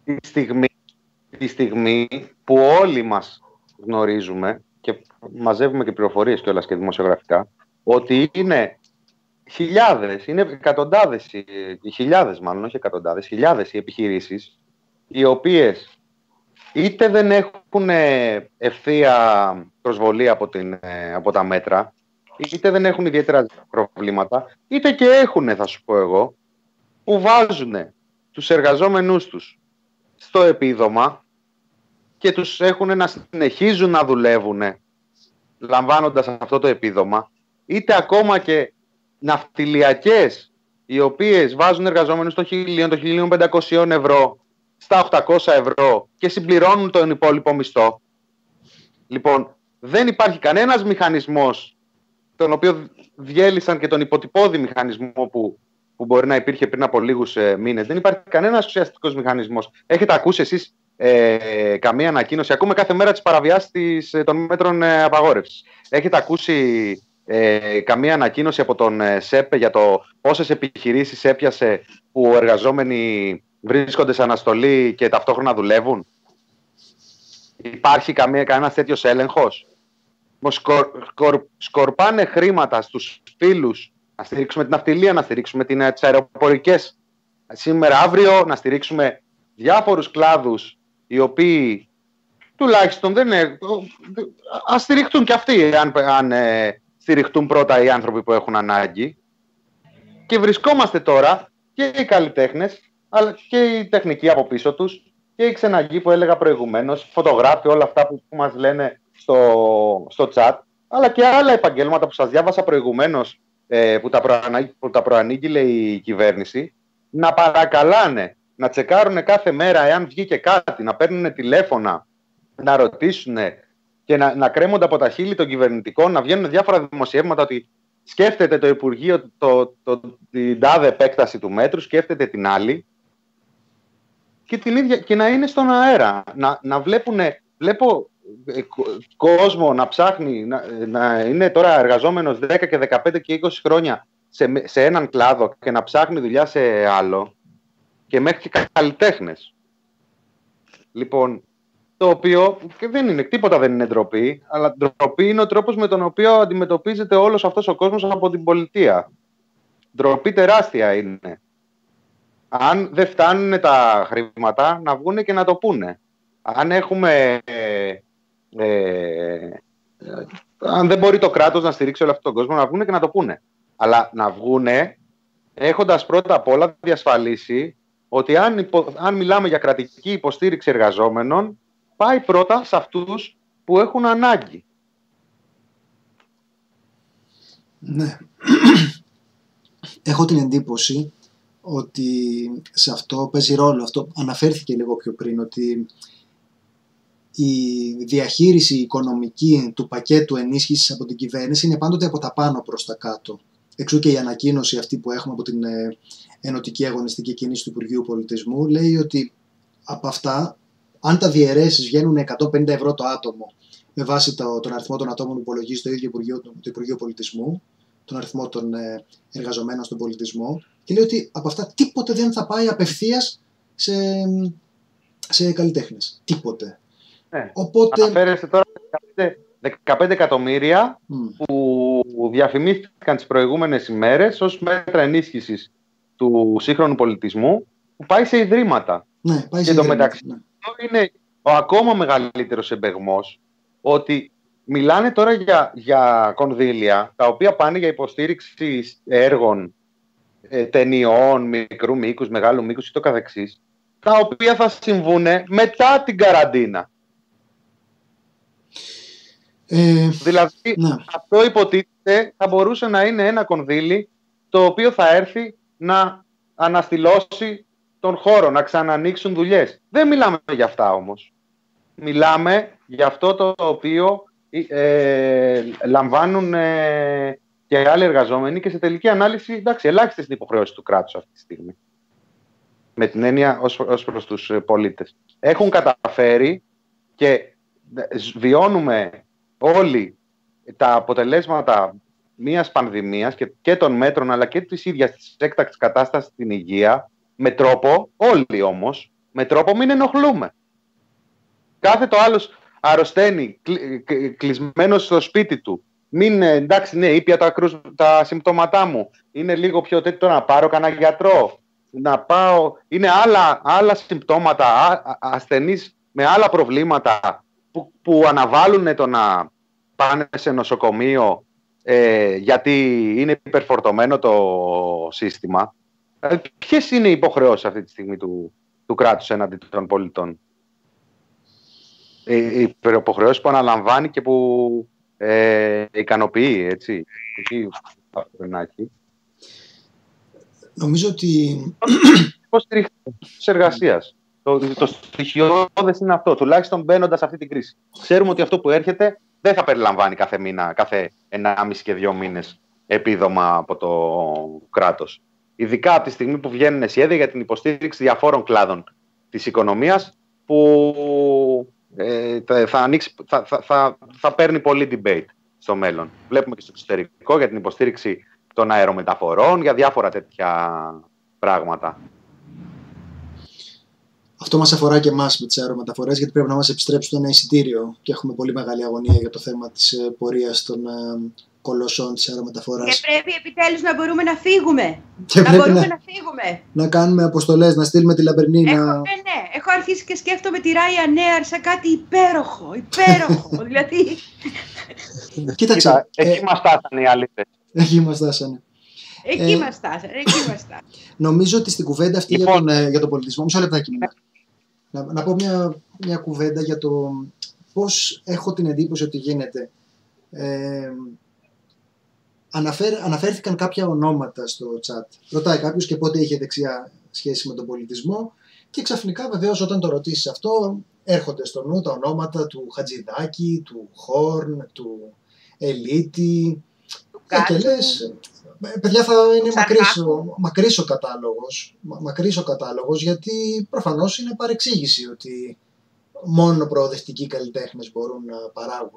Τη στιγμή που όλοι μας γνωρίζουμε και μαζεύουμε και πληροφορίες κιόλας και δημοσιογραφικά, ότι είναι χιλιάδες, είναι εκατοντάδες, χιλιάδες μάλλον, όχι εκατοντάδες, χιλιάδες οι επιχειρήσεις, οι οποίες είτε δεν έχουν ευθεία προσβολή από τα μέτρα, είτε δεν έχουν ιδιαίτερα προβλήματα, είτε και έχουν, θα σου πω εγώ, που βάζουν τους εργαζόμενούς τους στο επίδομα και τους έχουν να συνεχίζουν να δουλεύουν λαμβάνοντας αυτό το επίδομα, είτε ακόμα και ναυτιλιακές οι οποίες βάζουν εργαζόμενους των 1.000, των 1.500 ευρώ στα 800 ευρώ και συμπληρώνουν τον υπόλοιπο μισθό. Λοιπόν, δεν υπάρχει κανένας μηχανισμός, τον οποίο διέλυσαν και τον υποτυπώδη μηχανισμό που μπορεί να υπήρχε πριν από λίγους μήνες. Δεν υπάρχει κανένας ουσιαστικός μηχανισμός. Έχετε ακούσει εσείς καμία ανακοίνωση? Ακούμε κάθε μέρα τις παραβιάσεις των μέτρων απαγόρευσης. Έχετε ακούσει καμία ανακοίνωση από τον ΣΕΠ για το πόσες επιχειρήσεις έπιασε που οι εργαζόμενοι βρίσκονται σε αναστολή και ταυτόχρονα δουλεύουν? Υπάρχει κανένας τέτοιος έλεγχος? Σκορπάνε χρήματα στους φίλους να στηρίξουμε την ναυτιλία, να στηρίξουμε τις αεροπορικές σήμερα, αύριο, να στηρίξουμε διάφορους κλάδους οι οποίοι τουλάχιστον ας στηριχτούν και αυτοί αν στηριχτούν πρώτα οι άνθρωποι που έχουν ανάγκη. Και βρισκόμαστε τώρα και οι καλλιτέχνες αλλά και οι τεχνικοί από πίσω τους και οι ξεναγοί που έλεγα προηγουμένως, φωτογράφοι, όλα αυτά που μας λένε στο chat, αλλά και άλλα επαγγέλματα που σας διάβασα προηγουμένως που τα προανήγγειλε η κυβέρνηση, να παρακαλάνε, να τσεκάρουν κάθε μέρα εάν βγήκε κάτι, να παίρνουν τηλέφωνα, να ρωτήσουν και να κρέμονται από τα χείλη των κυβερνητικών, να βγαίνουν διάφορα δημοσιεύματα ότι σκέφτεται το Υπουργείο την τάδε επέκταση του μέτρου, σκέφτεται την άλλη και την ίδια, και να είναι στον αέρα. Να βλέπω κόσμο να ψάχνει, να είναι τώρα εργαζόμενος 10 και 15 και 20 χρόνια σε έναν κλάδο και να ψάχνει δουλειά σε άλλο, και μέχρι και καλλιτέχνες. Λοιπόν, το οποίο τίποτα δεν είναι ντροπή, αλλά ντροπή είναι ο τρόπος με τον οποίο αντιμετωπίζεται όλος αυτός ο κόσμος από την πολιτεία. Ντροπή τεράστια είναι. Αν δεν φτάνουν τα χρήματα, να βγούνε και να το πούνε. Αν αν δεν μπορεί το κράτος να στηρίξει όλο αυτόν τον κόσμο, να βγούνε και να το πούνε. Αλλά να βγούνε έχοντας πρώτα απ' όλα διασφαλίσει ότι αν μιλάμε για κρατική υποστήριξη εργαζόμενων, πάει πρώτα σε αυτούς που έχουν ανάγκη. Ναι. Έχω την εντύπωση ότι σε αυτό παίζει ρόλο. Αυτό αναφέρθηκε λίγο πιο πριν, ότι η διαχείριση οικονομική του πακέτου ενίσχυσης από την κυβέρνηση είναι πάντοτε από τα πάνω προς τα κάτω. Εξού και η ανακοίνωση αυτή που έχουμε από την Ενωτική Αγωνιστική Κίνηση του Υπουργείου Πολιτισμού λέει ότι από αυτά, αν τα διαιρέσεις, βγαίνουν 150 ευρώ το άτομο με βάση τον αριθμό των ατόμων που υπολογίζει το ίδιο το Υπουργείο Πολιτισμού, τον αριθμό των εργαζομένων στον πολιτισμό, και λέει ότι από αυτά τίποτε δεν θα πάει απευθείας σε καλλιτέχνες. Τίποτε. Οπότε αναφέρεστε τώρα 15 εκατομμύρια που διαφημίστηκαν τις προηγούμενες ημέρες ως μέτρα ενίσχυσης του σύγχρονου πολιτισμού, που πάει σε ιδρύματα. Ναι, πάει σε ιδρύματα. Και το μεταξύ είναι ο ακόμα μεγαλύτερος εμπεγμός, ότι μιλάνε τώρα για κονδύλια τα οποία πάνε για υποστήριξη έργων, ταινιών, μικρού μήκους, μεγάλου μήκους ή το καθεξής, τα οποία θα συμβούν μετά την καραντίνα. Δηλαδή, ναι. Αυτό υποτίθεται θα μπορούσε να είναι ένα κονδύλι το οποίο θα έρθει να αναστηλώσει τον χώρο, να ξανανοίξουν δουλειές. Δεν μιλάμε για αυτά όμως. Μιλάμε για αυτό το οποίο λαμβάνουν και άλλοι εργαζόμενοι και σε τελική ανάλυση, εντάξει, ελάχιστες είναι οι υποχρεώσεις του κράτους αυτή τη στιγμή. Με την έννοια ως προς τους πολίτες. Έχουν καταφέρει και βιώνουμε όλοι τα αποτελέσματα μιας πανδημίας και των μέτρων αλλά και της ίδιας της έκτακτης κατάστασης στην υγεία με τρόπο, όλοι όμως, με τρόπο μην ενοχλούμε. Κάθε το άλλος αρρωσταίνει κλεισμένος στο σπίτι του. Μην, εντάξει, ναι, ήπια τα συμπτώματά μου. Είναι λίγο πιο τέτοιο να πάρω κανένα γιατρό. Να πάω. Είναι άλλα συμπτώματα, ασθενείς με άλλα προβλήματα που αναβάλουν το να πάνε σε νοσοκομείο γιατί είναι υπερφορτωμένο το σύστημα. Ποιες είναι οι υποχρεώσεις αυτή τη στιγμή του κράτους έναντι των πολιτών? Οι υποχρεώσεις που αναλαμβάνει και που ικανοποιεί, έτσι. Νομίζω ότι... Υποστηρίχθηκε της εργασίας. Το στοιχειώδες είναι αυτό, τουλάχιστον μπαίνοντας σε αυτή την κρίση. Ξέρουμε ότι αυτό που έρχεται δεν θα περιλαμβάνει κάθε μήνα, κάθε 1,5 και 2 μήνες επίδομα από το κράτος. Ειδικά από τη στιγμή που βγαίνουν σχέδια για την υποστήριξη διαφόρων κλάδων της οικονομίας που θα παίρνει πολύ debate στο μέλλον. Βλέπουμε και στο εξωτερικό για την υποστήριξη των αερομεταφορών, για διάφορα τέτοια πράγματα. Αυτό μας αφορά και εμάς με τις αερομεταφορές, γιατί πρέπει να μας επιστρέψουν ένα εισιτήριο και έχουμε πολύ μεγάλη αγωνία για το θέμα της πορείας των κολοσσών της αερομεταφοράς. Και πρέπει επιτέλους να μπορούμε να φύγουμε. Και να μπορούμε να φύγουμε. Να κάνουμε αποστολές, να στείλουμε τη Λαμπερνή. Ναι. Έχω αρχίσει και σκέφτομαι τη Ryanair σαν κάτι υπέροχο. Δηλαδή. Κοίταξε. Εκεί μας φτάσανε οι αλήθειες. Εκεί μας φτάσανε. Εκεί μας φτάσανε. Νομίζω ότι στην κουβέντα αυτή για τον πολιτισμό, μισό λεπτάκι να πω μια κουβέντα για το πώς έχω την εντύπωση ότι γίνεται. Αναφέρθηκαν κάποια ονόματα στο chat. Ρωτάει κάποιος και πότε είχε δεξιά σχέση με τον πολιτισμό και ξαφνικά βεβαίως όταν το ρωτήσεις αυτό έρχονται στο νου τα ονόματα του Χατζηδάκη, του Χόρν, του Ελίτη και λες, παιδιά, θα είναι μακρύς ο κατάλογος γιατί προφανώς είναι παρεξήγηση ότι μόνο προοδευτικοί καλλιτέχνες μπορούν να παράγουν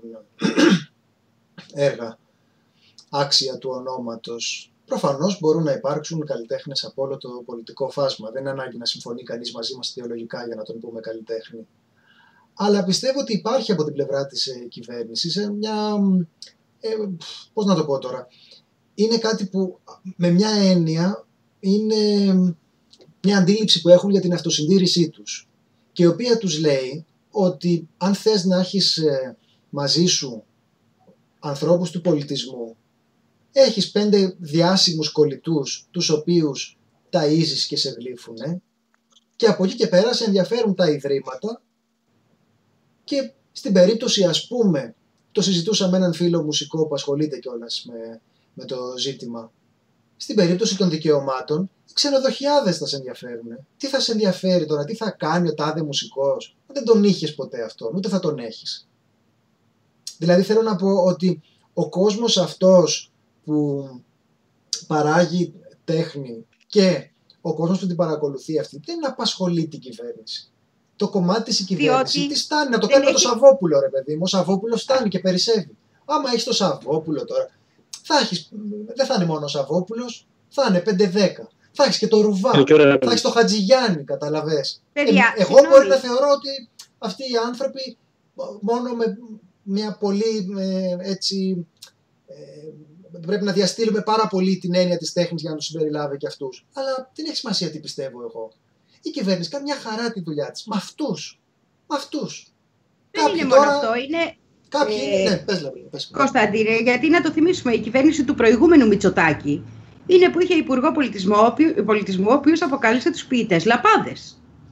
έργα άξια του ονόματος. Προφανώς μπορούν να υπάρξουν καλλιτέχνες από όλο το πολιτικό φάσμα. Δεν είναι ανάγκη να συμφωνεί κανείς μαζί μας ιδεολογικά για να τον πούμε καλλιτέχνη. Αλλά πιστεύω ότι υπάρχει από την πλευρά της κυβέρνησης μια... πώς να το πω τώρα... Είναι κάτι που με μια έννοια είναι μια αντίληψη που έχουν για την αυτοσυντήρησή τους και η οποία τους λέει ότι αν θες να έχεις μαζί σου ανθρώπους του πολιτισμού, έχεις 5 διάσημους κολλητούς τους οποίους ταΐζεις και σε γλύφουν και από εκεί και πέρα σε ενδιαφέρουν τα ιδρύματα και στην περίπτωση, ας πούμε, το συζητούσα με έναν φίλο μουσικό που ασχολείται κιόλας με το ζήτημα, στην περίπτωση των δικαιωμάτων οι ξενοδοχιάδες θα σε ενδιαφέρουν. Τι θα σε ενδιαφέρει τώρα, τι θα κάνει ο τάδε μουσικός? Δεν τον είχες ποτέ αυτόν, ούτε θα τον έχεις. Δηλαδή θέλω να πω ότι ο κόσμος αυτός που παράγει τέχνη και ο κόσμος που την παρακολουθεί αυτή δεν απασχολεί την κυβέρνηση. Το κομμάτι της η κυβέρνηση τι στάνει, να το κάνει με το Σαββόπουλο, ρε παιδί μου. Ο Σαββόπουλος φτάνει και περισσεύει. Άμα έχεις το Σαββόπουλο τώρα, δεν θα είναι μόνο ο Σαββόπουλος, θα είναι 5-10. Θα έχεις και το Ρουβά, θα έχεις το Χατζηγιάννη, καταλαβες. Εγώ μπορεί να θεωρώ ότι αυτοί οι άνθρωποι μόνο με μια πολύ έτσι... πρέπει να διαστήλουμε πάρα πολύ την έννοια της τέχνης για να τους συμπεριλάβει και αυτούς. Αλλά δεν έχει σημασία τι πιστεύω εγώ. Η κυβέρνηση κάνει μια χαρά τη δουλειά της. Με αυτούς. Δεν είναι μόνο αυτό, είναι... Κάποιοι πες. Κωνσταντίνε, γιατί να το θυμίσουμε, η κυβέρνηση του προηγούμενου Μητσοτάκη είναι που είχε υπουργό πολιτισμού, ο οποίος αποκάλεσε τους ποιητές λαπάδες.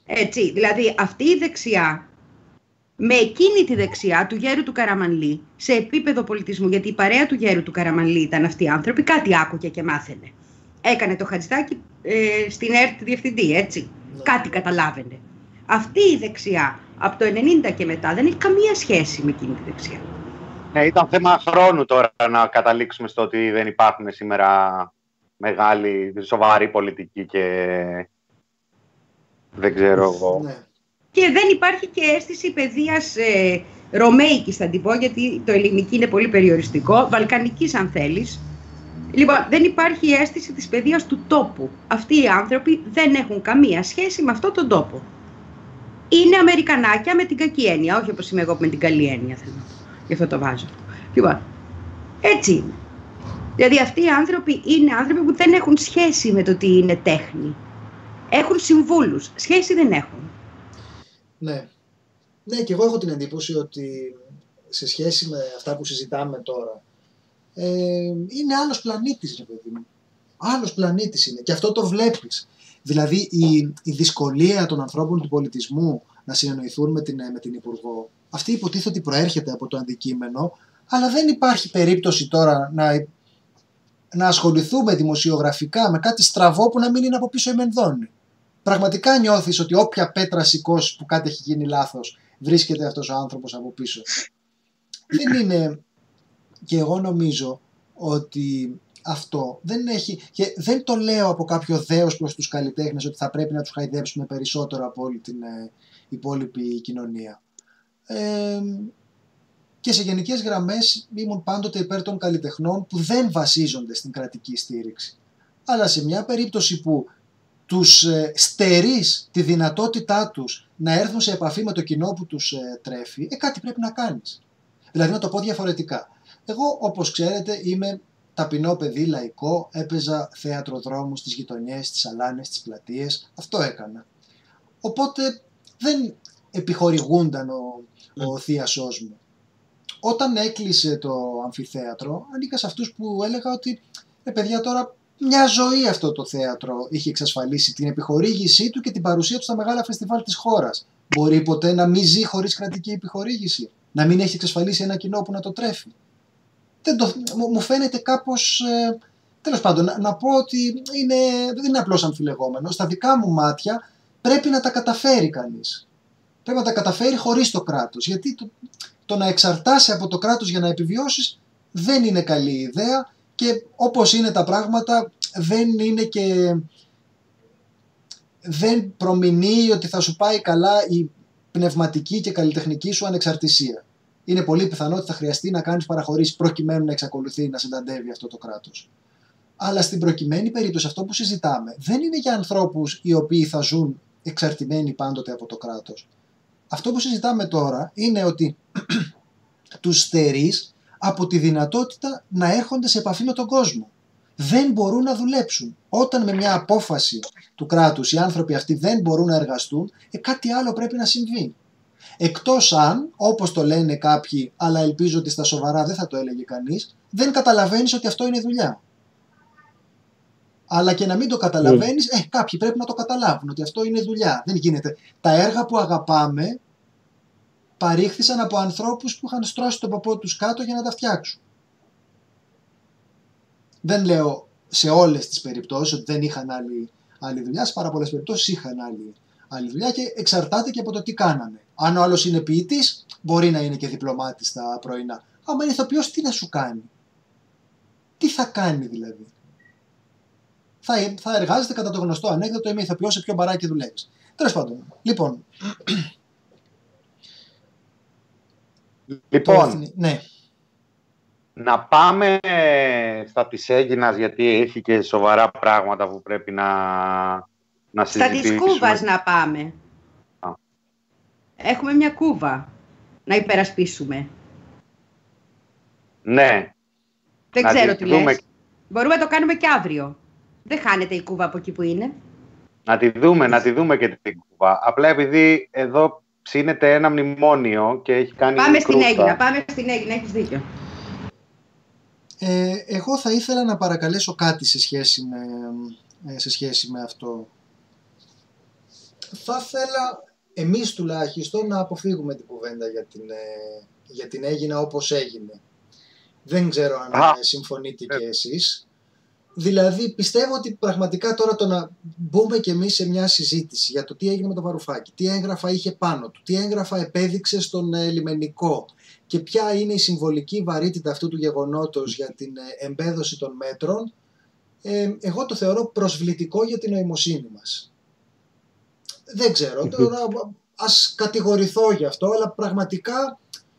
Έτσι, δηλαδή αυτή η δεξιά, με εκείνη τη δεξιά του Γέρου του Καραμανλή, σε επίπεδο πολιτισμού, γιατί η παρέα του Γέρου του Καραμανλή ήταν αυτοί οι άνθρωποι, κάτι άκουγε και μάθαινε. Έκανε το Χατζηδάκι στην ΕΡΤ διευθυντή, έτσι. Κάτι καταλάβαινε. Αυτή η δεξιά, από το 90 και μετά, δεν έχει καμία σχέση με εκείνη τη δεξιά. Ναι, ήταν θέμα χρόνου τώρα να καταλήξουμε στο ότι δεν υπάρχουν σήμερα μεγάλη, σοβαρή πολιτική και δεν ξέρω εγώ. Ναι. Και δεν υπάρχει και αίσθηση παιδείας ρωμαϊκής, θα την πω, γιατί το ελληνική είναι πολύ περιοριστικό, βαλκανικής αν θέλεις. Λοιπόν, δεν υπάρχει αίσθηση της παιδείας του τόπου. Αυτοί οι άνθρωποι δεν έχουν καμία σχέση με αυτόν τον τόπο. Είναι Αμερικανάκια με την κακή έννοια, όχι όπως είμαι εγώ με την καλή έννοια, θέλω. Γι' αυτό το βάζω. Λοιπόν, έτσι είναι. Δηλαδή αυτοί οι άνθρωποι είναι άνθρωποι που δεν έχουν σχέση με το τι είναι τέχνη. Έχουν συμβούλους, σχέση δεν έχουν. Ναι. Ναι, και εγώ έχω την εντύπωση ότι σε σχέση με αυτά που συζητάμε τώρα, είναι άλλος πλανήτης, ρε παιδί μου. Άλλος πλανήτης είναι. Και αυτό το βλέπεις. Δηλαδή η δυσκολία των ανθρώπων του πολιτισμού να συνεννοηθούν με την Υπουργό, αυτή υποτίθεται ότι προέρχεται από το αντικείμενο, αλλά δεν υπάρχει περίπτωση τώρα να ασχοληθούμε δημοσιογραφικά με κάτι στραβό που να μην είναι από πίσω η Μενδώνη. Πραγματικά νιώθεις ότι όποια πέτρα σηκώσει που κάτι έχει γίνει λάθος, βρίσκεται αυτός ο άνθρωπος από πίσω. Δεν είναι... Και εγώ νομίζω ότι αυτό δεν έχει... Και δεν το λέω από κάποιο δέος προς τους καλλιτέχνες ότι θα πρέπει να τους χαϊδέψουμε περισσότερο από όλη την υπόλοιπη κοινωνία. Και σε γενικές γραμμές ήμουν πάντοτε υπέρ των καλλιτεχνών που δεν βασίζονται στην κρατική στήριξη. Αλλά σε μια περίπτωση που τους στερείς τη δυνατότητά τους να έρθουν σε επαφή με το κοινό που τους τρέφει, κάτι πρέπει να κάνεις. Δηλαδή να το πω διαφορετικά. Εγώ, όπως ξέρετε, είμαι ταπεινό παιδί, λαϊκό, έπαιζα θέατρο-δρόμους στις γειτονιές, στις αλάνες, στις πλατείες, αυτό έκανα. Οπότε δεν επιχορηγούνταν ο θείασός μου. Όταν έκλεισε το αμφιθέατρο, ανήκα σε αυτούς που έλεγα ότι παιδιά, τώρα μια ζωή αυτό το θέατρο είχε εξασφαλίσει την επιχορήγησή του και την παρουσία του στα μεγάλα φεστιβάλ της χώρας. Μπορεί ποτέ να μην ζει χωρίς κρατική επιχορήγηση, να μην έχει εξασφαλίσει ένα κοινό που να το τρέφει. Μου φαίνεται κάπως, τέλος πάντων, να πω ότι δεν είναι απλώς αμφιλεγόμενο. Στα δικά μου μάτια πρέπει να τα καταφέρει κανείς. Πρέπει να τα καταφέρει χωρίς το κράτος, γιατί το να εξαρτάσαι από το κράτος για να επιβιώσεις δεν είναι καλή ιδέα και όπως είναι τα πράγματα δεν προμηνύει ότι θα σου πάει καλά η πνευματική και καλλιτεχνική σου ανεξαρτησία. Είναι πολύ πιθανό ότι θα χρειαστεί να κάνεις παραχωρήσεις προκειμένου να εξακολουθεί να συνταντεύει αυτό το κράτος. Αλλά στην προκειμένη περίπτωση αυτό που συζητάμε δεν είναι για ανθρώπους οι οποίοι θα ζουν εξαρτημένοι πάντοτε από το κράτος. Αυτό που συζητάμε τώρα είναι ότι τους στερείς από τη δυνατότητα να έρχονται σε επαφή με τον κόσμο. Δεν μπορούν να δουλέψουν. Όταν με μια απόφαση του κράτους οι άνθρωποι αυτοί δεν μπορούν να εργαστούν, κάτι άλλο πρέπει να συμβεί. Εκτός αν, όπως το λένε κάποιοι, αλλά ελπίζω ότι στα σοβαρά δεν θα το έλεγε κανείς, δεν καταλαβαίνεις ότι αυτό είναι δουλειά. Αλλά και να μην το καταλαβαίνεις, κάποιοι πρέπει να το καταλάβουν ότι αυτό είναι δουλειά. Δεν γίνεται. Τα έργα που αγαπάμε παρήχθησαν από ανθρώπους που είχαν στρώσει τον ποπό τους κάτω για να τα φτιάξουν. Δεν λέω σε όλες τις περιπτώσεις ότι δεν είχαν άλλη δουλειά, σε πάρα πολλές περιπτώσεις είχαν άλλη δουλειά και εξαρτάται και από το τι κάνανε. Αν ο άλλος είναι ποιητής, μπορεί να είναι και διπλωμάτης στα πρωινά. Άμα είναι ηθοποιός, τι να σου κάνει? Τι θα κάνει δηλαδή? Θα εργάζεται κατά το γνωστό ανέκδοτο, είμαι ηθοποιός, σε ποιο μπαράκι δουλεύεις. Τέλος πάντων, λοιπόν, ναι. Να πάμε στα της Έγινας, γιατί έχει και σοβαρά πράγματα που πρέπει να συζητήσουμε. Στα της Κούβας να πάμε. Έχουμε μια Κούβα να υπερασπίσουμε. Ναι. Δεν ξέρω τι λες. Μπορούμε να το κάνουμε και αύριο. Δεν χάνεται η Κούβα από εκεί που είναι. Να τη δούμε και την Κούβα. Απλά επειδή εδώ ψήνεται ένα μνημόνιο και έχει κάνει... Πάμε στην Έγινα, έχεις δίκιο. Εγώ θα ήθελα να παρακαλέσω κάτι σε σχέση με αυτό. Θα ήθελα εμείς τουλάχιστον να αποφύγουμε την κουβέντα για την Αίγινα όπως έγινε. Δεν ξέρω αν συμφωνείτε και εσείς. Δηλαδή πιστεύω ότι πραγματικά τώρα το να μπούμε κι εμείς σε μια συζήτηση για το τι έγινε με το Βαρουφάκη, τι έγγραφα είχε πάνω του, τι έγγραφα επέδειξε στον λιμενικό και ποια είναι η συμβολική βαρύτητα αυτού του γεγονότος για την εμπέδωση των μέτρων, εγώ το θεωρώ προσβλητικό για την νοημοσύνη μας. Δεν ξέρω, τώρα ας κατηγορηθώ γι' αυτό, αλλά πραγματικά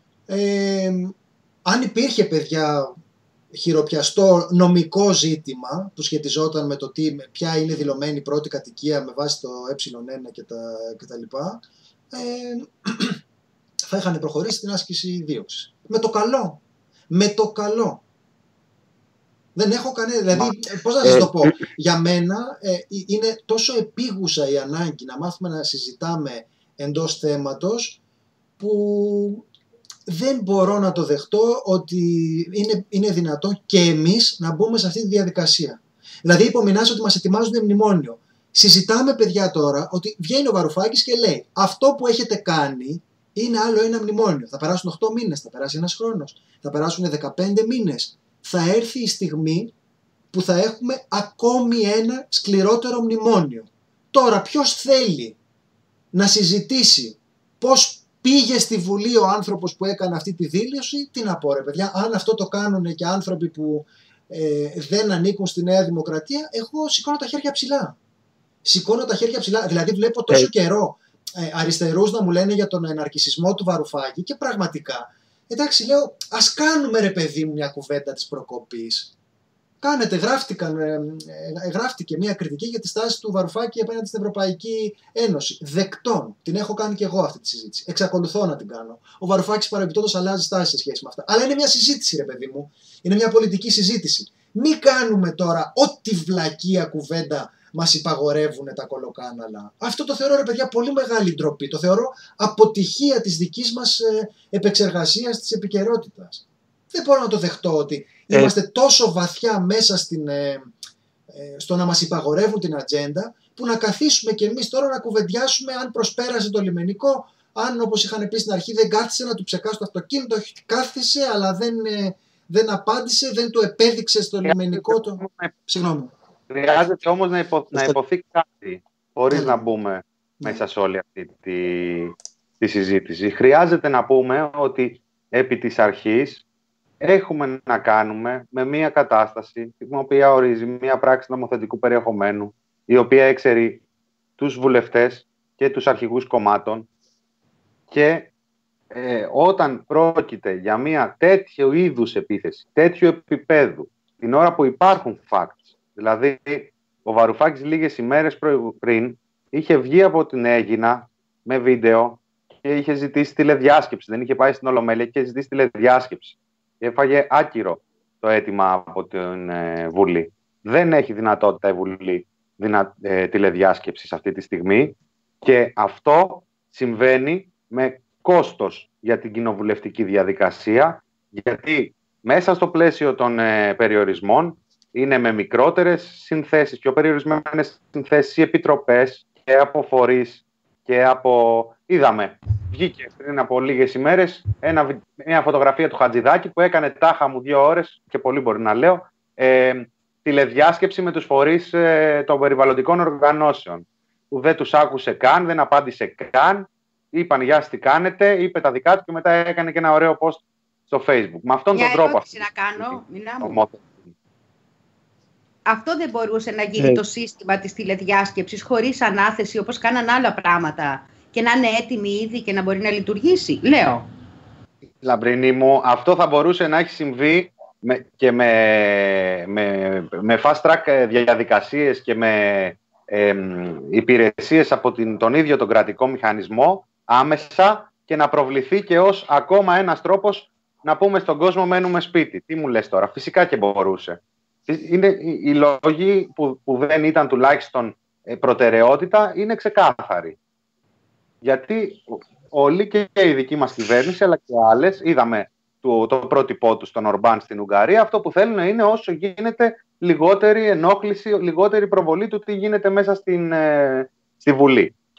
αν υπήρχε, παιδιά, χειροπιαστό νομικό ζήτημα που σχετιζόταν με το ποια είναι δηλωμένη η πρώτη κατοικία με βάση το ε1 και τα λοιπά, θα είχαν προχωρήσει στην άσκηση δίωξης. Με το καλό. Με το καλό. Δεν έχω κανένα, δηλαδή, πώς να σας το πω, για μένα είναι τόσο επίγουσα η ανάγκη να μάθουμε να συζητάμε εντός θέματος που δεν μπορώ να το δεχτώ ότι είναι δυνατόν και εμείς να μπούμε σε αυτή τη διαδικασία. Δηλαδή υπομεινάζει ότι μας ετοιμάζουν μνημόνιο. Συζητάμε, παιδιά, τώρα ότι βγαίνει ο Βαρουφάκης και λέει αυτό που έχετε κάνει είναι άλλο ένα μνημόνιο. Θα περάσουν 8 μήνες, θα περάσει ένας χρόνος, θα περάσουν 15 μήνες. Θα έρθει η στιγμή που θα έχουμε ακόμη ένα σκληρότερο μνημόνιο. Τώρα ποιος θέλει να συζητήσει πώς πήγε στη Βουλή ο άνθρωπος που έκανε αυτή τη δήλωση, τι να πω ρε παιδιά, αν αυτό το κάνουν και άνθρωποι που δεν ανήκουν στη Νέα Δημοκρατία, εγώ σηκώνω τα χέρια ψηλά. Σηκώνω τα χέρια ψηλά, δηλαδή βλέπω τόσο καιρό αριστερούς να μου λένε για τον ναρκισσισμό του Βαρουφάκη και πραγματικά, εντάξει λέω, ας κάνουμε ρε παιδί μου μια κουβέντα της προκοπής. Κάνετε, γράφτηκε μια κριτική για τη στάση του Βαρουφάκη απέναντι στην Ευρωπαϊκή Ένωση. Δεκτών. Την έχω κάνει και εγώ αυτή τη συζήτηση. Εξακολουθώ να την κάνω. Ο Βαρουφάκης παρεμπιπτόντως αλλάζει στάση σε σχέση με αυτά. Αλλά είναι μια συζήτηση, ρε παιδί μου. Είναι μια πολιτική συζήτηση. Μην κάνουμε τώρα ό,τι βλακεία κουβέντα μας υπαγορεύουν τα κολοκάναλα. Αυτό το θεωρώ, ρε παιδιά, πολύ μεγάλη ντροπή. Το θεωρώ αποτυχία της δικής μας επεξεργασίας της επικαιρότητας. Δεν μπορώ να το δεχτώ ότι είμαστε τόσο βαθιά μέσα στο να μας υπαγορεύουν την ατζέντα, που να καθίσουμε κι εμείς τώρα να κουβεντιάσουμε αν προσπέρασε το λιμενικό, αν όπως είχαν πει στην αρχή δεν κάθισε να του ψεκάσει το αυτοκίνητο, κάθισε αλλά δεν απάντησε, δεν του επέδειξε στο λιμενικό το... Συγγνώμη. Χρειάζεται όμως να υποθεί κάτι, χωρίς να μπούμε μέσα σε όλη αυτή τη συζήτηση. Χρειάζεται να πούμε ότι επί της αρχής έχουμε να κάνουμε με μια κατάσταση την οποία ορίζει μια πράξη νομοθετικού περιεχομένου, η οποία εξαιρεί τους βουλευτές και τους αρχηγούς κομμάτων, και όταν πρόκειται για μια τέτοιου είδους επίθεση, τέτοιου επίπεδου, την ώρα που υπάρχουν facts, δηλαδή ο Βαρουφάκης λίγες ημέρες πριν είχε βγει από την Αίγινα με βίντεο και είχε ζητήσει τηλεδιάσκεψη, δεν είχε πάει στην Ολομέλεια και είχε ζητήσει τηλεδιάσκεψη. Έφαγε άκυρο το αίτημα από την Βουλή. Δεν έχει δυνατότητα η Βουλή τηλεδιάσκεψης αυτή τη στιγμή και αυτό συμβαίνει με κόστος για την κοινοβουλευτική διαδικασία, γιατί μέσα στο πλαίσιο των περιορισμών είναι με μικρότερες συνθέσεις, πιο περιορισμένες συνθέσεις οι επιτροπές και από φορείς και από... Είδαμε, βγήκε πριν από λίγες ημέρες μια φωτογραφία του Χατζηδάκη που έκανε τάχα μου 2 ώρες και πολύ μπορεί να λέω τηλεδιάσκεψη με τους φορείς των περιβαλλοντικών οργανώσεων, που δεν τους άκουσε καν, δεν απάντησε καν, είπαν γεια σας τι κάνετε, είπε τα δικά του και μετά έκανε και ένα ωραίο post στο Facebook. Με αυτόν τον τρόπο αυτό δεν μπορούσε να γίνει το σύστημα της τηλεδιάσκεψης χωρίς ανάθεση όπως κάναν άλλα πράγματα και να είναι έτοιμη ήδη και να μπορεί να λειτουργήσει, λέω. Λαμπρινή μου, αυτό θα μπορούσε να έχει συμβεί και με fast track διαδικασίες και με υπηρεσίες από τον ίδιο τον κρατικό μηχανισμό άμεσα και να προβληθεί και ως ακόμα ένας τρόπος να πούμε στον κόσμο μένουμε σπίτι. Τι μου λες τώρα, φυσικά και μπορούσε. Είναι, οι λόγοι που δεν ήταν τουλάχιστον προτεραιότητα είναι ξεκάθαροι. Γιατί όλοι και η δική μας κυβέρνηση αλλά και άλλες, είδαμε το πρότυπό του στον Ορμπάν στην Ουγγαρία, αυτό που θέλουν είναι όσο γίνεται λιγότερη ενόχληση, λιγότερη προβολή του τι γίνεται μέσα στη Βουλή.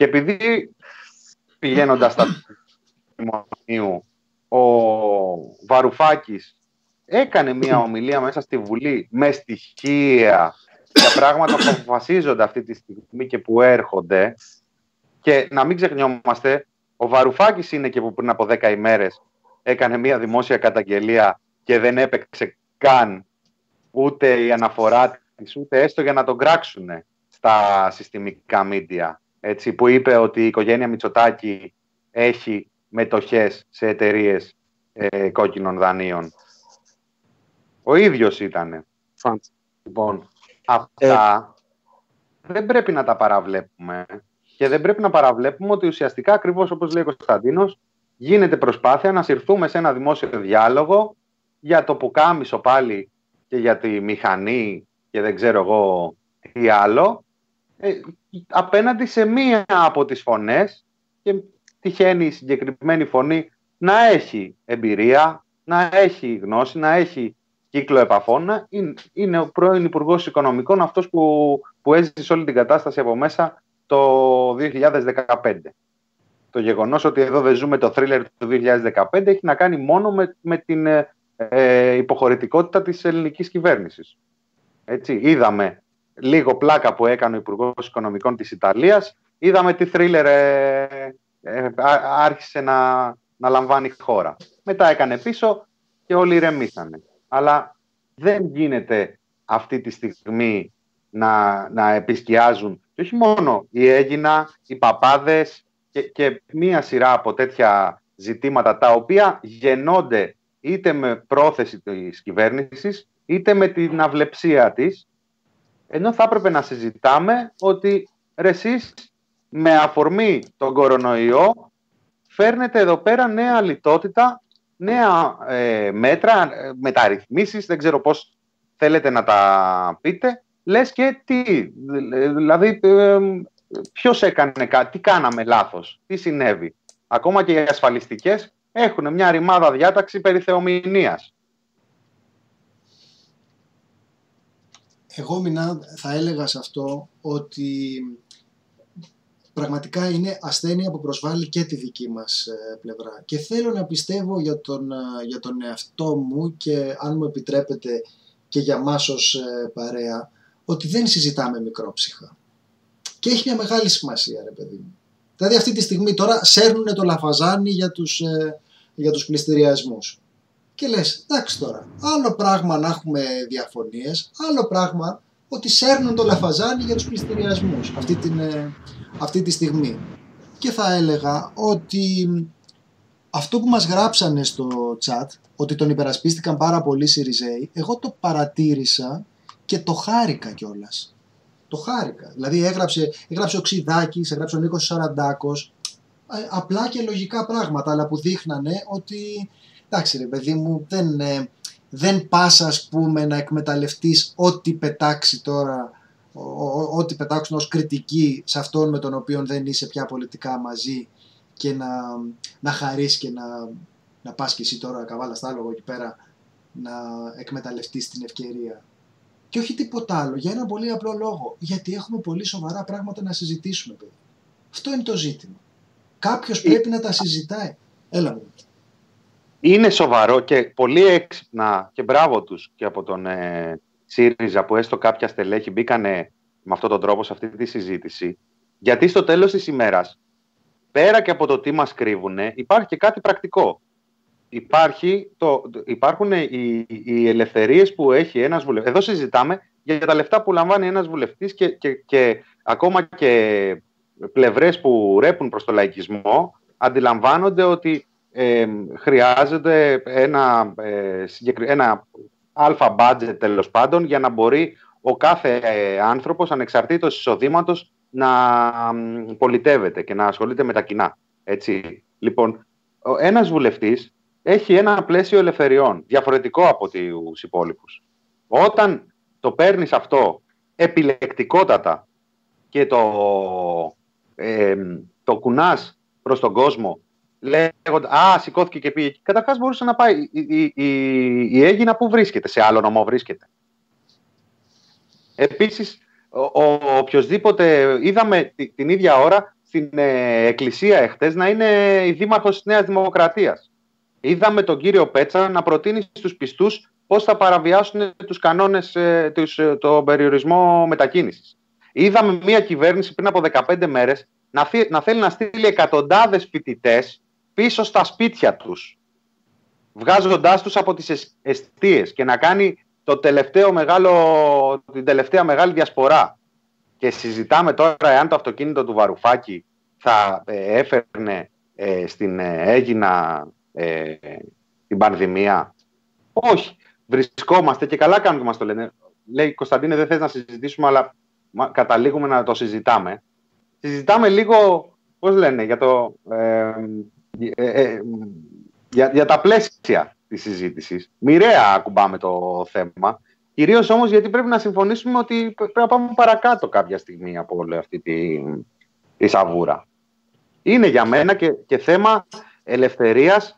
Και επειδή πηγαίνοντας στα Δημοτικού, ο Βαρουφάκης έκανε μια ομιλία μέσα στη Βουλή με στοιχεία για πράγματα που αποφασίζονται αυτή τη στιγμή και που έρχονται, και να μην ξεχνιόμαστε, ο Βαρουφάκης είναι και που πριν από 10 ημέρες έκανε μια δημόσια καταγγελία και δεν έπαιξε καν ούτε η αναφορά της, ούτε έστω για να τον κράξουν στα συστημικά μίντια. Έτσι, που είπε ότι η οικογένεια Μητσοτάκη έχει μετοχές σε εταιρείες κόκκινων δανείων. Ο ίδιος ήτανε. Λοιπόν, αυτά δεν πρέπει να τα παραβλέπουμε, και δεν πρέπει να παραβλέπουμε ότι ουσιαστικά, ακριβώς όπως λέει ο Κωνσταντίνος, γίνεται προσπάθεια να συρθούμε σε ένα δημόσιο διάλογο για το πουκάμισο πάλι και για τη μηχανή και δεν ξέρω εγώ τι άλλο, απέναντι σε μία από τις φωνές, και τυχαίνει η συγκεκριμένη φωνή να έχει εμπειρία, να έχει γνώση, να έχει κύκλο επαφών. Είναι ο πρώην Υπουργός Οικονομικών, αυτός που έζησε όλη την κατάσταση από μέσα το 2015. Το γεγονός ότι εδώ δεν ζούμε το θρίλερ του 2015 έχει να κάνει μόνο με την υποχωρητικότητα της ελληνικής κυβέρνησης. Έτσι, είδαμε λίγο πλάκα που έκανε ο Υπουργός Οικονομικών της Ιταλίας, είδαμε τι θρίλερ άρχισε να λαμβάνει χώρα. Μετά έκανε πίσω και όλοι ηρεμήσανε. Αλλά δεν γίνεται αυτή τη στιγμή να επισκιάζουν, και όχι μόνο η Αίγινα, οι παπάδες και μία σειρά από τέτοια ζητήματα, τα οποία γεννώνται είτε με πρόθεση της κυβέρνησης είτε με την αυλεψία της, ενώ θα έπρεπε να συζητάμε ότι εσείς με αφορμή τον κορονοϊό φέρνετε εδώ πέρα νέα λιτότητα, νέα μέτρα, μεταρρυθμίσεις, δεν ξέρω πώς θέλετε να τα πείτε, λες και τι, δηλαδή ποιος έκανε κάτι, τι κάναμε λάθος, τι συνέβη. Ακόμα και οι ασφαλιστικές έχουν μια ρημάδα διάταξη περί θεομηνίας. Εγώ, Μινά, θα έλεγα σε αυτό ότι πραγματικά είναι ασθένεια που προσβάλλει και τη δική μας πλευρά. Και θέλω να πιστεύω για τον εαυτό μου και, αν μου επιτρέπετε, και για μας ως παρέα, ότι δεν συζητάμε μικρόψυχα. Και έχει μια μεγάλη σημασία, ρε παιδί μου. Δηλαδή αυτή τη στιγμή τώρα σέρνουν το λαφαζάνι για τους πληστηριασμούς. Και λες, εντάξει τώρα, άλλο πράγμα να έχουμε διαφωνίες, άλλο πράγμα ότι σέρνουν το λαφαζάνι για τους πληστηριασμούς αυτή τη στιγμή. Και θα έλεγα ότι αυτό που μας γράψανε στο chat, ότι τον υπερασπίστηκαν πάρα πολλοί Σιριζέοι, εγώ το παρατήρησα και το χάρηκα κιόλας. Το χάρηκα. Δηλαδή έγραψε ο Ξιδάκης, έγραψε ο Νίκος Σαραντάκος, απλά και λογικά πράγματα, αλλά που δείχνανε ότι, εντάξει ρε παιδί μου, δεν πας, ας πούμε, να εκμεταλλευτείς ό,τι πετάξει τώρα, ό,τι πετάξουν ως κριτική σε αυτόν με τον οποίο δεν είσαι πια πολιτικά μαζί, και να χαρείς και να πας και εσύ τώρα καβάλα στα άλογο εκεί πέρα να εκμεταλλευτείς την ευκαιρία. Και όχι τίποτα άλλο, για ένα πολύ απλό λόγο. Γιατί έχουμε πολύ σοβαρά πράγματα να συζητήσουμε, παιδί. Αυτό είναι το ζήτημα. Κάποιος πρέπει να τα συζητάει. Έλα μου. Είναι σοβαρό και πολύ έξυπνα, και μπράβο τους και από τον ΣΥΡΙΖΑ, που έστω κάποια στελέχη μπήκανε με αυτόν τον τρόπο σε αυτή τη συζήτηση. Γιατί στο τέλος της ημέρας, πέρα και από το τι μας κρύβουνε, υπάρχει και κάτι πρακτικό. Υπάρχουν οι ελευθερίες που έχει ένας βουλευτής. Εδώ συζητάμε για τα λεφτά που λαμβάνει ένας βουλευτής και ακόμα και πλευρές που ρέπουν προς το λαϊκισμό αντιλαμβάνονται ότι χρειάζεται ένα αλφα budget, τέλος πάντων, για να μπορεί ο κάθε άνθρωπος, ανεξαρτήτως εισοδήματος, να πολιτεύεται και να ασχολείται με τα κοινά. Έτσι. Λοιπόν, ένας βουλευτής έχει ένα πλαίσιο ελευθεριών διαφορετικό από τους υπόλοιπους. Όταν το παίρνεις αυτό επιλεκτικότατα και το κουνάς προς τον κόσμο, λέγοντας σηκώθηκε και πήγε, καταρχάς μπορούσε να πάει η Αίγινα που βρίσκεται, σε άλλο νομό βρίσκεται. Επίσης, οποιοσδήποτε, είδαμε την ίδια ώρα στην εκκλησία εχθές να είναι η δήμαρχος της Νέας Δημοκρατίας. Είδαμε τον κύριο Πέτσα να προτείνει στους πιστούς πώς θα παραβιάσουν τους κανόνες, τον περιορισμό μετακίνησης. Είδαμε μια κυβέρνηση πριν από 15 μέρες να θέλει να στείλει εκατοντάδες φοιτητές πίσω στα σπίτια τους, βγάζοντάς τους από τις εστίες και να κάνει την τελευταία μεγάλη διασπορά. Και συζητάμε τώρα εάν το αυτοκίνητο του Βαρουφάκη θα έφερνε στην Αίγινα την πανδημία. Όχι. Βρισκόμαστε και καλά κάνουν και μας το λένε. Λέει, Κωνσταντίνε, δεν θες να συζητήσουμε, αλλά καταλήγουμε να το συζητάμε. Συζητάμε λίγο, πώς λένε, για τα πλαίσια της συζήτησης. Μοιραία ακουμπάμε το θέμα. Κυρίως όμως γιατί πρέπει να συμφωνήσουμε ότι πρέπει να πάμε παρακάτω κάποια στιγμή από όλη αυτή τη σαβούρα. Είναι για μένα και θέμα ελευθερίας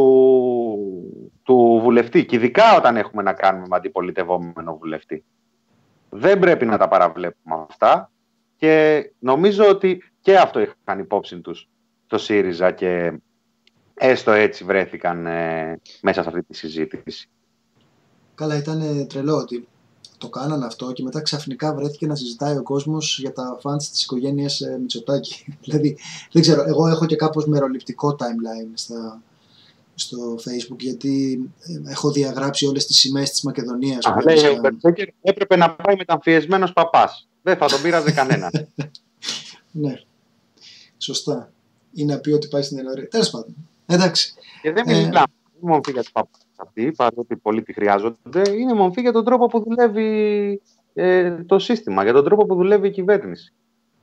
του βουλευτή. Και ειδικά όταν έχουμε να κάνουμε με αντιπολιτευόμενο βουλευτή. Δεν πρέπει να τα παραβλέπουμε αυτά. Και νομίζω ότι και αυτό είχαν υπόψη τους το ΣΥΡΙΖΑ και έστω έτσι βρέθηκαν μέσα σε αυτή τη συζήτηση. Καλά, ήταν τρελό ότι το κάνανε αυτό και μετά ξαφνικά βρέθηκε να συζητάει ο κόσμος για τα φαντς της οικογένειας Μητσοτάκη. Δηλαδή, δεν ξέρω, εγώ έχω και κάπως μεροληπτικό timeline στο Facebook, γιατί έχω διαγράψει όλες τις σημαίες της Μακεδονίας. Λέει ο Μπερτσέκερ, έπρεπε να πάει μεταμφιεσμένος παπάς. Δεν θα τον πείραζε κανένα. Ναι, σωστά. Ή να πει ότι πάει στην Ελωρία. Τέλος πάντων. Εντάξει. Και δεν μιλάμε μόνο για τους παπάς αυτοί, παρότι πολλοί τη χρειάζονται. Είναι μορφή για τον τρόπο που δουλεύει το σύστημα, για τον τρόπο που δουλεύει η κυβέρνηση.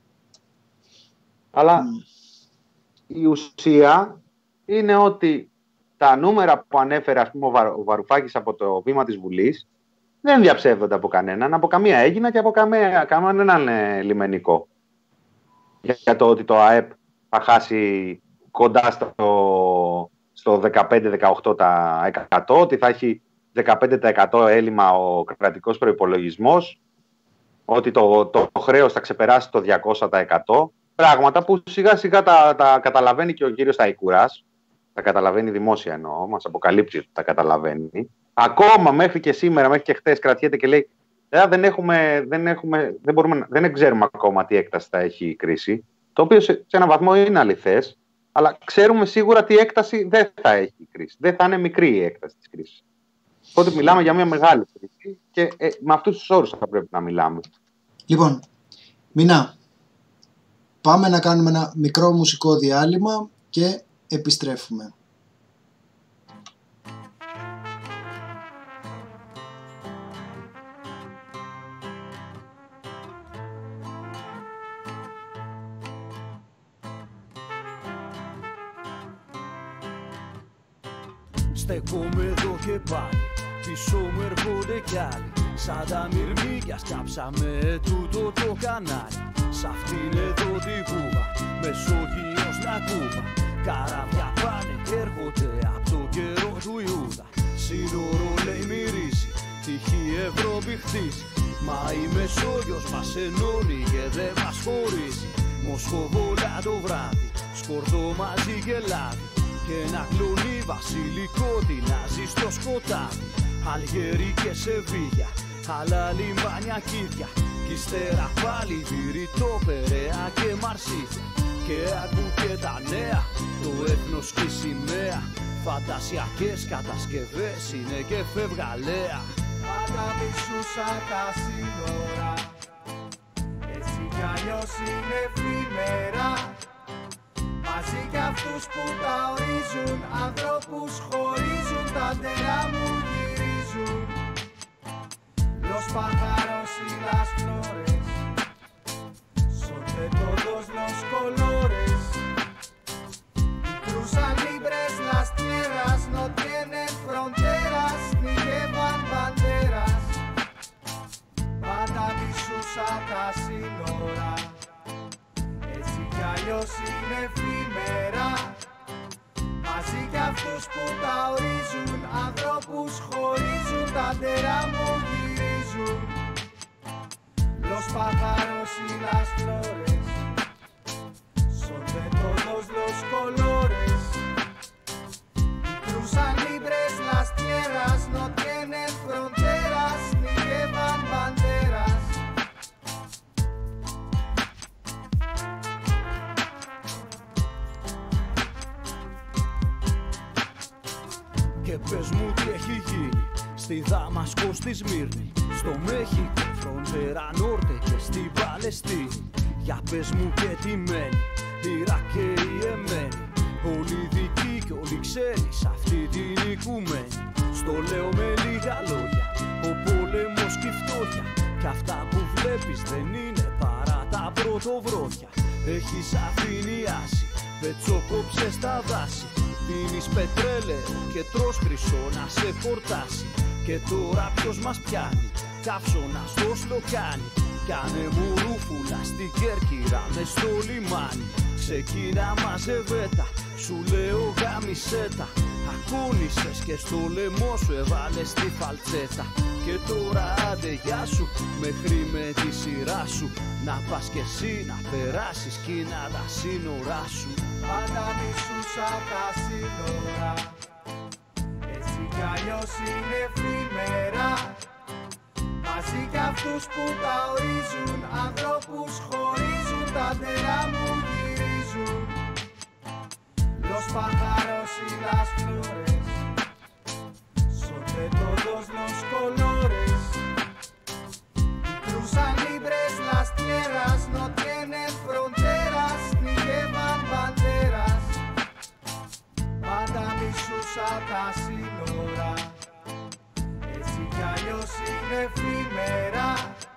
Αλλά η ουσία είναι ότι τα νούμερα που ανέφερε, ας πούμε, ο Βαρουφάκης από το βήμα της Βουλής δεν διαψεύδονται από κανέναν, από καμία Αίγινα και από κανέναν λιμενικό. Για το ότι το ΑΕΠ θα χάσει κοντά στο 15-18%, ότι θα έχει 15% έλλειμμα ο κρατικός προϋπολογισμός, ότι το χρέος θα ξεπεράσει το 200%. Πράγματα που σιγά σιγά τα καταλαβαίνει και ο κύριος Ταϊκουράς. Τα καταλαβαίνει δημόσια εννοώ, μας αποκαλύπτει ότι τα καταλαβαίνει. Ακόμα μέχρι και σήμερα, μέχρι και χτες κρατιέται και λέει δεν ξέρουμε ακόμα τι έκταση θα έχει η κρίση. Το οποίο σε έναν βαθμό είναι αληθές, αλλά ξέρουμε σίγουρα τι έκταση δεν θα έχει η κρίση. Δεν θα είναι μικρή η έκταση της κρίσης. Οπότε μιλάμε για μια μεγάλη κρίση και με αυτούς τους όρους θα πρέπει να μιλάμε. Λοιπόν, Μινά, πάμε να κάνουμε ένα μικρό μουσικό διάλειμμα και επιστρέφουμε. Στεκόμαι εδώ και πάλι, πίσω μου έρχονται κι άλλοι. Σαν τα μυρμήγκια σκάψαμε τούτο το κανάλι. Σ' αυτήν εδώ την κούβα, Μεσόγειος να κούβα. Καράβια πάνε και έρχονται απ' το καιρό του Ιούδα. Σύνορο λέει μυρίζει, τυχή Ευρώπη χτίζει. Μα η Μεσόγειος μας ενώνει και δεν μας χωρίζει. Μοσχοβόλα το βράδυ, σκορδό μαζί και λάδι. Και ένα κλονί βασιλικό τεινάζει στο σκοτάδι. Αλγερί και Σεβίγια, άλλα λιμάνια κίδια. Κι ύστερα πάλι Βηρητό, Περαία και Μαρσίδια. Και άκου και τα νέα, το έθνος και η σημαία. Φαντασιακές κατασκευές είναι και φευγαλέα. Αγαπησούσα τα σύνορα, έτσι κι αλλιώς είναι εφήμερα. Μαζί κι αυτούς που τα ορίζουν, ανθρώπους χωρίζουν, τα ντερά μου γυρίζουν. Los pájaros y las flores son de todos los colores y cruzan libres las tierras, no tienen fronteras ni llevan banderas. Παταμισούσα τα σύνορα, έτσι κι αλλιώς είναι εφήμερα. Μαζί κι αυτούς που τα ορίζουν, ανθρώπους χωρίζουν, τα ντερά μου γυρίζουν. Los pájaros y las flores πες μου τι έχει γίνει στη Δαμασκό, στη Σμύρνη, στο Μέχικο, φροντέρα Νόρτε και στη Παλαιστίνη. Για πες μου και τι μένει, Ιράκ και η Εμένη, όλοι δικοί και όλοι ξένοι σ' αυτή την οικουμένη. Στο λέω με λίγα λόγια, ο πόλεμος και η φτώχεια, κι αυτά που βλέπεις δεν είναι παρά τα πρωτοβρόχια. Έχεις αφηνιάσει, πετσοκόψες τα δάση, πίνεις πετρέλαιο και τρως χρυσό να σε χορτάσει. Και τώρα ποιος μας πιάνει, καύσωνα στο σλοκάνι, κάνε μου ρούφουλα στην Κέρκυρα μες στο λιμάνι. Ξεκίνα μαζεβέτα, σου λέω γάμισέτα, ακούνησες και στο λαιμό σου έβαλες τη φαλτσέτα. Και τώρα άντε γεια σου, μέχρι με τη σειρά σου, να πας κι εσύ να περάσεις κοινά τα σύνορά σου. Πάντα μισούσα τα σύνορα, έτσι κι αλλιώς είναι εφήμερα. Μαζί κι αυτούς που τα ορίζουν, ανθρώπους χωρίζουν, τα νερά μου γυρίζουν. Los pájaros y las flores son de todos los colores y cruzan libres las tierras, no tienen fronteras ni llevan banderas. Πάντα μισούσα τα σύνορα, έτσι κι αλλιώς είναι εφήμερα.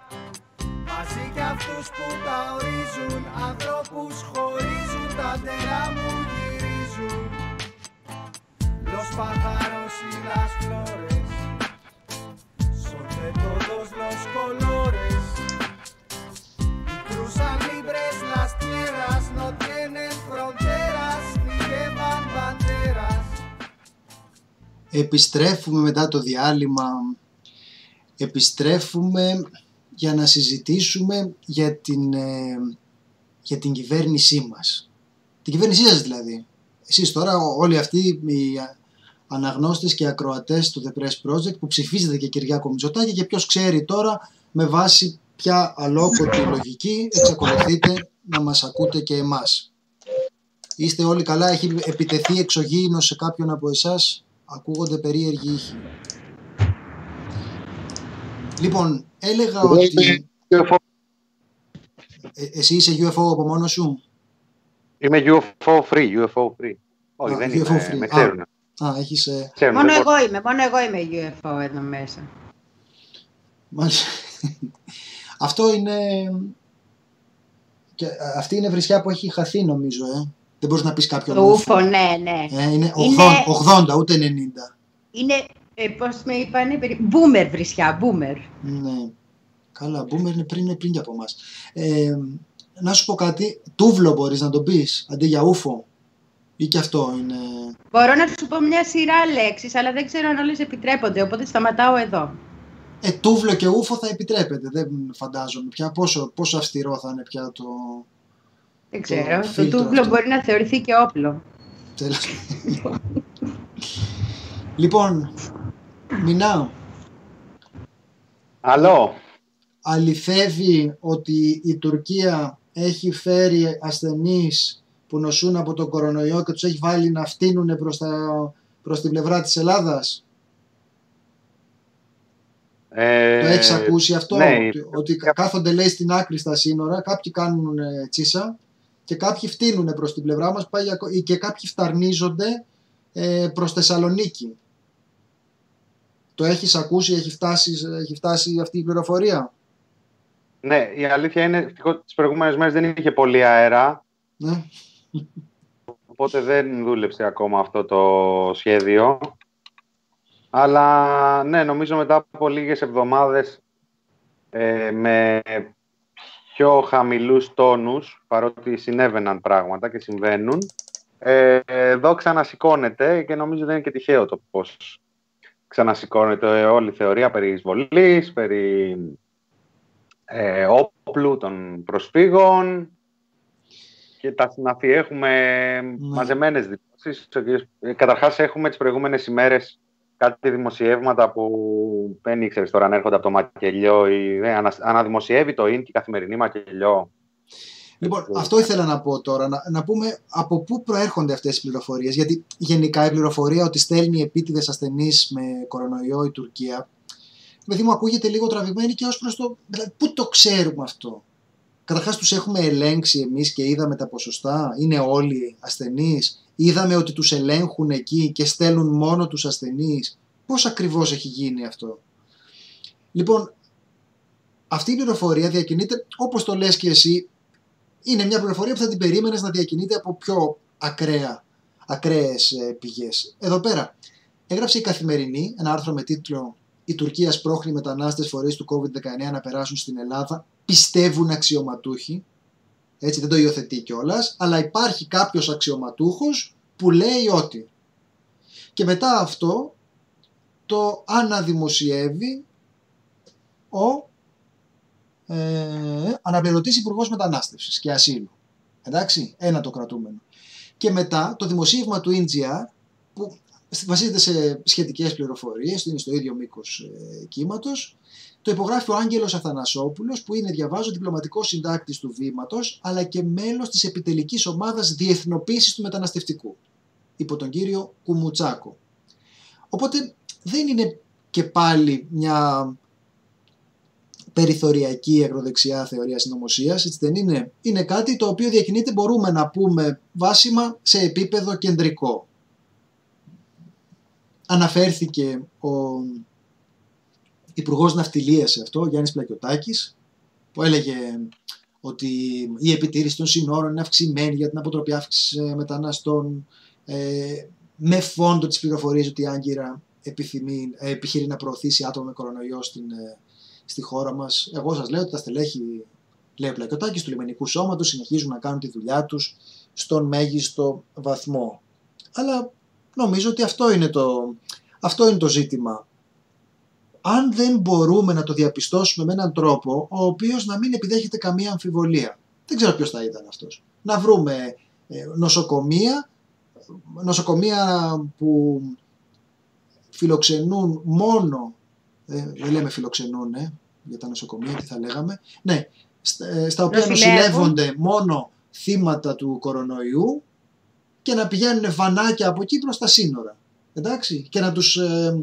Μαζί κι αυτούς που τα ορίζουν, ανθρώπους χωρίζουν, τα νερά μου γυρίζουν. Los pájaros y las flores son de todos los colores y cruzan libres las tierras, no tienen fronteras ni llevan banderas. Επιστρέφουμε μετά το διάλειμμα. Επιστρέφουμε για να συζητήσουμε για την κυβέρνησή μας. Την κυβέρνησή σας δηλαδή. Εσείς τώρα όλοι αυτοί οι αναγνώστες και ακροατές του The Press Project που ψηφίζετε και Κυριάκο Μητσοτάκη, και ποιος ξέρει τώρα με βάση ποια αλόκοτη λογική εξακολουθείτε να μας ακούτε και εμάς. Είστε όλοι καλά? Έχει επιτεθεί εξωγήινος σε κάποιον από εσάς? Ακούγονται περίεργοι ήχοι. Λοιπόν, έλεγα ότι... Εσύ είσαι UFO από μόνος σου? Είμαι UFO free. Όχι, δεν UFO είμαι, free. με ξέρουν. Έχεις... Μόνο εγώ είμαι UFO εδώ μέσα. Μάλιστα. Αυτό είναι... Και αυτή είναι βρισιά που έχει χαθεί νομίζω, Δεν μπορείς να πεις κάποιον UFO, ναι. Είναι 80, ούτε 90. Είναι, πώς με είπανε, boomer βρισιά, boomer. Ναι. Καλά, boomer είναι πριν και από εμάς. Να σου πω κάτι, τούβλο μπορείς να το πεις, αντί για ούφο, ή και αυτό είναι... Μπορώ να σου πω μια σειρά λέξεις, αλλά δεν ξέρω αν όλες επιτρέπονται, οπότε σταματάω εδώ. Τούβλο και ούφο θα επιτρέπεται, δεν φαντάζομαι πια πόσο αυστηρό θα είναι πια το... Δεν ξέρω, το τούβλο αυτό μπορεί να θεωρηθεί και όπλο. Λοιπόν, Μινά. Αλλό. Αληθεύει ότι η Τουρκία έχει φέρει ασθενείς που νοσούν από τον κορονοϊό και τους έχει βάλει να φτύνουν προς την πλευρά της Ελλάδας? Το έχεις ακούσει αυτό? Ναι, ότι κάθονται λέει στην άκρη στα σύνορα, κάποιοι κάνουν τσίσα και κάποιοι φτύνουν προς την πλευρά μας και κάποιοι φταρνίζονται προς Θεσσαλονίκη. Το έχεις ακούσει, έχει φτάσει αυτή η πληροφορία? Ναι, η αλήθεια είναι ότι τις προηγούμενες μέρες δεν είχε πολύ αέρα. Ναι. Οπότε δεν δούλεψε ακόμα αυτό το σχέδιο. Αλλά ναι, νομίζω μετά από λίγες εβδομάδες με πιο χαμηλούς τόνους, παρότι συνέβαιναν πράγματα και συμβαίνουν, εδώ ξανασηκώνεται και νομίζω δεν είναι και τυχαίο το πώς ξανασηκώνεται όλη η θεωρία περί εισβολής, περί όπλου των προσφύγων και τα συναφή. Έχουμε μαζεμένες δηλώσεις. Καταρχάς έχουμε τις προηγούμενες ημέρες κάτι δημοσιεύματα που δεν ήξερες τώρα αν έρχονται από το Μακελιό ή αναδημοσιεύει το ΙΝ και η Καθημερινή Μακελιό. Λοιπόν, αυτό ήθελα να πω τώρα, να πούμε από πού προέρχονται αυτές οι πληροφορίες, γιατί γενικά η πληροφορία ότι στέλνει επίτηδες ασθενείς με κορονοϊό η Τουρκία, παιδί μου, ακούγεται λίγο τραβηγμένη και ως προς το, δηλαδή, πού το ξέρουμε αυτό. Καταρχάς τους έχουμε ελέγξει εμείς και είδαμε τα ποσοστά, είναι όλοι ασθενείς, είδαμε ότι τους ελέγχουν εκεί και στέλνουν μόνο τους ασθενείς. Πώς ακριβώς έχει γίνει αυτό? Λοιπόν, αυτή η πληροφορία διακινείται, όπως το λες και εσύ, είναι μια πληροφορία που θα την περίμενες να διακινείται από πιο ακραίες πηγές. Εδώ πέρα έγραψε η Καθημερινή ένα άρθρο με τίτλο «Η Τουρκία σπρώχνει μετανάστες φορείς του COVID-19 να περάσουν στην Ελλάδα, πιστεύουν αξιωματούχοι». Έτσι, δεν το υιοθετεί κιόλας, αλλά υπάρχει κάποιος αξιωματούχος που λέει ότι. Και μετά αυτό το αναδημοσιεύει ο αναπληρωτής Υπουργός Μετανάστευσης και Ασύλου. Εντάξει, ένα το κρατούμενο. Και μετά το δημοσίευμα του NGR, που βασίζεται σε σχετικές πληροφορίες, είναι στο ίδιο μήκος κύματος, το υπογράφει ο Άγγελος Αθανασόπουλος, που είναι, διαβάζω, διπλωματικός συντάκτης του Βήματος, αλλά και μέλος της επιτελικής ομάδας διεθνοποίησης του μεταναστευτικού, υπό τον κύριο Κουμουτσάκο. Οπότε δεν είναι και πάλι μια περιθωριακή ακροδεξιά θεωρία συνωμοσίας, έτσι δεν είναι? Είναι κάτι το οποίο διακινείται, μπορούμε να πούμε βάσιμα, σε επίπεδο κεντρικό. Αναφέρθηκε ο Υπουργός Ναυτιλίας σε αυτό, ο Γιάννης Πλακιωτάκης, που έλεγε ότι η επιτήρηση των συνόρων είναι αυξημένη για την αποτροπή αύξησης μεταναστών, με φόντο τις πληροφορίες ότι η Άγκυρα επιχειρεί να προωθήσει άτομα με κορονοϊό στη χώρα μας. Εγώ σας λέω ότι τα στελέχη, λέει ο Πλακιωτάκης, του λιμενικού σώματος συνεχίζουν να κάνουν τη δουλειά τους στον μέγιστο βαθμό. Αλλά νομίζω ότι αυτό είναι το ζήτημα. Αν δεν μπορούμε να το διαπιστώσουμε με έναν τρόπο ο οποίος να μην επιδέχεται καμία αμφιβολία, δεν ξέρω ποιος θα ήταν αυτός. Να βρούμε νοσοκομεία που φιλοξενούν μόνο, δεν λέμε φιλοξενούν για τα νοσοκομεία, τι θα λέγαμε, ναι, στα οποία νοσηλεύονται μόνο θύματα του κορονοϊού και να πηγαίνουν βανάκια από εκεί προς τα σύνορα. Εντάξει, και να τους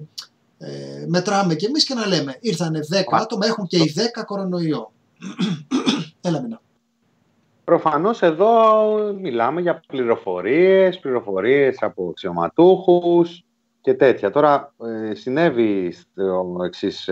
μετράμε κι εμείς και να λέμε ήρθανε 10 άτομα, έχουν και οι 10 κορονοϊό. Έλα Μινά. Προφανώς εδώ μιλάμε για πληροφορίες από αξιωματούχους και τέτοια. Τώρα συνέβη στο εξής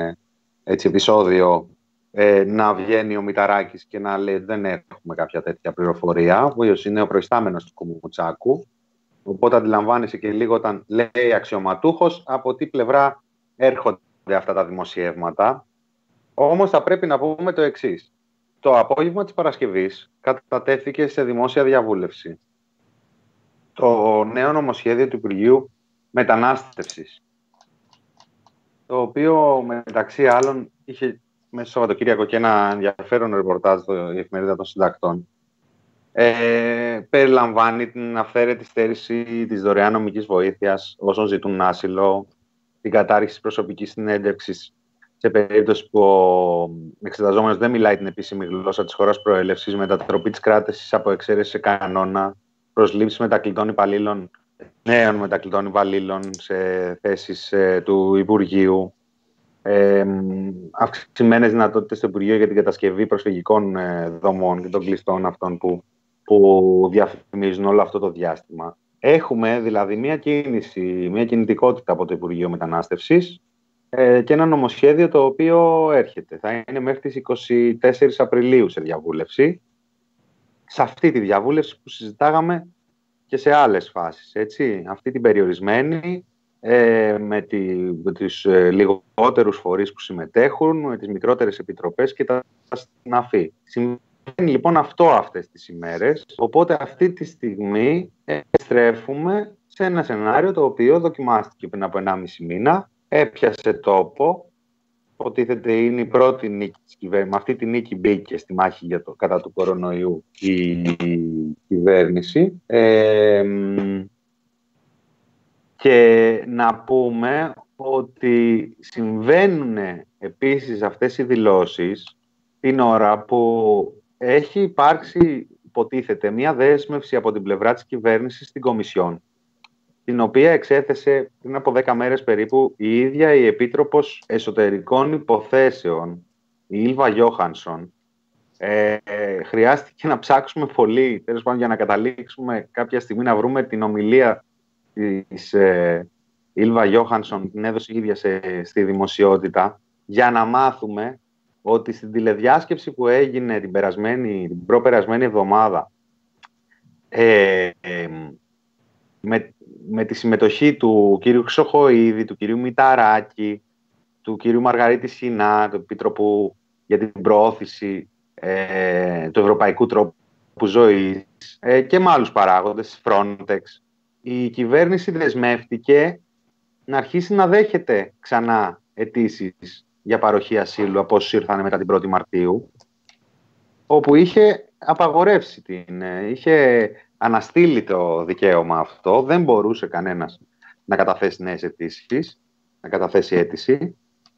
επεισόδιο να βγαίνει ο Μηταράκης και να λέει δεν έχουμε κάποια τέτοια πληροφορία, ο οποίος είναι ο προϊστάμενος του Κουμουτσάκου. Οπότε αντιλαμβάνεσαι και λίγο όταν λέει αξιωματούχος από τι πλευρά έρχονται αυτά τα δημοσιεύματα. Όμως θα πρέπει να πούμε το εξής. Το απόγευμα της Παρασκευής κατατέθηκε σε δημόσια διαβούλευση το νέο νομοσχέδιο του Υπουργείου Μετανάστευσης, το οποίο μεταξύ άλλων είχε μέσα στο Σαββατοκύριακο και ένα ενδιαφέρον ρεπορτάζ στο Εφημερίδα των Συντακτών. Περιλαμβάνει την αυθαίρετη στέρηση της δωρεάν νομικής βοήθειας όσων ζητούν άσυλο, την κατάργηση της προσωπικής συνέντευξης σε περίπτωση που ο εξεταζόμενος δεν μιλάει την επίσημη γλώσσα της χώρας προέλευσης, μετατροπή της κράτησης από εξαίρεση σε κανόνα, προσλήψεις μετακλητών υπαλλήλων, νέων μετακλητών υπαλλήλων σε θέσεις του Υπουργείου, αυξημένες δυνατότητες στο Υπουργείο για την κατασκευή προσφυγικών δομών και των κλειστών αυτών που διαφημίζουν όλο αυτό το διάστημα. Έχουμε δηλαδή μια κινητικότητα από το Υπουργείο Μετανάστευσης και ένα νομοσχέδιο το οποίο έρχεται. Θα είναι μέχρι τις 24 Απριλίου σε διαβούλευση. Σε αυτή τη διαβούλευση που συζητάγαμε και σε άλλες φάσεις. Έτσι. Αυτή την περιορισμένη, με τους λιγότερους φορείς που συμμετέχουν, με τις μικρότερες επιτροπές και τα συναφή. Συμβαίνει λοιπόν αυτό αυτές τις ημέρες, οπότε αυτή τη στιγμή στρέφουμε σε ένα σενάριο το οποίο δοκιμάστηκε πριν από 1,5 μήνα, έπιασε τόπο, υποτίθεται είναι η πρώτη νίκη της κυβέρνησης. Με αυτή τη νίκη μπήκε στη μάχη κατά του κορονοϊού η κυβέρνηση. Και να πούμε ότι συμβαίνουν επίσης αυτές οι δηλώσεις την ώρα που έχει υπάρξει, υποτίθεται, μια δέσμευση από την πλευρά της κυβέρνησης στην Κομισιόν, την οποία εξέθεσε πριν από 10 μέρες περίπου η ίδια η Επίτροπος Εσωτερικών Υποθέσεων, η Ήλβα Γιώχανσον. Χρειάστηκε να ψάξουμε πολύ, τέλος πάντων, για να καταλήξουμε κάποια στιγμή να βρούμε την ομιλία της Ήλβα Γιώχανσον, την έδωσε η ίδια στη δημοσιότητα, για να μάθουμε ότι στην τηλεδιάσκεψη που έγινε την προπερασμένη εβδομάδα, με τη συμμετοχή του κύριου Χρυσοχοΐδη, του κύριου Μηταράκη, του κύριου Μαργαρίτη Σινά, του Επίτροπου για την προώθηση του ευρωπαϊκού τρόπου ζωής, και με άλλους παράγοντες, Frontex, η κυβέρνηση δεσμεύτηκε να αρχίσει να δέχεται ξανά αιτήσεις για παροχή ασύλου από όσους ήρθαν μετά την 1η Μαρτίου, όπου είχε απαγορεύσει είχε αναστείλει το δικαίωμα αυτό, δεν μπορούσε κανένας να καταθέσει νέες αιτήσεις, να καταθέσει αίτηση.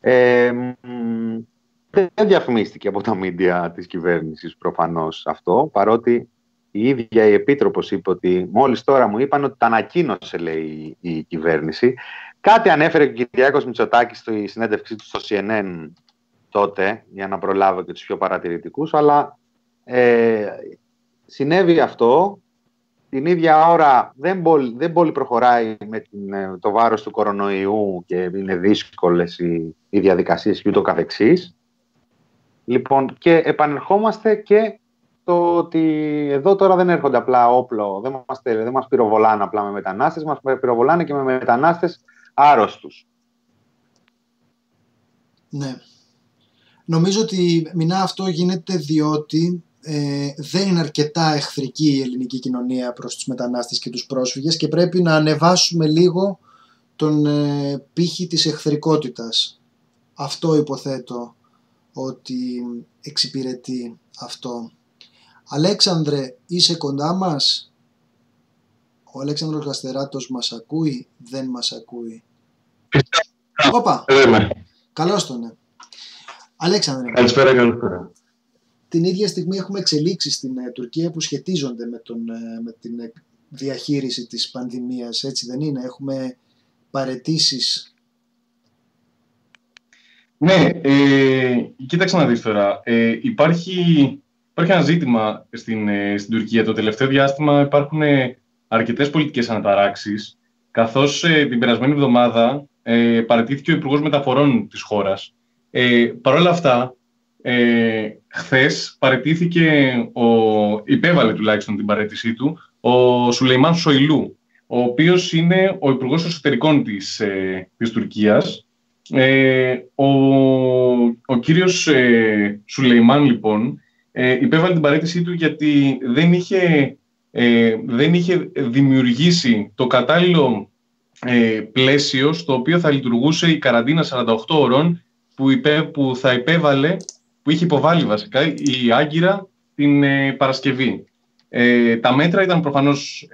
Δεν διαφημίστηκε από τα μίντια της κυβέρνησης προφανώς αυτό, παρότι η ίδια η Επίτροπος είπε ότι μόλις τώρα μου είπαν ότι τα ανακοίνωσε, λέει, η κυβέρνηση. Κάτι ανέφερε ο Κυριάκος Μητσοτάκης στη συνέντευξή του στο CNN τότε, για να προλάβω και τους πιο παρατηρητικούς, αλλά συνέβη αυτό. Την ίδια ώρα δεν πολύ προχωράει με το βάρος του κορονοϊού και είναι δύσκολες οι διαδικασίες και ούτω καθεξής. Λοιπόν, και επανερχόμαστε και το ότι εδώ τώρα δεν έρχονται απλά όπλο, δεν μας πυροβολάνε απλά με μετανάστες, μας πυροβολάνε και με μετανάστες άρρωστους. Ναι. Νομίζω ότι, Μινά, αυτό γίνεται διότι δεν είναι αρκετά εχθρική η ελληνική κοινωνία προς τους μετανάστες και τους πρόσφυγες και πρέπει να ανεβάσουμε λίγο τον πύχη της εχθρικότητας. Αυτό υποθέτω ότι εξυπηρετεί αυτό. Αλέξανδρε, είσαι κοντά μας? Ο Αλέξανδρος Γαστεράτος μας ακούει? Δεν μας ακούει? Όπα, καλώς τον. Αλέξανδρε, καλησπέρα. Την ίδια στιγμή έχουμε εξελίξεις στην Τουρκία που σχετίζονται με την διαχείριση της πανδημίας, έτσι δεν είναι? Έχουμε παραιτήσεις. Ναι, κοίταξε να δεις τώρα. Υπάρχει ένα ζήτημα στην Τουρκία. Το τελευταίο διάστημα υπάρχουν αρκετές πολιτικές αναταράξεις, καθώς την περασμένη εβδομάδα παραιτήθηκε ο Υπουργός Μεταφορών της χώρας. Παρ' όλα αυτά, χθες υπέβαλε τουλάχιστον την παραίτησή του ο Σουλεϊμάν Σοϊλού, ο οποίος είναι ο Υπουργός Εσωτερικών της Τουρκίας. Ο κύριος Σουλεϊμάν, λοιπόν, υπέβαλε την παραίτησή του γιατί δεν είχε δημιουργήσει το κατάλληλο πλαίσιο στο οποίο θα λειτουργούσε η καραντίνα 48 ώρων που είχε υποβάλει βασικά η Άγκυρα την Παρασκευή. Τα μέτρα ήταν προφανώς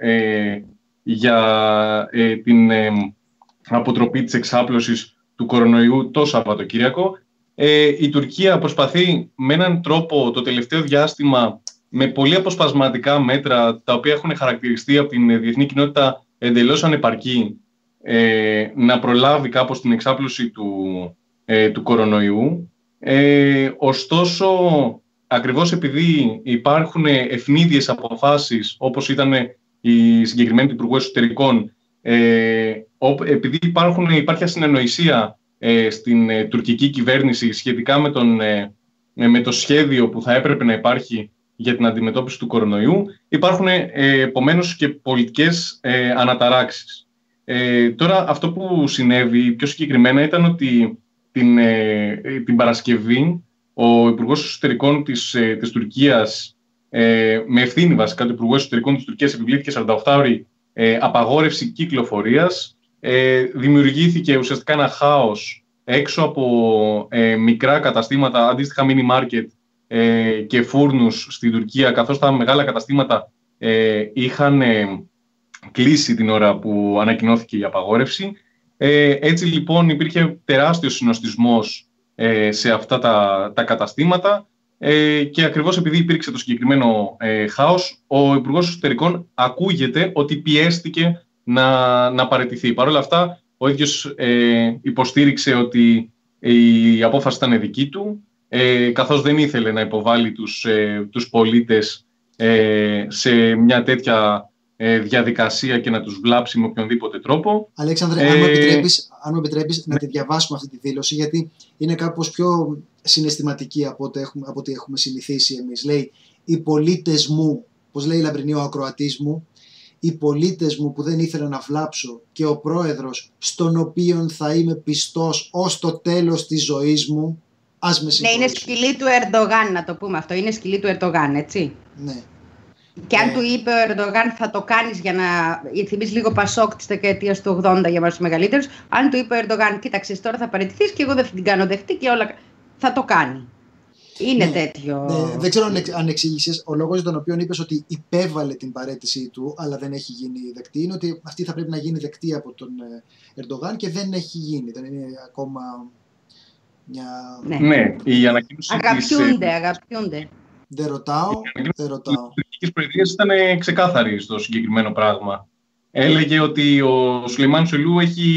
για την αποτροπή της εξάπλωσης του κορονοϊού το Σαββατοκύριακο. Η Τουρκία προσπαθεί με έναν τρόπο το τελευταίο διάστημα, με πολύ αποσπασματικά μέτρα, τα οποία έχουν χαρακτηριστεί από την διεθνή κοινότητα εντελώς ανεπαρκή, να προλάβει κάπως την εξάπλωση του κορονοϊού. Ωστόσο, ακριβώς επειδή υπάρχουν ευνίδιες αποφάσεις, όπως ήταν η συγκεκριμένη του Υπουργού Εσωτερικών, επειδή υπάρχει ασυνεννοησία στην τουρκική κυβέρνηση σχετικά με το σχέδιο που θα έπρεπε να υπάρχει για την αντιμετώπιση του κορονοϊού, υπάρχουν επομένως και πολιτικές αναταράξεις. Τώρα, αυτό που συνέβη πιο συγκεκριμένα ήταν ότι την Παρασκευή ο Υπουργός Εσωτερικών της Τουρκίας, με ευθύνη βασικά του Υπουργού Εσωτερικών της Τουρκίας, επιβλήθηκε 48ωρη απαγόρευση κυκλοφορίας. Δημιουργήθηκε ουσιαστικά ένα χάος έξω από μικρά καταστήματα, αντίστοιχα mini market και φούρνους στην Τουρκία, καθώς τα μεγάλα καταστήματα είχαν κλείσει την ώρα που ανακοινώθηκε η απαγόρευση. Έτσι λοιπόν υπήρχε τεράστιος συνοστισμός σε αυτά τα καταστήματα. και ακριβώς επειδή υπήρξε το συγκεκριμένο χάος, ο Υπουργός Εσωτερικών ακούγεται ότι πιέστηκε να παραιτηθεί. Παρ' όλα αυτά, ο ίδιος υποστήριξε ότι η απόφαση ήταν δική του, καθώς δεν ήθελε να υποβάλει τους πολίτες σε μια τέτοια διαδικασία και να τους βλάψει με οποιονδήποτε τρόπο. Αλέξανδρε, αν μου επιτρέπεις να τη διαβάσουμε αυτή τη δήλωση, γιατί είναι κάπως πιο συναισθηματική από ό,τι έχουμε συνηθίσει εμείς. Λέει, οι πολίτες μου, πώς λέει η Λαμπρινή, ο ακροατής μου, οι πολίτες μου που δεν ήθελα να βλάψω και ο πρόεδρος στον οποίον θα είμαι πιστός ως το τέλος της ζωής μου, ας με συγχωρήσουν. Ναι, είναι σκυλή του Ερντογάν, να το πούμε αυτό. Είναι σκυλή του Ερντογάν, έτσι. Ναι. Και αν του είπε ο Ερντογάν θα το κάνεις για να... Θυμίζεις λίγο Πασόκ της δεκαετίας του 80 για μας τους μεγαλύτερους. Αν του είπε ο Ερντογάν, κοίταξες τώρα θα παραιτηθείς και εγώ δεν την κάνω δεχτή και όλα... Θα το κάνει. Είναι τέτοιο. Ναι. Δεν ξέρω αν εξήγησες. Ο λόγος για τον οποίο είπες ότι υπέβαλε την παραίτησή του, αλλά δεν έχει γίνει δεκτή, είναι ότι αυτή θα πρέπει να γίνει δεκτή από τον Ερντογάν και δεν έχει γίνει. Δεν είναι ακόμα μια. Ναι, η ανακοίνωση. Αγαπιούνται. Δεν ρωτάω. Η τουρκική προεδρία ήταν ξεκάθαρη στο συγκεκριμένο πράγμα. Έλεγε ότι ο Σουλεϊμάν Σοϊλού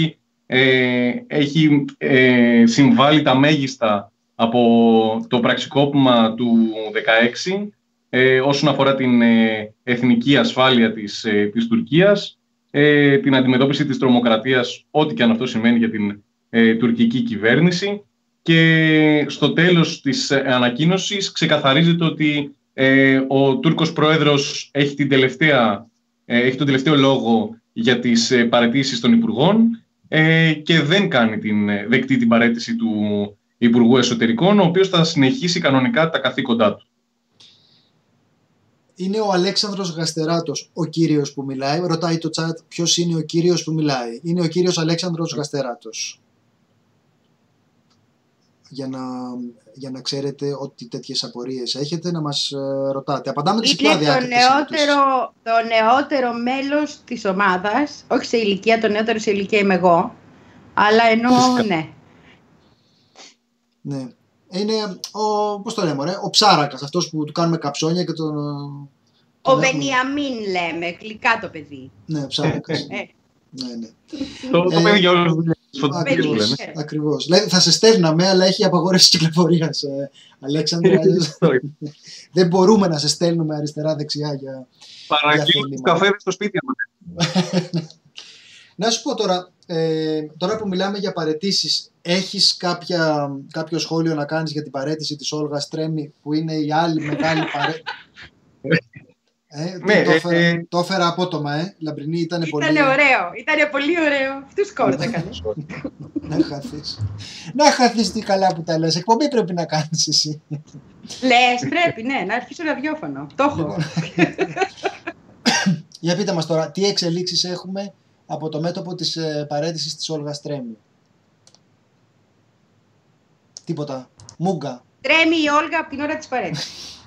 έχει συμβάλει τα μέγιστα από το πραξικόπημα του 2016 όσον αφορά την εθνική ασφάλεια της Τουρκίας, την αντιμετώπιση της τρομοκρατίας, ό,τι και αν αυτό σημαίνει για την τουρκική κυβέρνηση. Και στο τέλος της ανακοίνωσης ξεκαθαρίζεται ότι ο Τούρκος πρόεδρος έχει τον τελευταίο λόγο για τις παραιτήσεις των υπουργών και δεν κάνει δεκτή την παραίτηση του Υπουργού Εσωτερικών, ο οποίος θα συνεχίσει κανονικά τα καθήκοντά του. Είναι ο Αλέξανδρος Γαστεράτος ο κύριος που μιλάει. Ρωτάει το chat ποιος είναι ο κύριος που μιλάει. Είναι ο κύριος Αλέξανδρος Γαστεράτος. Για να ξέρετε ότι τέτοιες απορίες έχετε να μας ρωτάτε. Απαντάμε τις πιο αδιάκριτες ερωτήσεις. Το νεότερο μέλος της ομάδας, όχι σε ηλικία, το νεότερο σε ηλικία είμαι εγώ, αλλά ναι. Ναι. Είναι πώς το λέμε, ο ψάρακας, αυτός που του κάνουμε καψόνια και τον ο Βενιαμίν λέμε, γλυκά το παιδί. Ναι, ψάρακας. Ναι. Το παιδί για όλους τους ακριβώς. Δηλαδή θα σε στέλναμε, αλλά έχει απαγόρευση κυκλοφορίας, Αλέξανδρε. Δεν μπορούμε να σε στέλνουμε αριστερά-δεξιά για παραγγείλουμε καφέ στο σπίτι μας. Να σου πω τώρα που μιλάμε για παραιτήσεις, έχεις κάποιο σχόλιο να κάνεις για την παραίτηση της Όλγας Τρέμι, που είναι η άλλη μεγάλη παρέτηση? Το έφερα απότομα, Λαμπρινή, ήταν πολύ ωραίο. Αυτούς κόρτα έκανε. Να χαθείς τι καλά που τα λες. Εκπομπή πρέπει να κάνεις εσύ. Λες, πρέπει, ναι, να αρχίσω ραδιόφωνο. Το έχω. Για πείτε μας τώρα, τι εξελίξεις έχουμε από το μέτωπο της παραίτησης της Όλγας Τρέμι? Τίποτα. Μούγκα. Τρέμει η Όλγα από την ώρα της παραίτησης.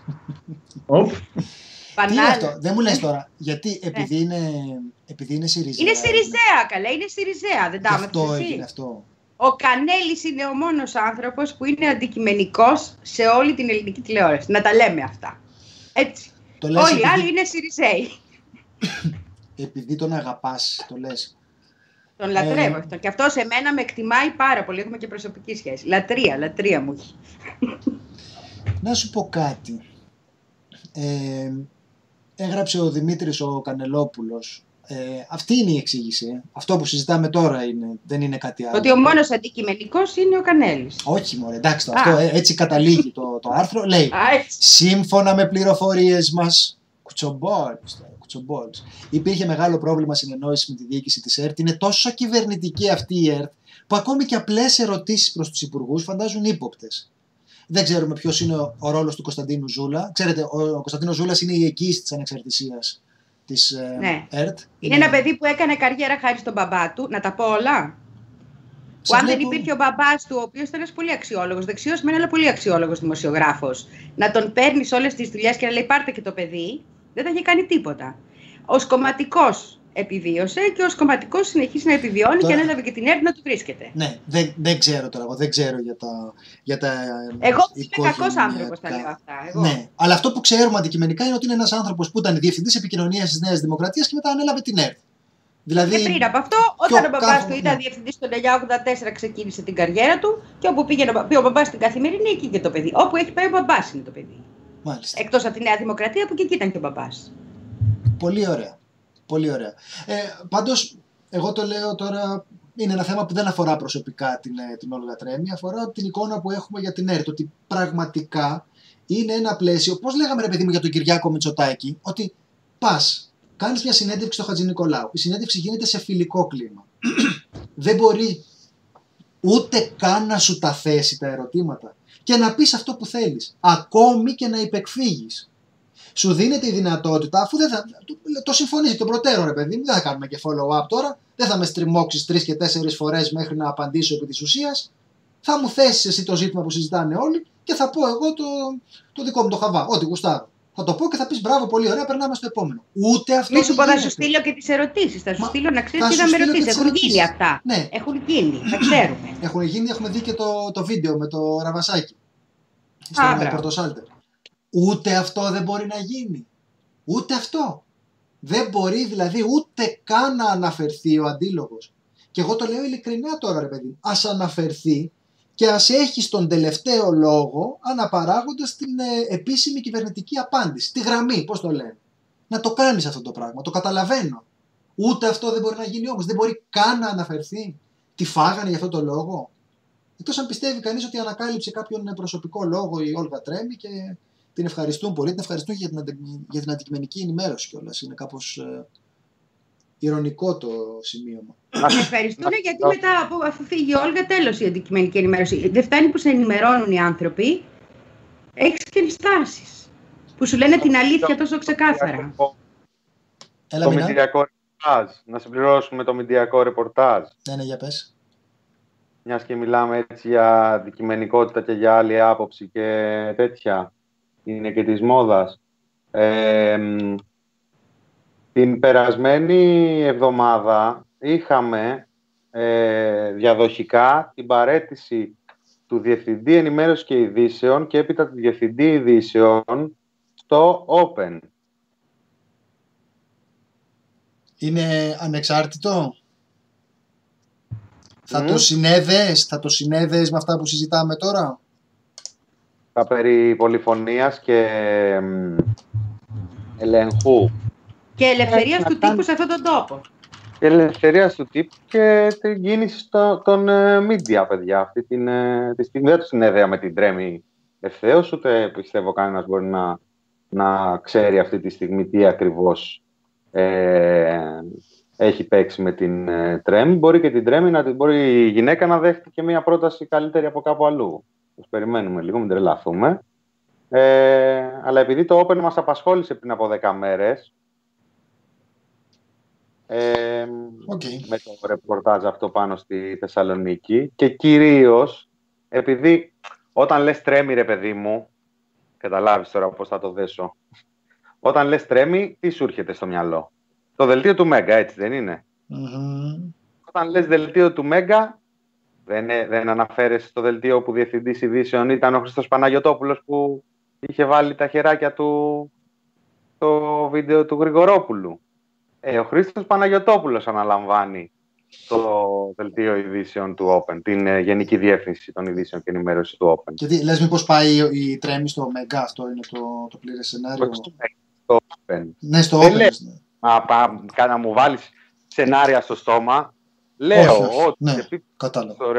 Τι είναι αυτό, δεν μου λες τώρα, γιατί επειδή είναι Σιριζέα. Είναι Σιριζέα, καλά, είναι Σιριζέα, δεν τα αυτό έγινε αυτό. Ο Κανέλης είναι ο μόνος άνθρωπος που είναι αντικειμενικός σε όλη την ελληνική τηλεόραση. Να τα λέμε αυτά. Έτσι. Όλοι οι άλλοι είναι Σιριζέοι. Επειδή τον αγαπάς, το λες. Τον λατρεύω αυτό. Και αυτό σε μένα με εκτιμάει πάρα πολύ. Έχουμε και προσωπική σχέση. Λατρεία μου έχει. Να σου πω κάτι. Έγραψε ο Δημήτρης ο Κανελόπουλος. Αυτή είναι η εξήγηση. Αυτό που συζητάμε τώρα δεν είναι κάτι άλλο. Ότι ο μόνος αντικειμενικός είναι ο Κανέλης. Όχι μωρέ, εντάξει, αυτό έτσι καταλήγει το άρθρο. Λέει, σύμφωνα με πληροφορίες μας, κουτσομπόλς, υπήρχε μεγάλο πρόβλημα συνεννόησης με τη διοίκηση της ΕΡΤ. Είναι τόσο κυβερνητική αυτή η ΕΡΤ, που ακόμη και απλές ερωτήσεις προς τους υπουργούς φαντάζουν ύποπτες. Δεν ξέρουμε ποιος είναι ο ρόλος του Κωνσταντίνου Ζούλα. Ξέρετε, ο Κωνσταντίνος Ζούλας είναι η εγγύηση της ανεξαρτησίας της ΕΡΤ. Είναι ένα παιδί που έκανε καριέρα χάρη στον μπαμπά του. Να τα πω όλα. Που αν δεν υπήρχε ο μπαμπάς του, ο οποίος ήταν ένας πολύ αξιόλογος, δεξιός μεν, αλλά πολύ αξιόλογος δημοσιογράφος, να τον παίρνει όλες τις δουλειές και να λέει πάρτε και το παιδί, δεν θα είχε κάνει τίποτα. Ως κομματικός επιβίωσε και ως κομματικός συνεχίζει να επιβιώνει και ανέλαβε και την ΕΡΤ να του βρίσκεται. Ναι, δεν ξέρω τώρα, δεν ξέρω για τα εγώ είμαι κακός άνθρωπος, τα λέω αυτά. Εγώ. Ναι, αλλά αυτό που ξέρουμε αντικειμενικά είναι ότι είναι ένας άνθρωπος που ήταν διευθυντής επικοινωνίας της Νέας Δημοκρατίας και μετά ανέλαβε την ΕΡΤ. Δηλαδή, και πριν από αυτό, όταν ο μπαμπάς του ήταν διευθυντής το 1984, ξεκίνησε την καριέρα του και όπου πήγε ο μπαμπάς στην Καθημερινή, εκεί και το παιδί. Όπου έχει πάει ο μπαμπάς είναι το παιδί. Μάλιστα. Εκτός από τη Νέα Δημοκρατία που και εκεί ήταν και ο μπαμπάς. Πολύ ωραία. Πολύ ωραία. Πάντως, εγώ το λέω τώρα, είναι ένα θέμα που δεν αφορά προσωπικά την Όλγα Τρέμι, αφορά την εικόνα που έχουμε για την ΕΡΤ, ότι πραγματικά είναι ένα πλαίσιο, πώς λέγαμε ρε παιδί μου για τον Κυριάκο Μητσοτάκη, ότι πας, κάνεις μια συνέντευξη στο Χατζηνικολάου, η συνέντευξη γίνεται σε φιλικό κλίμα. Δεν μπορεί ούτε καν να σου τα θέσει τα ερωτήματα και να πεις αυτό που θέλεις, ακόμη και να υπεκφύγεις. Σου δίνεται η δυνατότητα, αφού δεν θα, το συμφωνείς τον προτέρων, ρε παιδί μου, δεν θα κάνουμε και follow-up τώρα, δεν θα με στριμώξεις 3 και 4 φορές μέχρι να απαντήσω επί της ουσίας. Θα μου θέσεις εσύ το ζήτημα που συζητάνε όλοι και θα πω εγώ το δικό μου το χαβά, ό,τι γουστάρω. Θα το πω και θα πεις μπράβο, πολύ ωραία, περνάμε στο επόμενο. Ούτε αυτό. Μη σου πω, θα σου στείλω και τις ερωτήσεις. Θα σου στείλω να ξέρεις τι θα με ρωτήσεις. Έχουν γίνει αυτά. Ναι. Έχουν γίνει, θα ξέρουμε. Έχουν γίνει, έχουμε δει και το βίντεο με το Ραβασάκι. Στο Πορτοσάλτερ. Ούτε αυτό δεν μπορεί να γίνει. Ούτε αυτό. Δεν μπορεί δηλαδή ούτε καν να αναφερθεί ο αντίλογος. Και εγώ το λέω ειλικρινά τώρα, ρε παιδί. Ας αναφερθεί και ας έχει τον τελευταίο λόγο αναπαράγοντας την επίσημη κυβερνητική απάντηση. Τη γραμμή, πώς το λένε. Να το κάνεις αυτό το πράγμα. Το καταλαβαίνω. Ούτε αυτό δεν μπορεί να γίνει όμως. Δεν μπορεί καν να αναφερθεί. Τι φάγανε για αυτό το λόγο. Εκτός αν πιστεύει κανείς ότι ανακάλυψε κάποιον προσωπικό λόγο η Όλγα Τρέμι και την ευχαριστούν πολύ. Την ευχαριστούν για την αντικειμενική ενημέρωση κιόλας. Είναι κάπως ηρωνικό το σημείωμα. Ευχαριστούν γιατί μετά, αφού φύγει η Όλγα, τέλος η αντικειμενική ενημέρωση. Δεν φτάνει που σε ενημερώνουν οι άνθρωποι. Έχεις και ενστάσεις που σου λένε την αλήθεια τόσο ξεκάθαρα. Το μηντιακό ρεπορτάζ. Να συμπληρώσουμε το μηντιακό ρεπορτάζ. Ναι, για πες. Μιας και μιλάμε έτσι για αντικειμενικότητα και για άλλη άποψη και τέτοια. Είναι και της μόδας. Την περασμένη εβδομάδα είχαμε διαδοχικά την παραίτηση του Διευθυντή Ενημέρωσης και Ειδήσεων και έπειτα του Διευθυντή Ειδήσεων στο Open. Είναι ανεξάρτητο. Θα το συνέδες με αυτά που συζητάμε τώρα. Τα περί πολυφωνίας και ελεγχού. Και ελευθερίας του τύπου σε αυτόν τον τόπο. Και ελευθερίας του τύπου και την κίνηση των media, παιδιά. Αυτή τη στιγμή δεν το συνέδεα με την Τρέμι ευθέως, ούτε πιστεύω κανένας μπορεί να ξέρει αυτή τη στιγμή τι ακριβώς έχει παίξει με την Τρέμι. Μπορεί και την Τρέμι, μπορεί η γυναίκα να δέχεται και μια πρόταση καλύτερη από κάπου αλλού. Ας περιμένουμε λίγο, μην τρελαθούμε. Αλλά επειδή το Open μας απασχόλησε πριν από 10 μέρες, με το ρεπορτάζ αυτό πάνω στη Θεσσαλονίκη και κυρίως επειδή όταν λες Τρέμι, ρε παιδί μου, καταλάβεις τώρα πώς θα το δέσω, όταν λες Τρέμι, τι σου έρχεται στο μυαλό? Το δελτίο του Μέγκα, έτσι δεν είναι? Όταν λες δελτίο του Μέγκα, δεν αναφέρεσαι στο δελτίο που διευθυντής ειδήσεων ήταν ο Χρήστος Παναγιωτόπουλος που είχε βάλει τα χεράκια του στο βίντεο του Γρηγορόπουλου. Ο Χρήστος Παναγιωτόπουλος αναλαμβάνει το δελτίο ειδήσεων του Open, την Γενική Διεύθυνση των Ειδήσεων και Ενημέρωση του Open. Και λες μήπως πάει η Τρέμι στο Μέγκα, αυτό είναι το πλήρες σενάριο? Στο Open. Ναι, στο Open. Να μου βάλεις σενάρια στο στόμα. Λέω ότι ναι, στο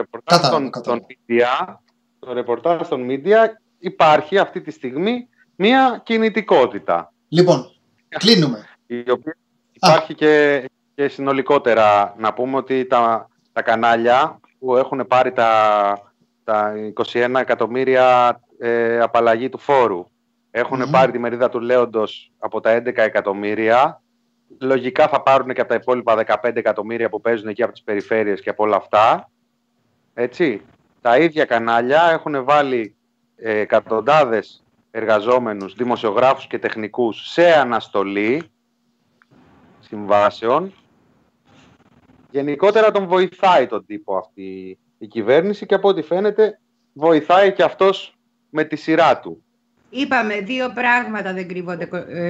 ρεπορτάζ των media υπάρχει αυτή τη στιγμή μία κινητικότητα. Λοιπόν, κλείνουμε. Η οποία υπάρχει και συνολικότερα. Να πούμε ότι τα κανάλια που έχουν πάρει τα 21 εκατομμύρια απαλλαγή του φόρου έχουν πάρει τη μερίδα του Λέοντος από τα 11 εκατομμύρια. Λογικά θα πάρουν και από τα υπόλοιπα 15 εκατομμύρια που παίζουν εκεί από τις περιφέρειες και από όλα αυτά. Έτσι. Τα ίδια κανάλια έχουν βάλει εκατοντάδες εργαζόμενους, δημοσιογράφους και τεχνικούς σε αναστολή συμβάσεων Γενικότερα τον βοηθάει τον τύπο αυτή η κυβέρνηση και από ό,τι φαίνεται βοηθάει και αυτός με τη σειρά του. Είπαμε, δύο πράγματα δεν κρύβονται.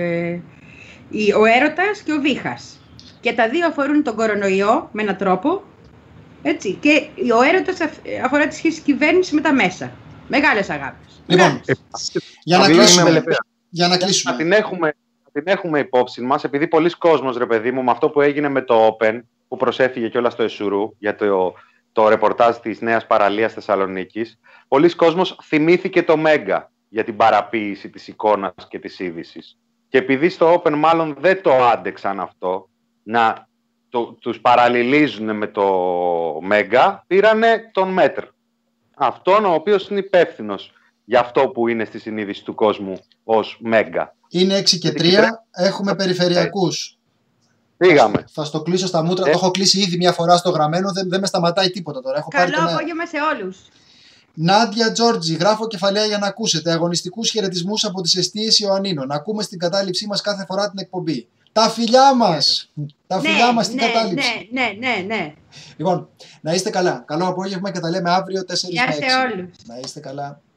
Ο έρωτας και ο βήχας. Και τα δύο αφορούν τον κορονοϊό με έναν τρόπο. Έτσι. Και ο έρωτας αφορά τη σχέση της κυβέρνησης με τα μέσα. Μεγάλες αγάπες. Λοιπόν, για να κλείσουμε. Να την έχουμε υπόψη μας, επειδή πολλοί κόσμος, ρε παιδί μου, με αυτό που έγινε με το Open, που προσέφυγε κιόλας στο Εσουρού για το ρεπορτάζ της Νέας Παραλίας Θεσσαλονίκης, πολλοί κόσμος θυμήθηκε το Μέγκα για την παραποίηση της εικόνας και της είδησης. Και επειδή στο Open μάλλον δεν το άντεξαν αυτό, να τους παραλληλίζουν με το Μέγκα, πήρανε τον Μέτρ. Αυτόν ο οποίος είναι υπεύθυνος για αυτό που είναι στη συνείδηση του κόσμου ως Μέγκα. Είναι 6 και 3, έχουμε περιφερειακούς. Πήγαμε. Θα στο κλείσω στα μούτρα, το έχω κλείσει ήδη μια φορά στο γραμμένο, δεν με σταματάει τίποτα τώρα. Καλό απόγευμα σε όλους. Νάντια Τζόρτζι, γράφω κεφαλαία για να ακούσετε. Αγωνιστικούς χαιρετισμούς από τις εστίες Ιωαννίνων. Να ακούμε στην κατάληψή μας κάθε φορά την εκπομπή. Τα φιλιά μας! Τα φιλιά μας στην κατάληψη. Ναι. Λοιπόν, να είστε καλά. Καλό απόγευμα και τα λέμε αύριο 4 με 6. Γεια σε όλους. Να είστε καλά.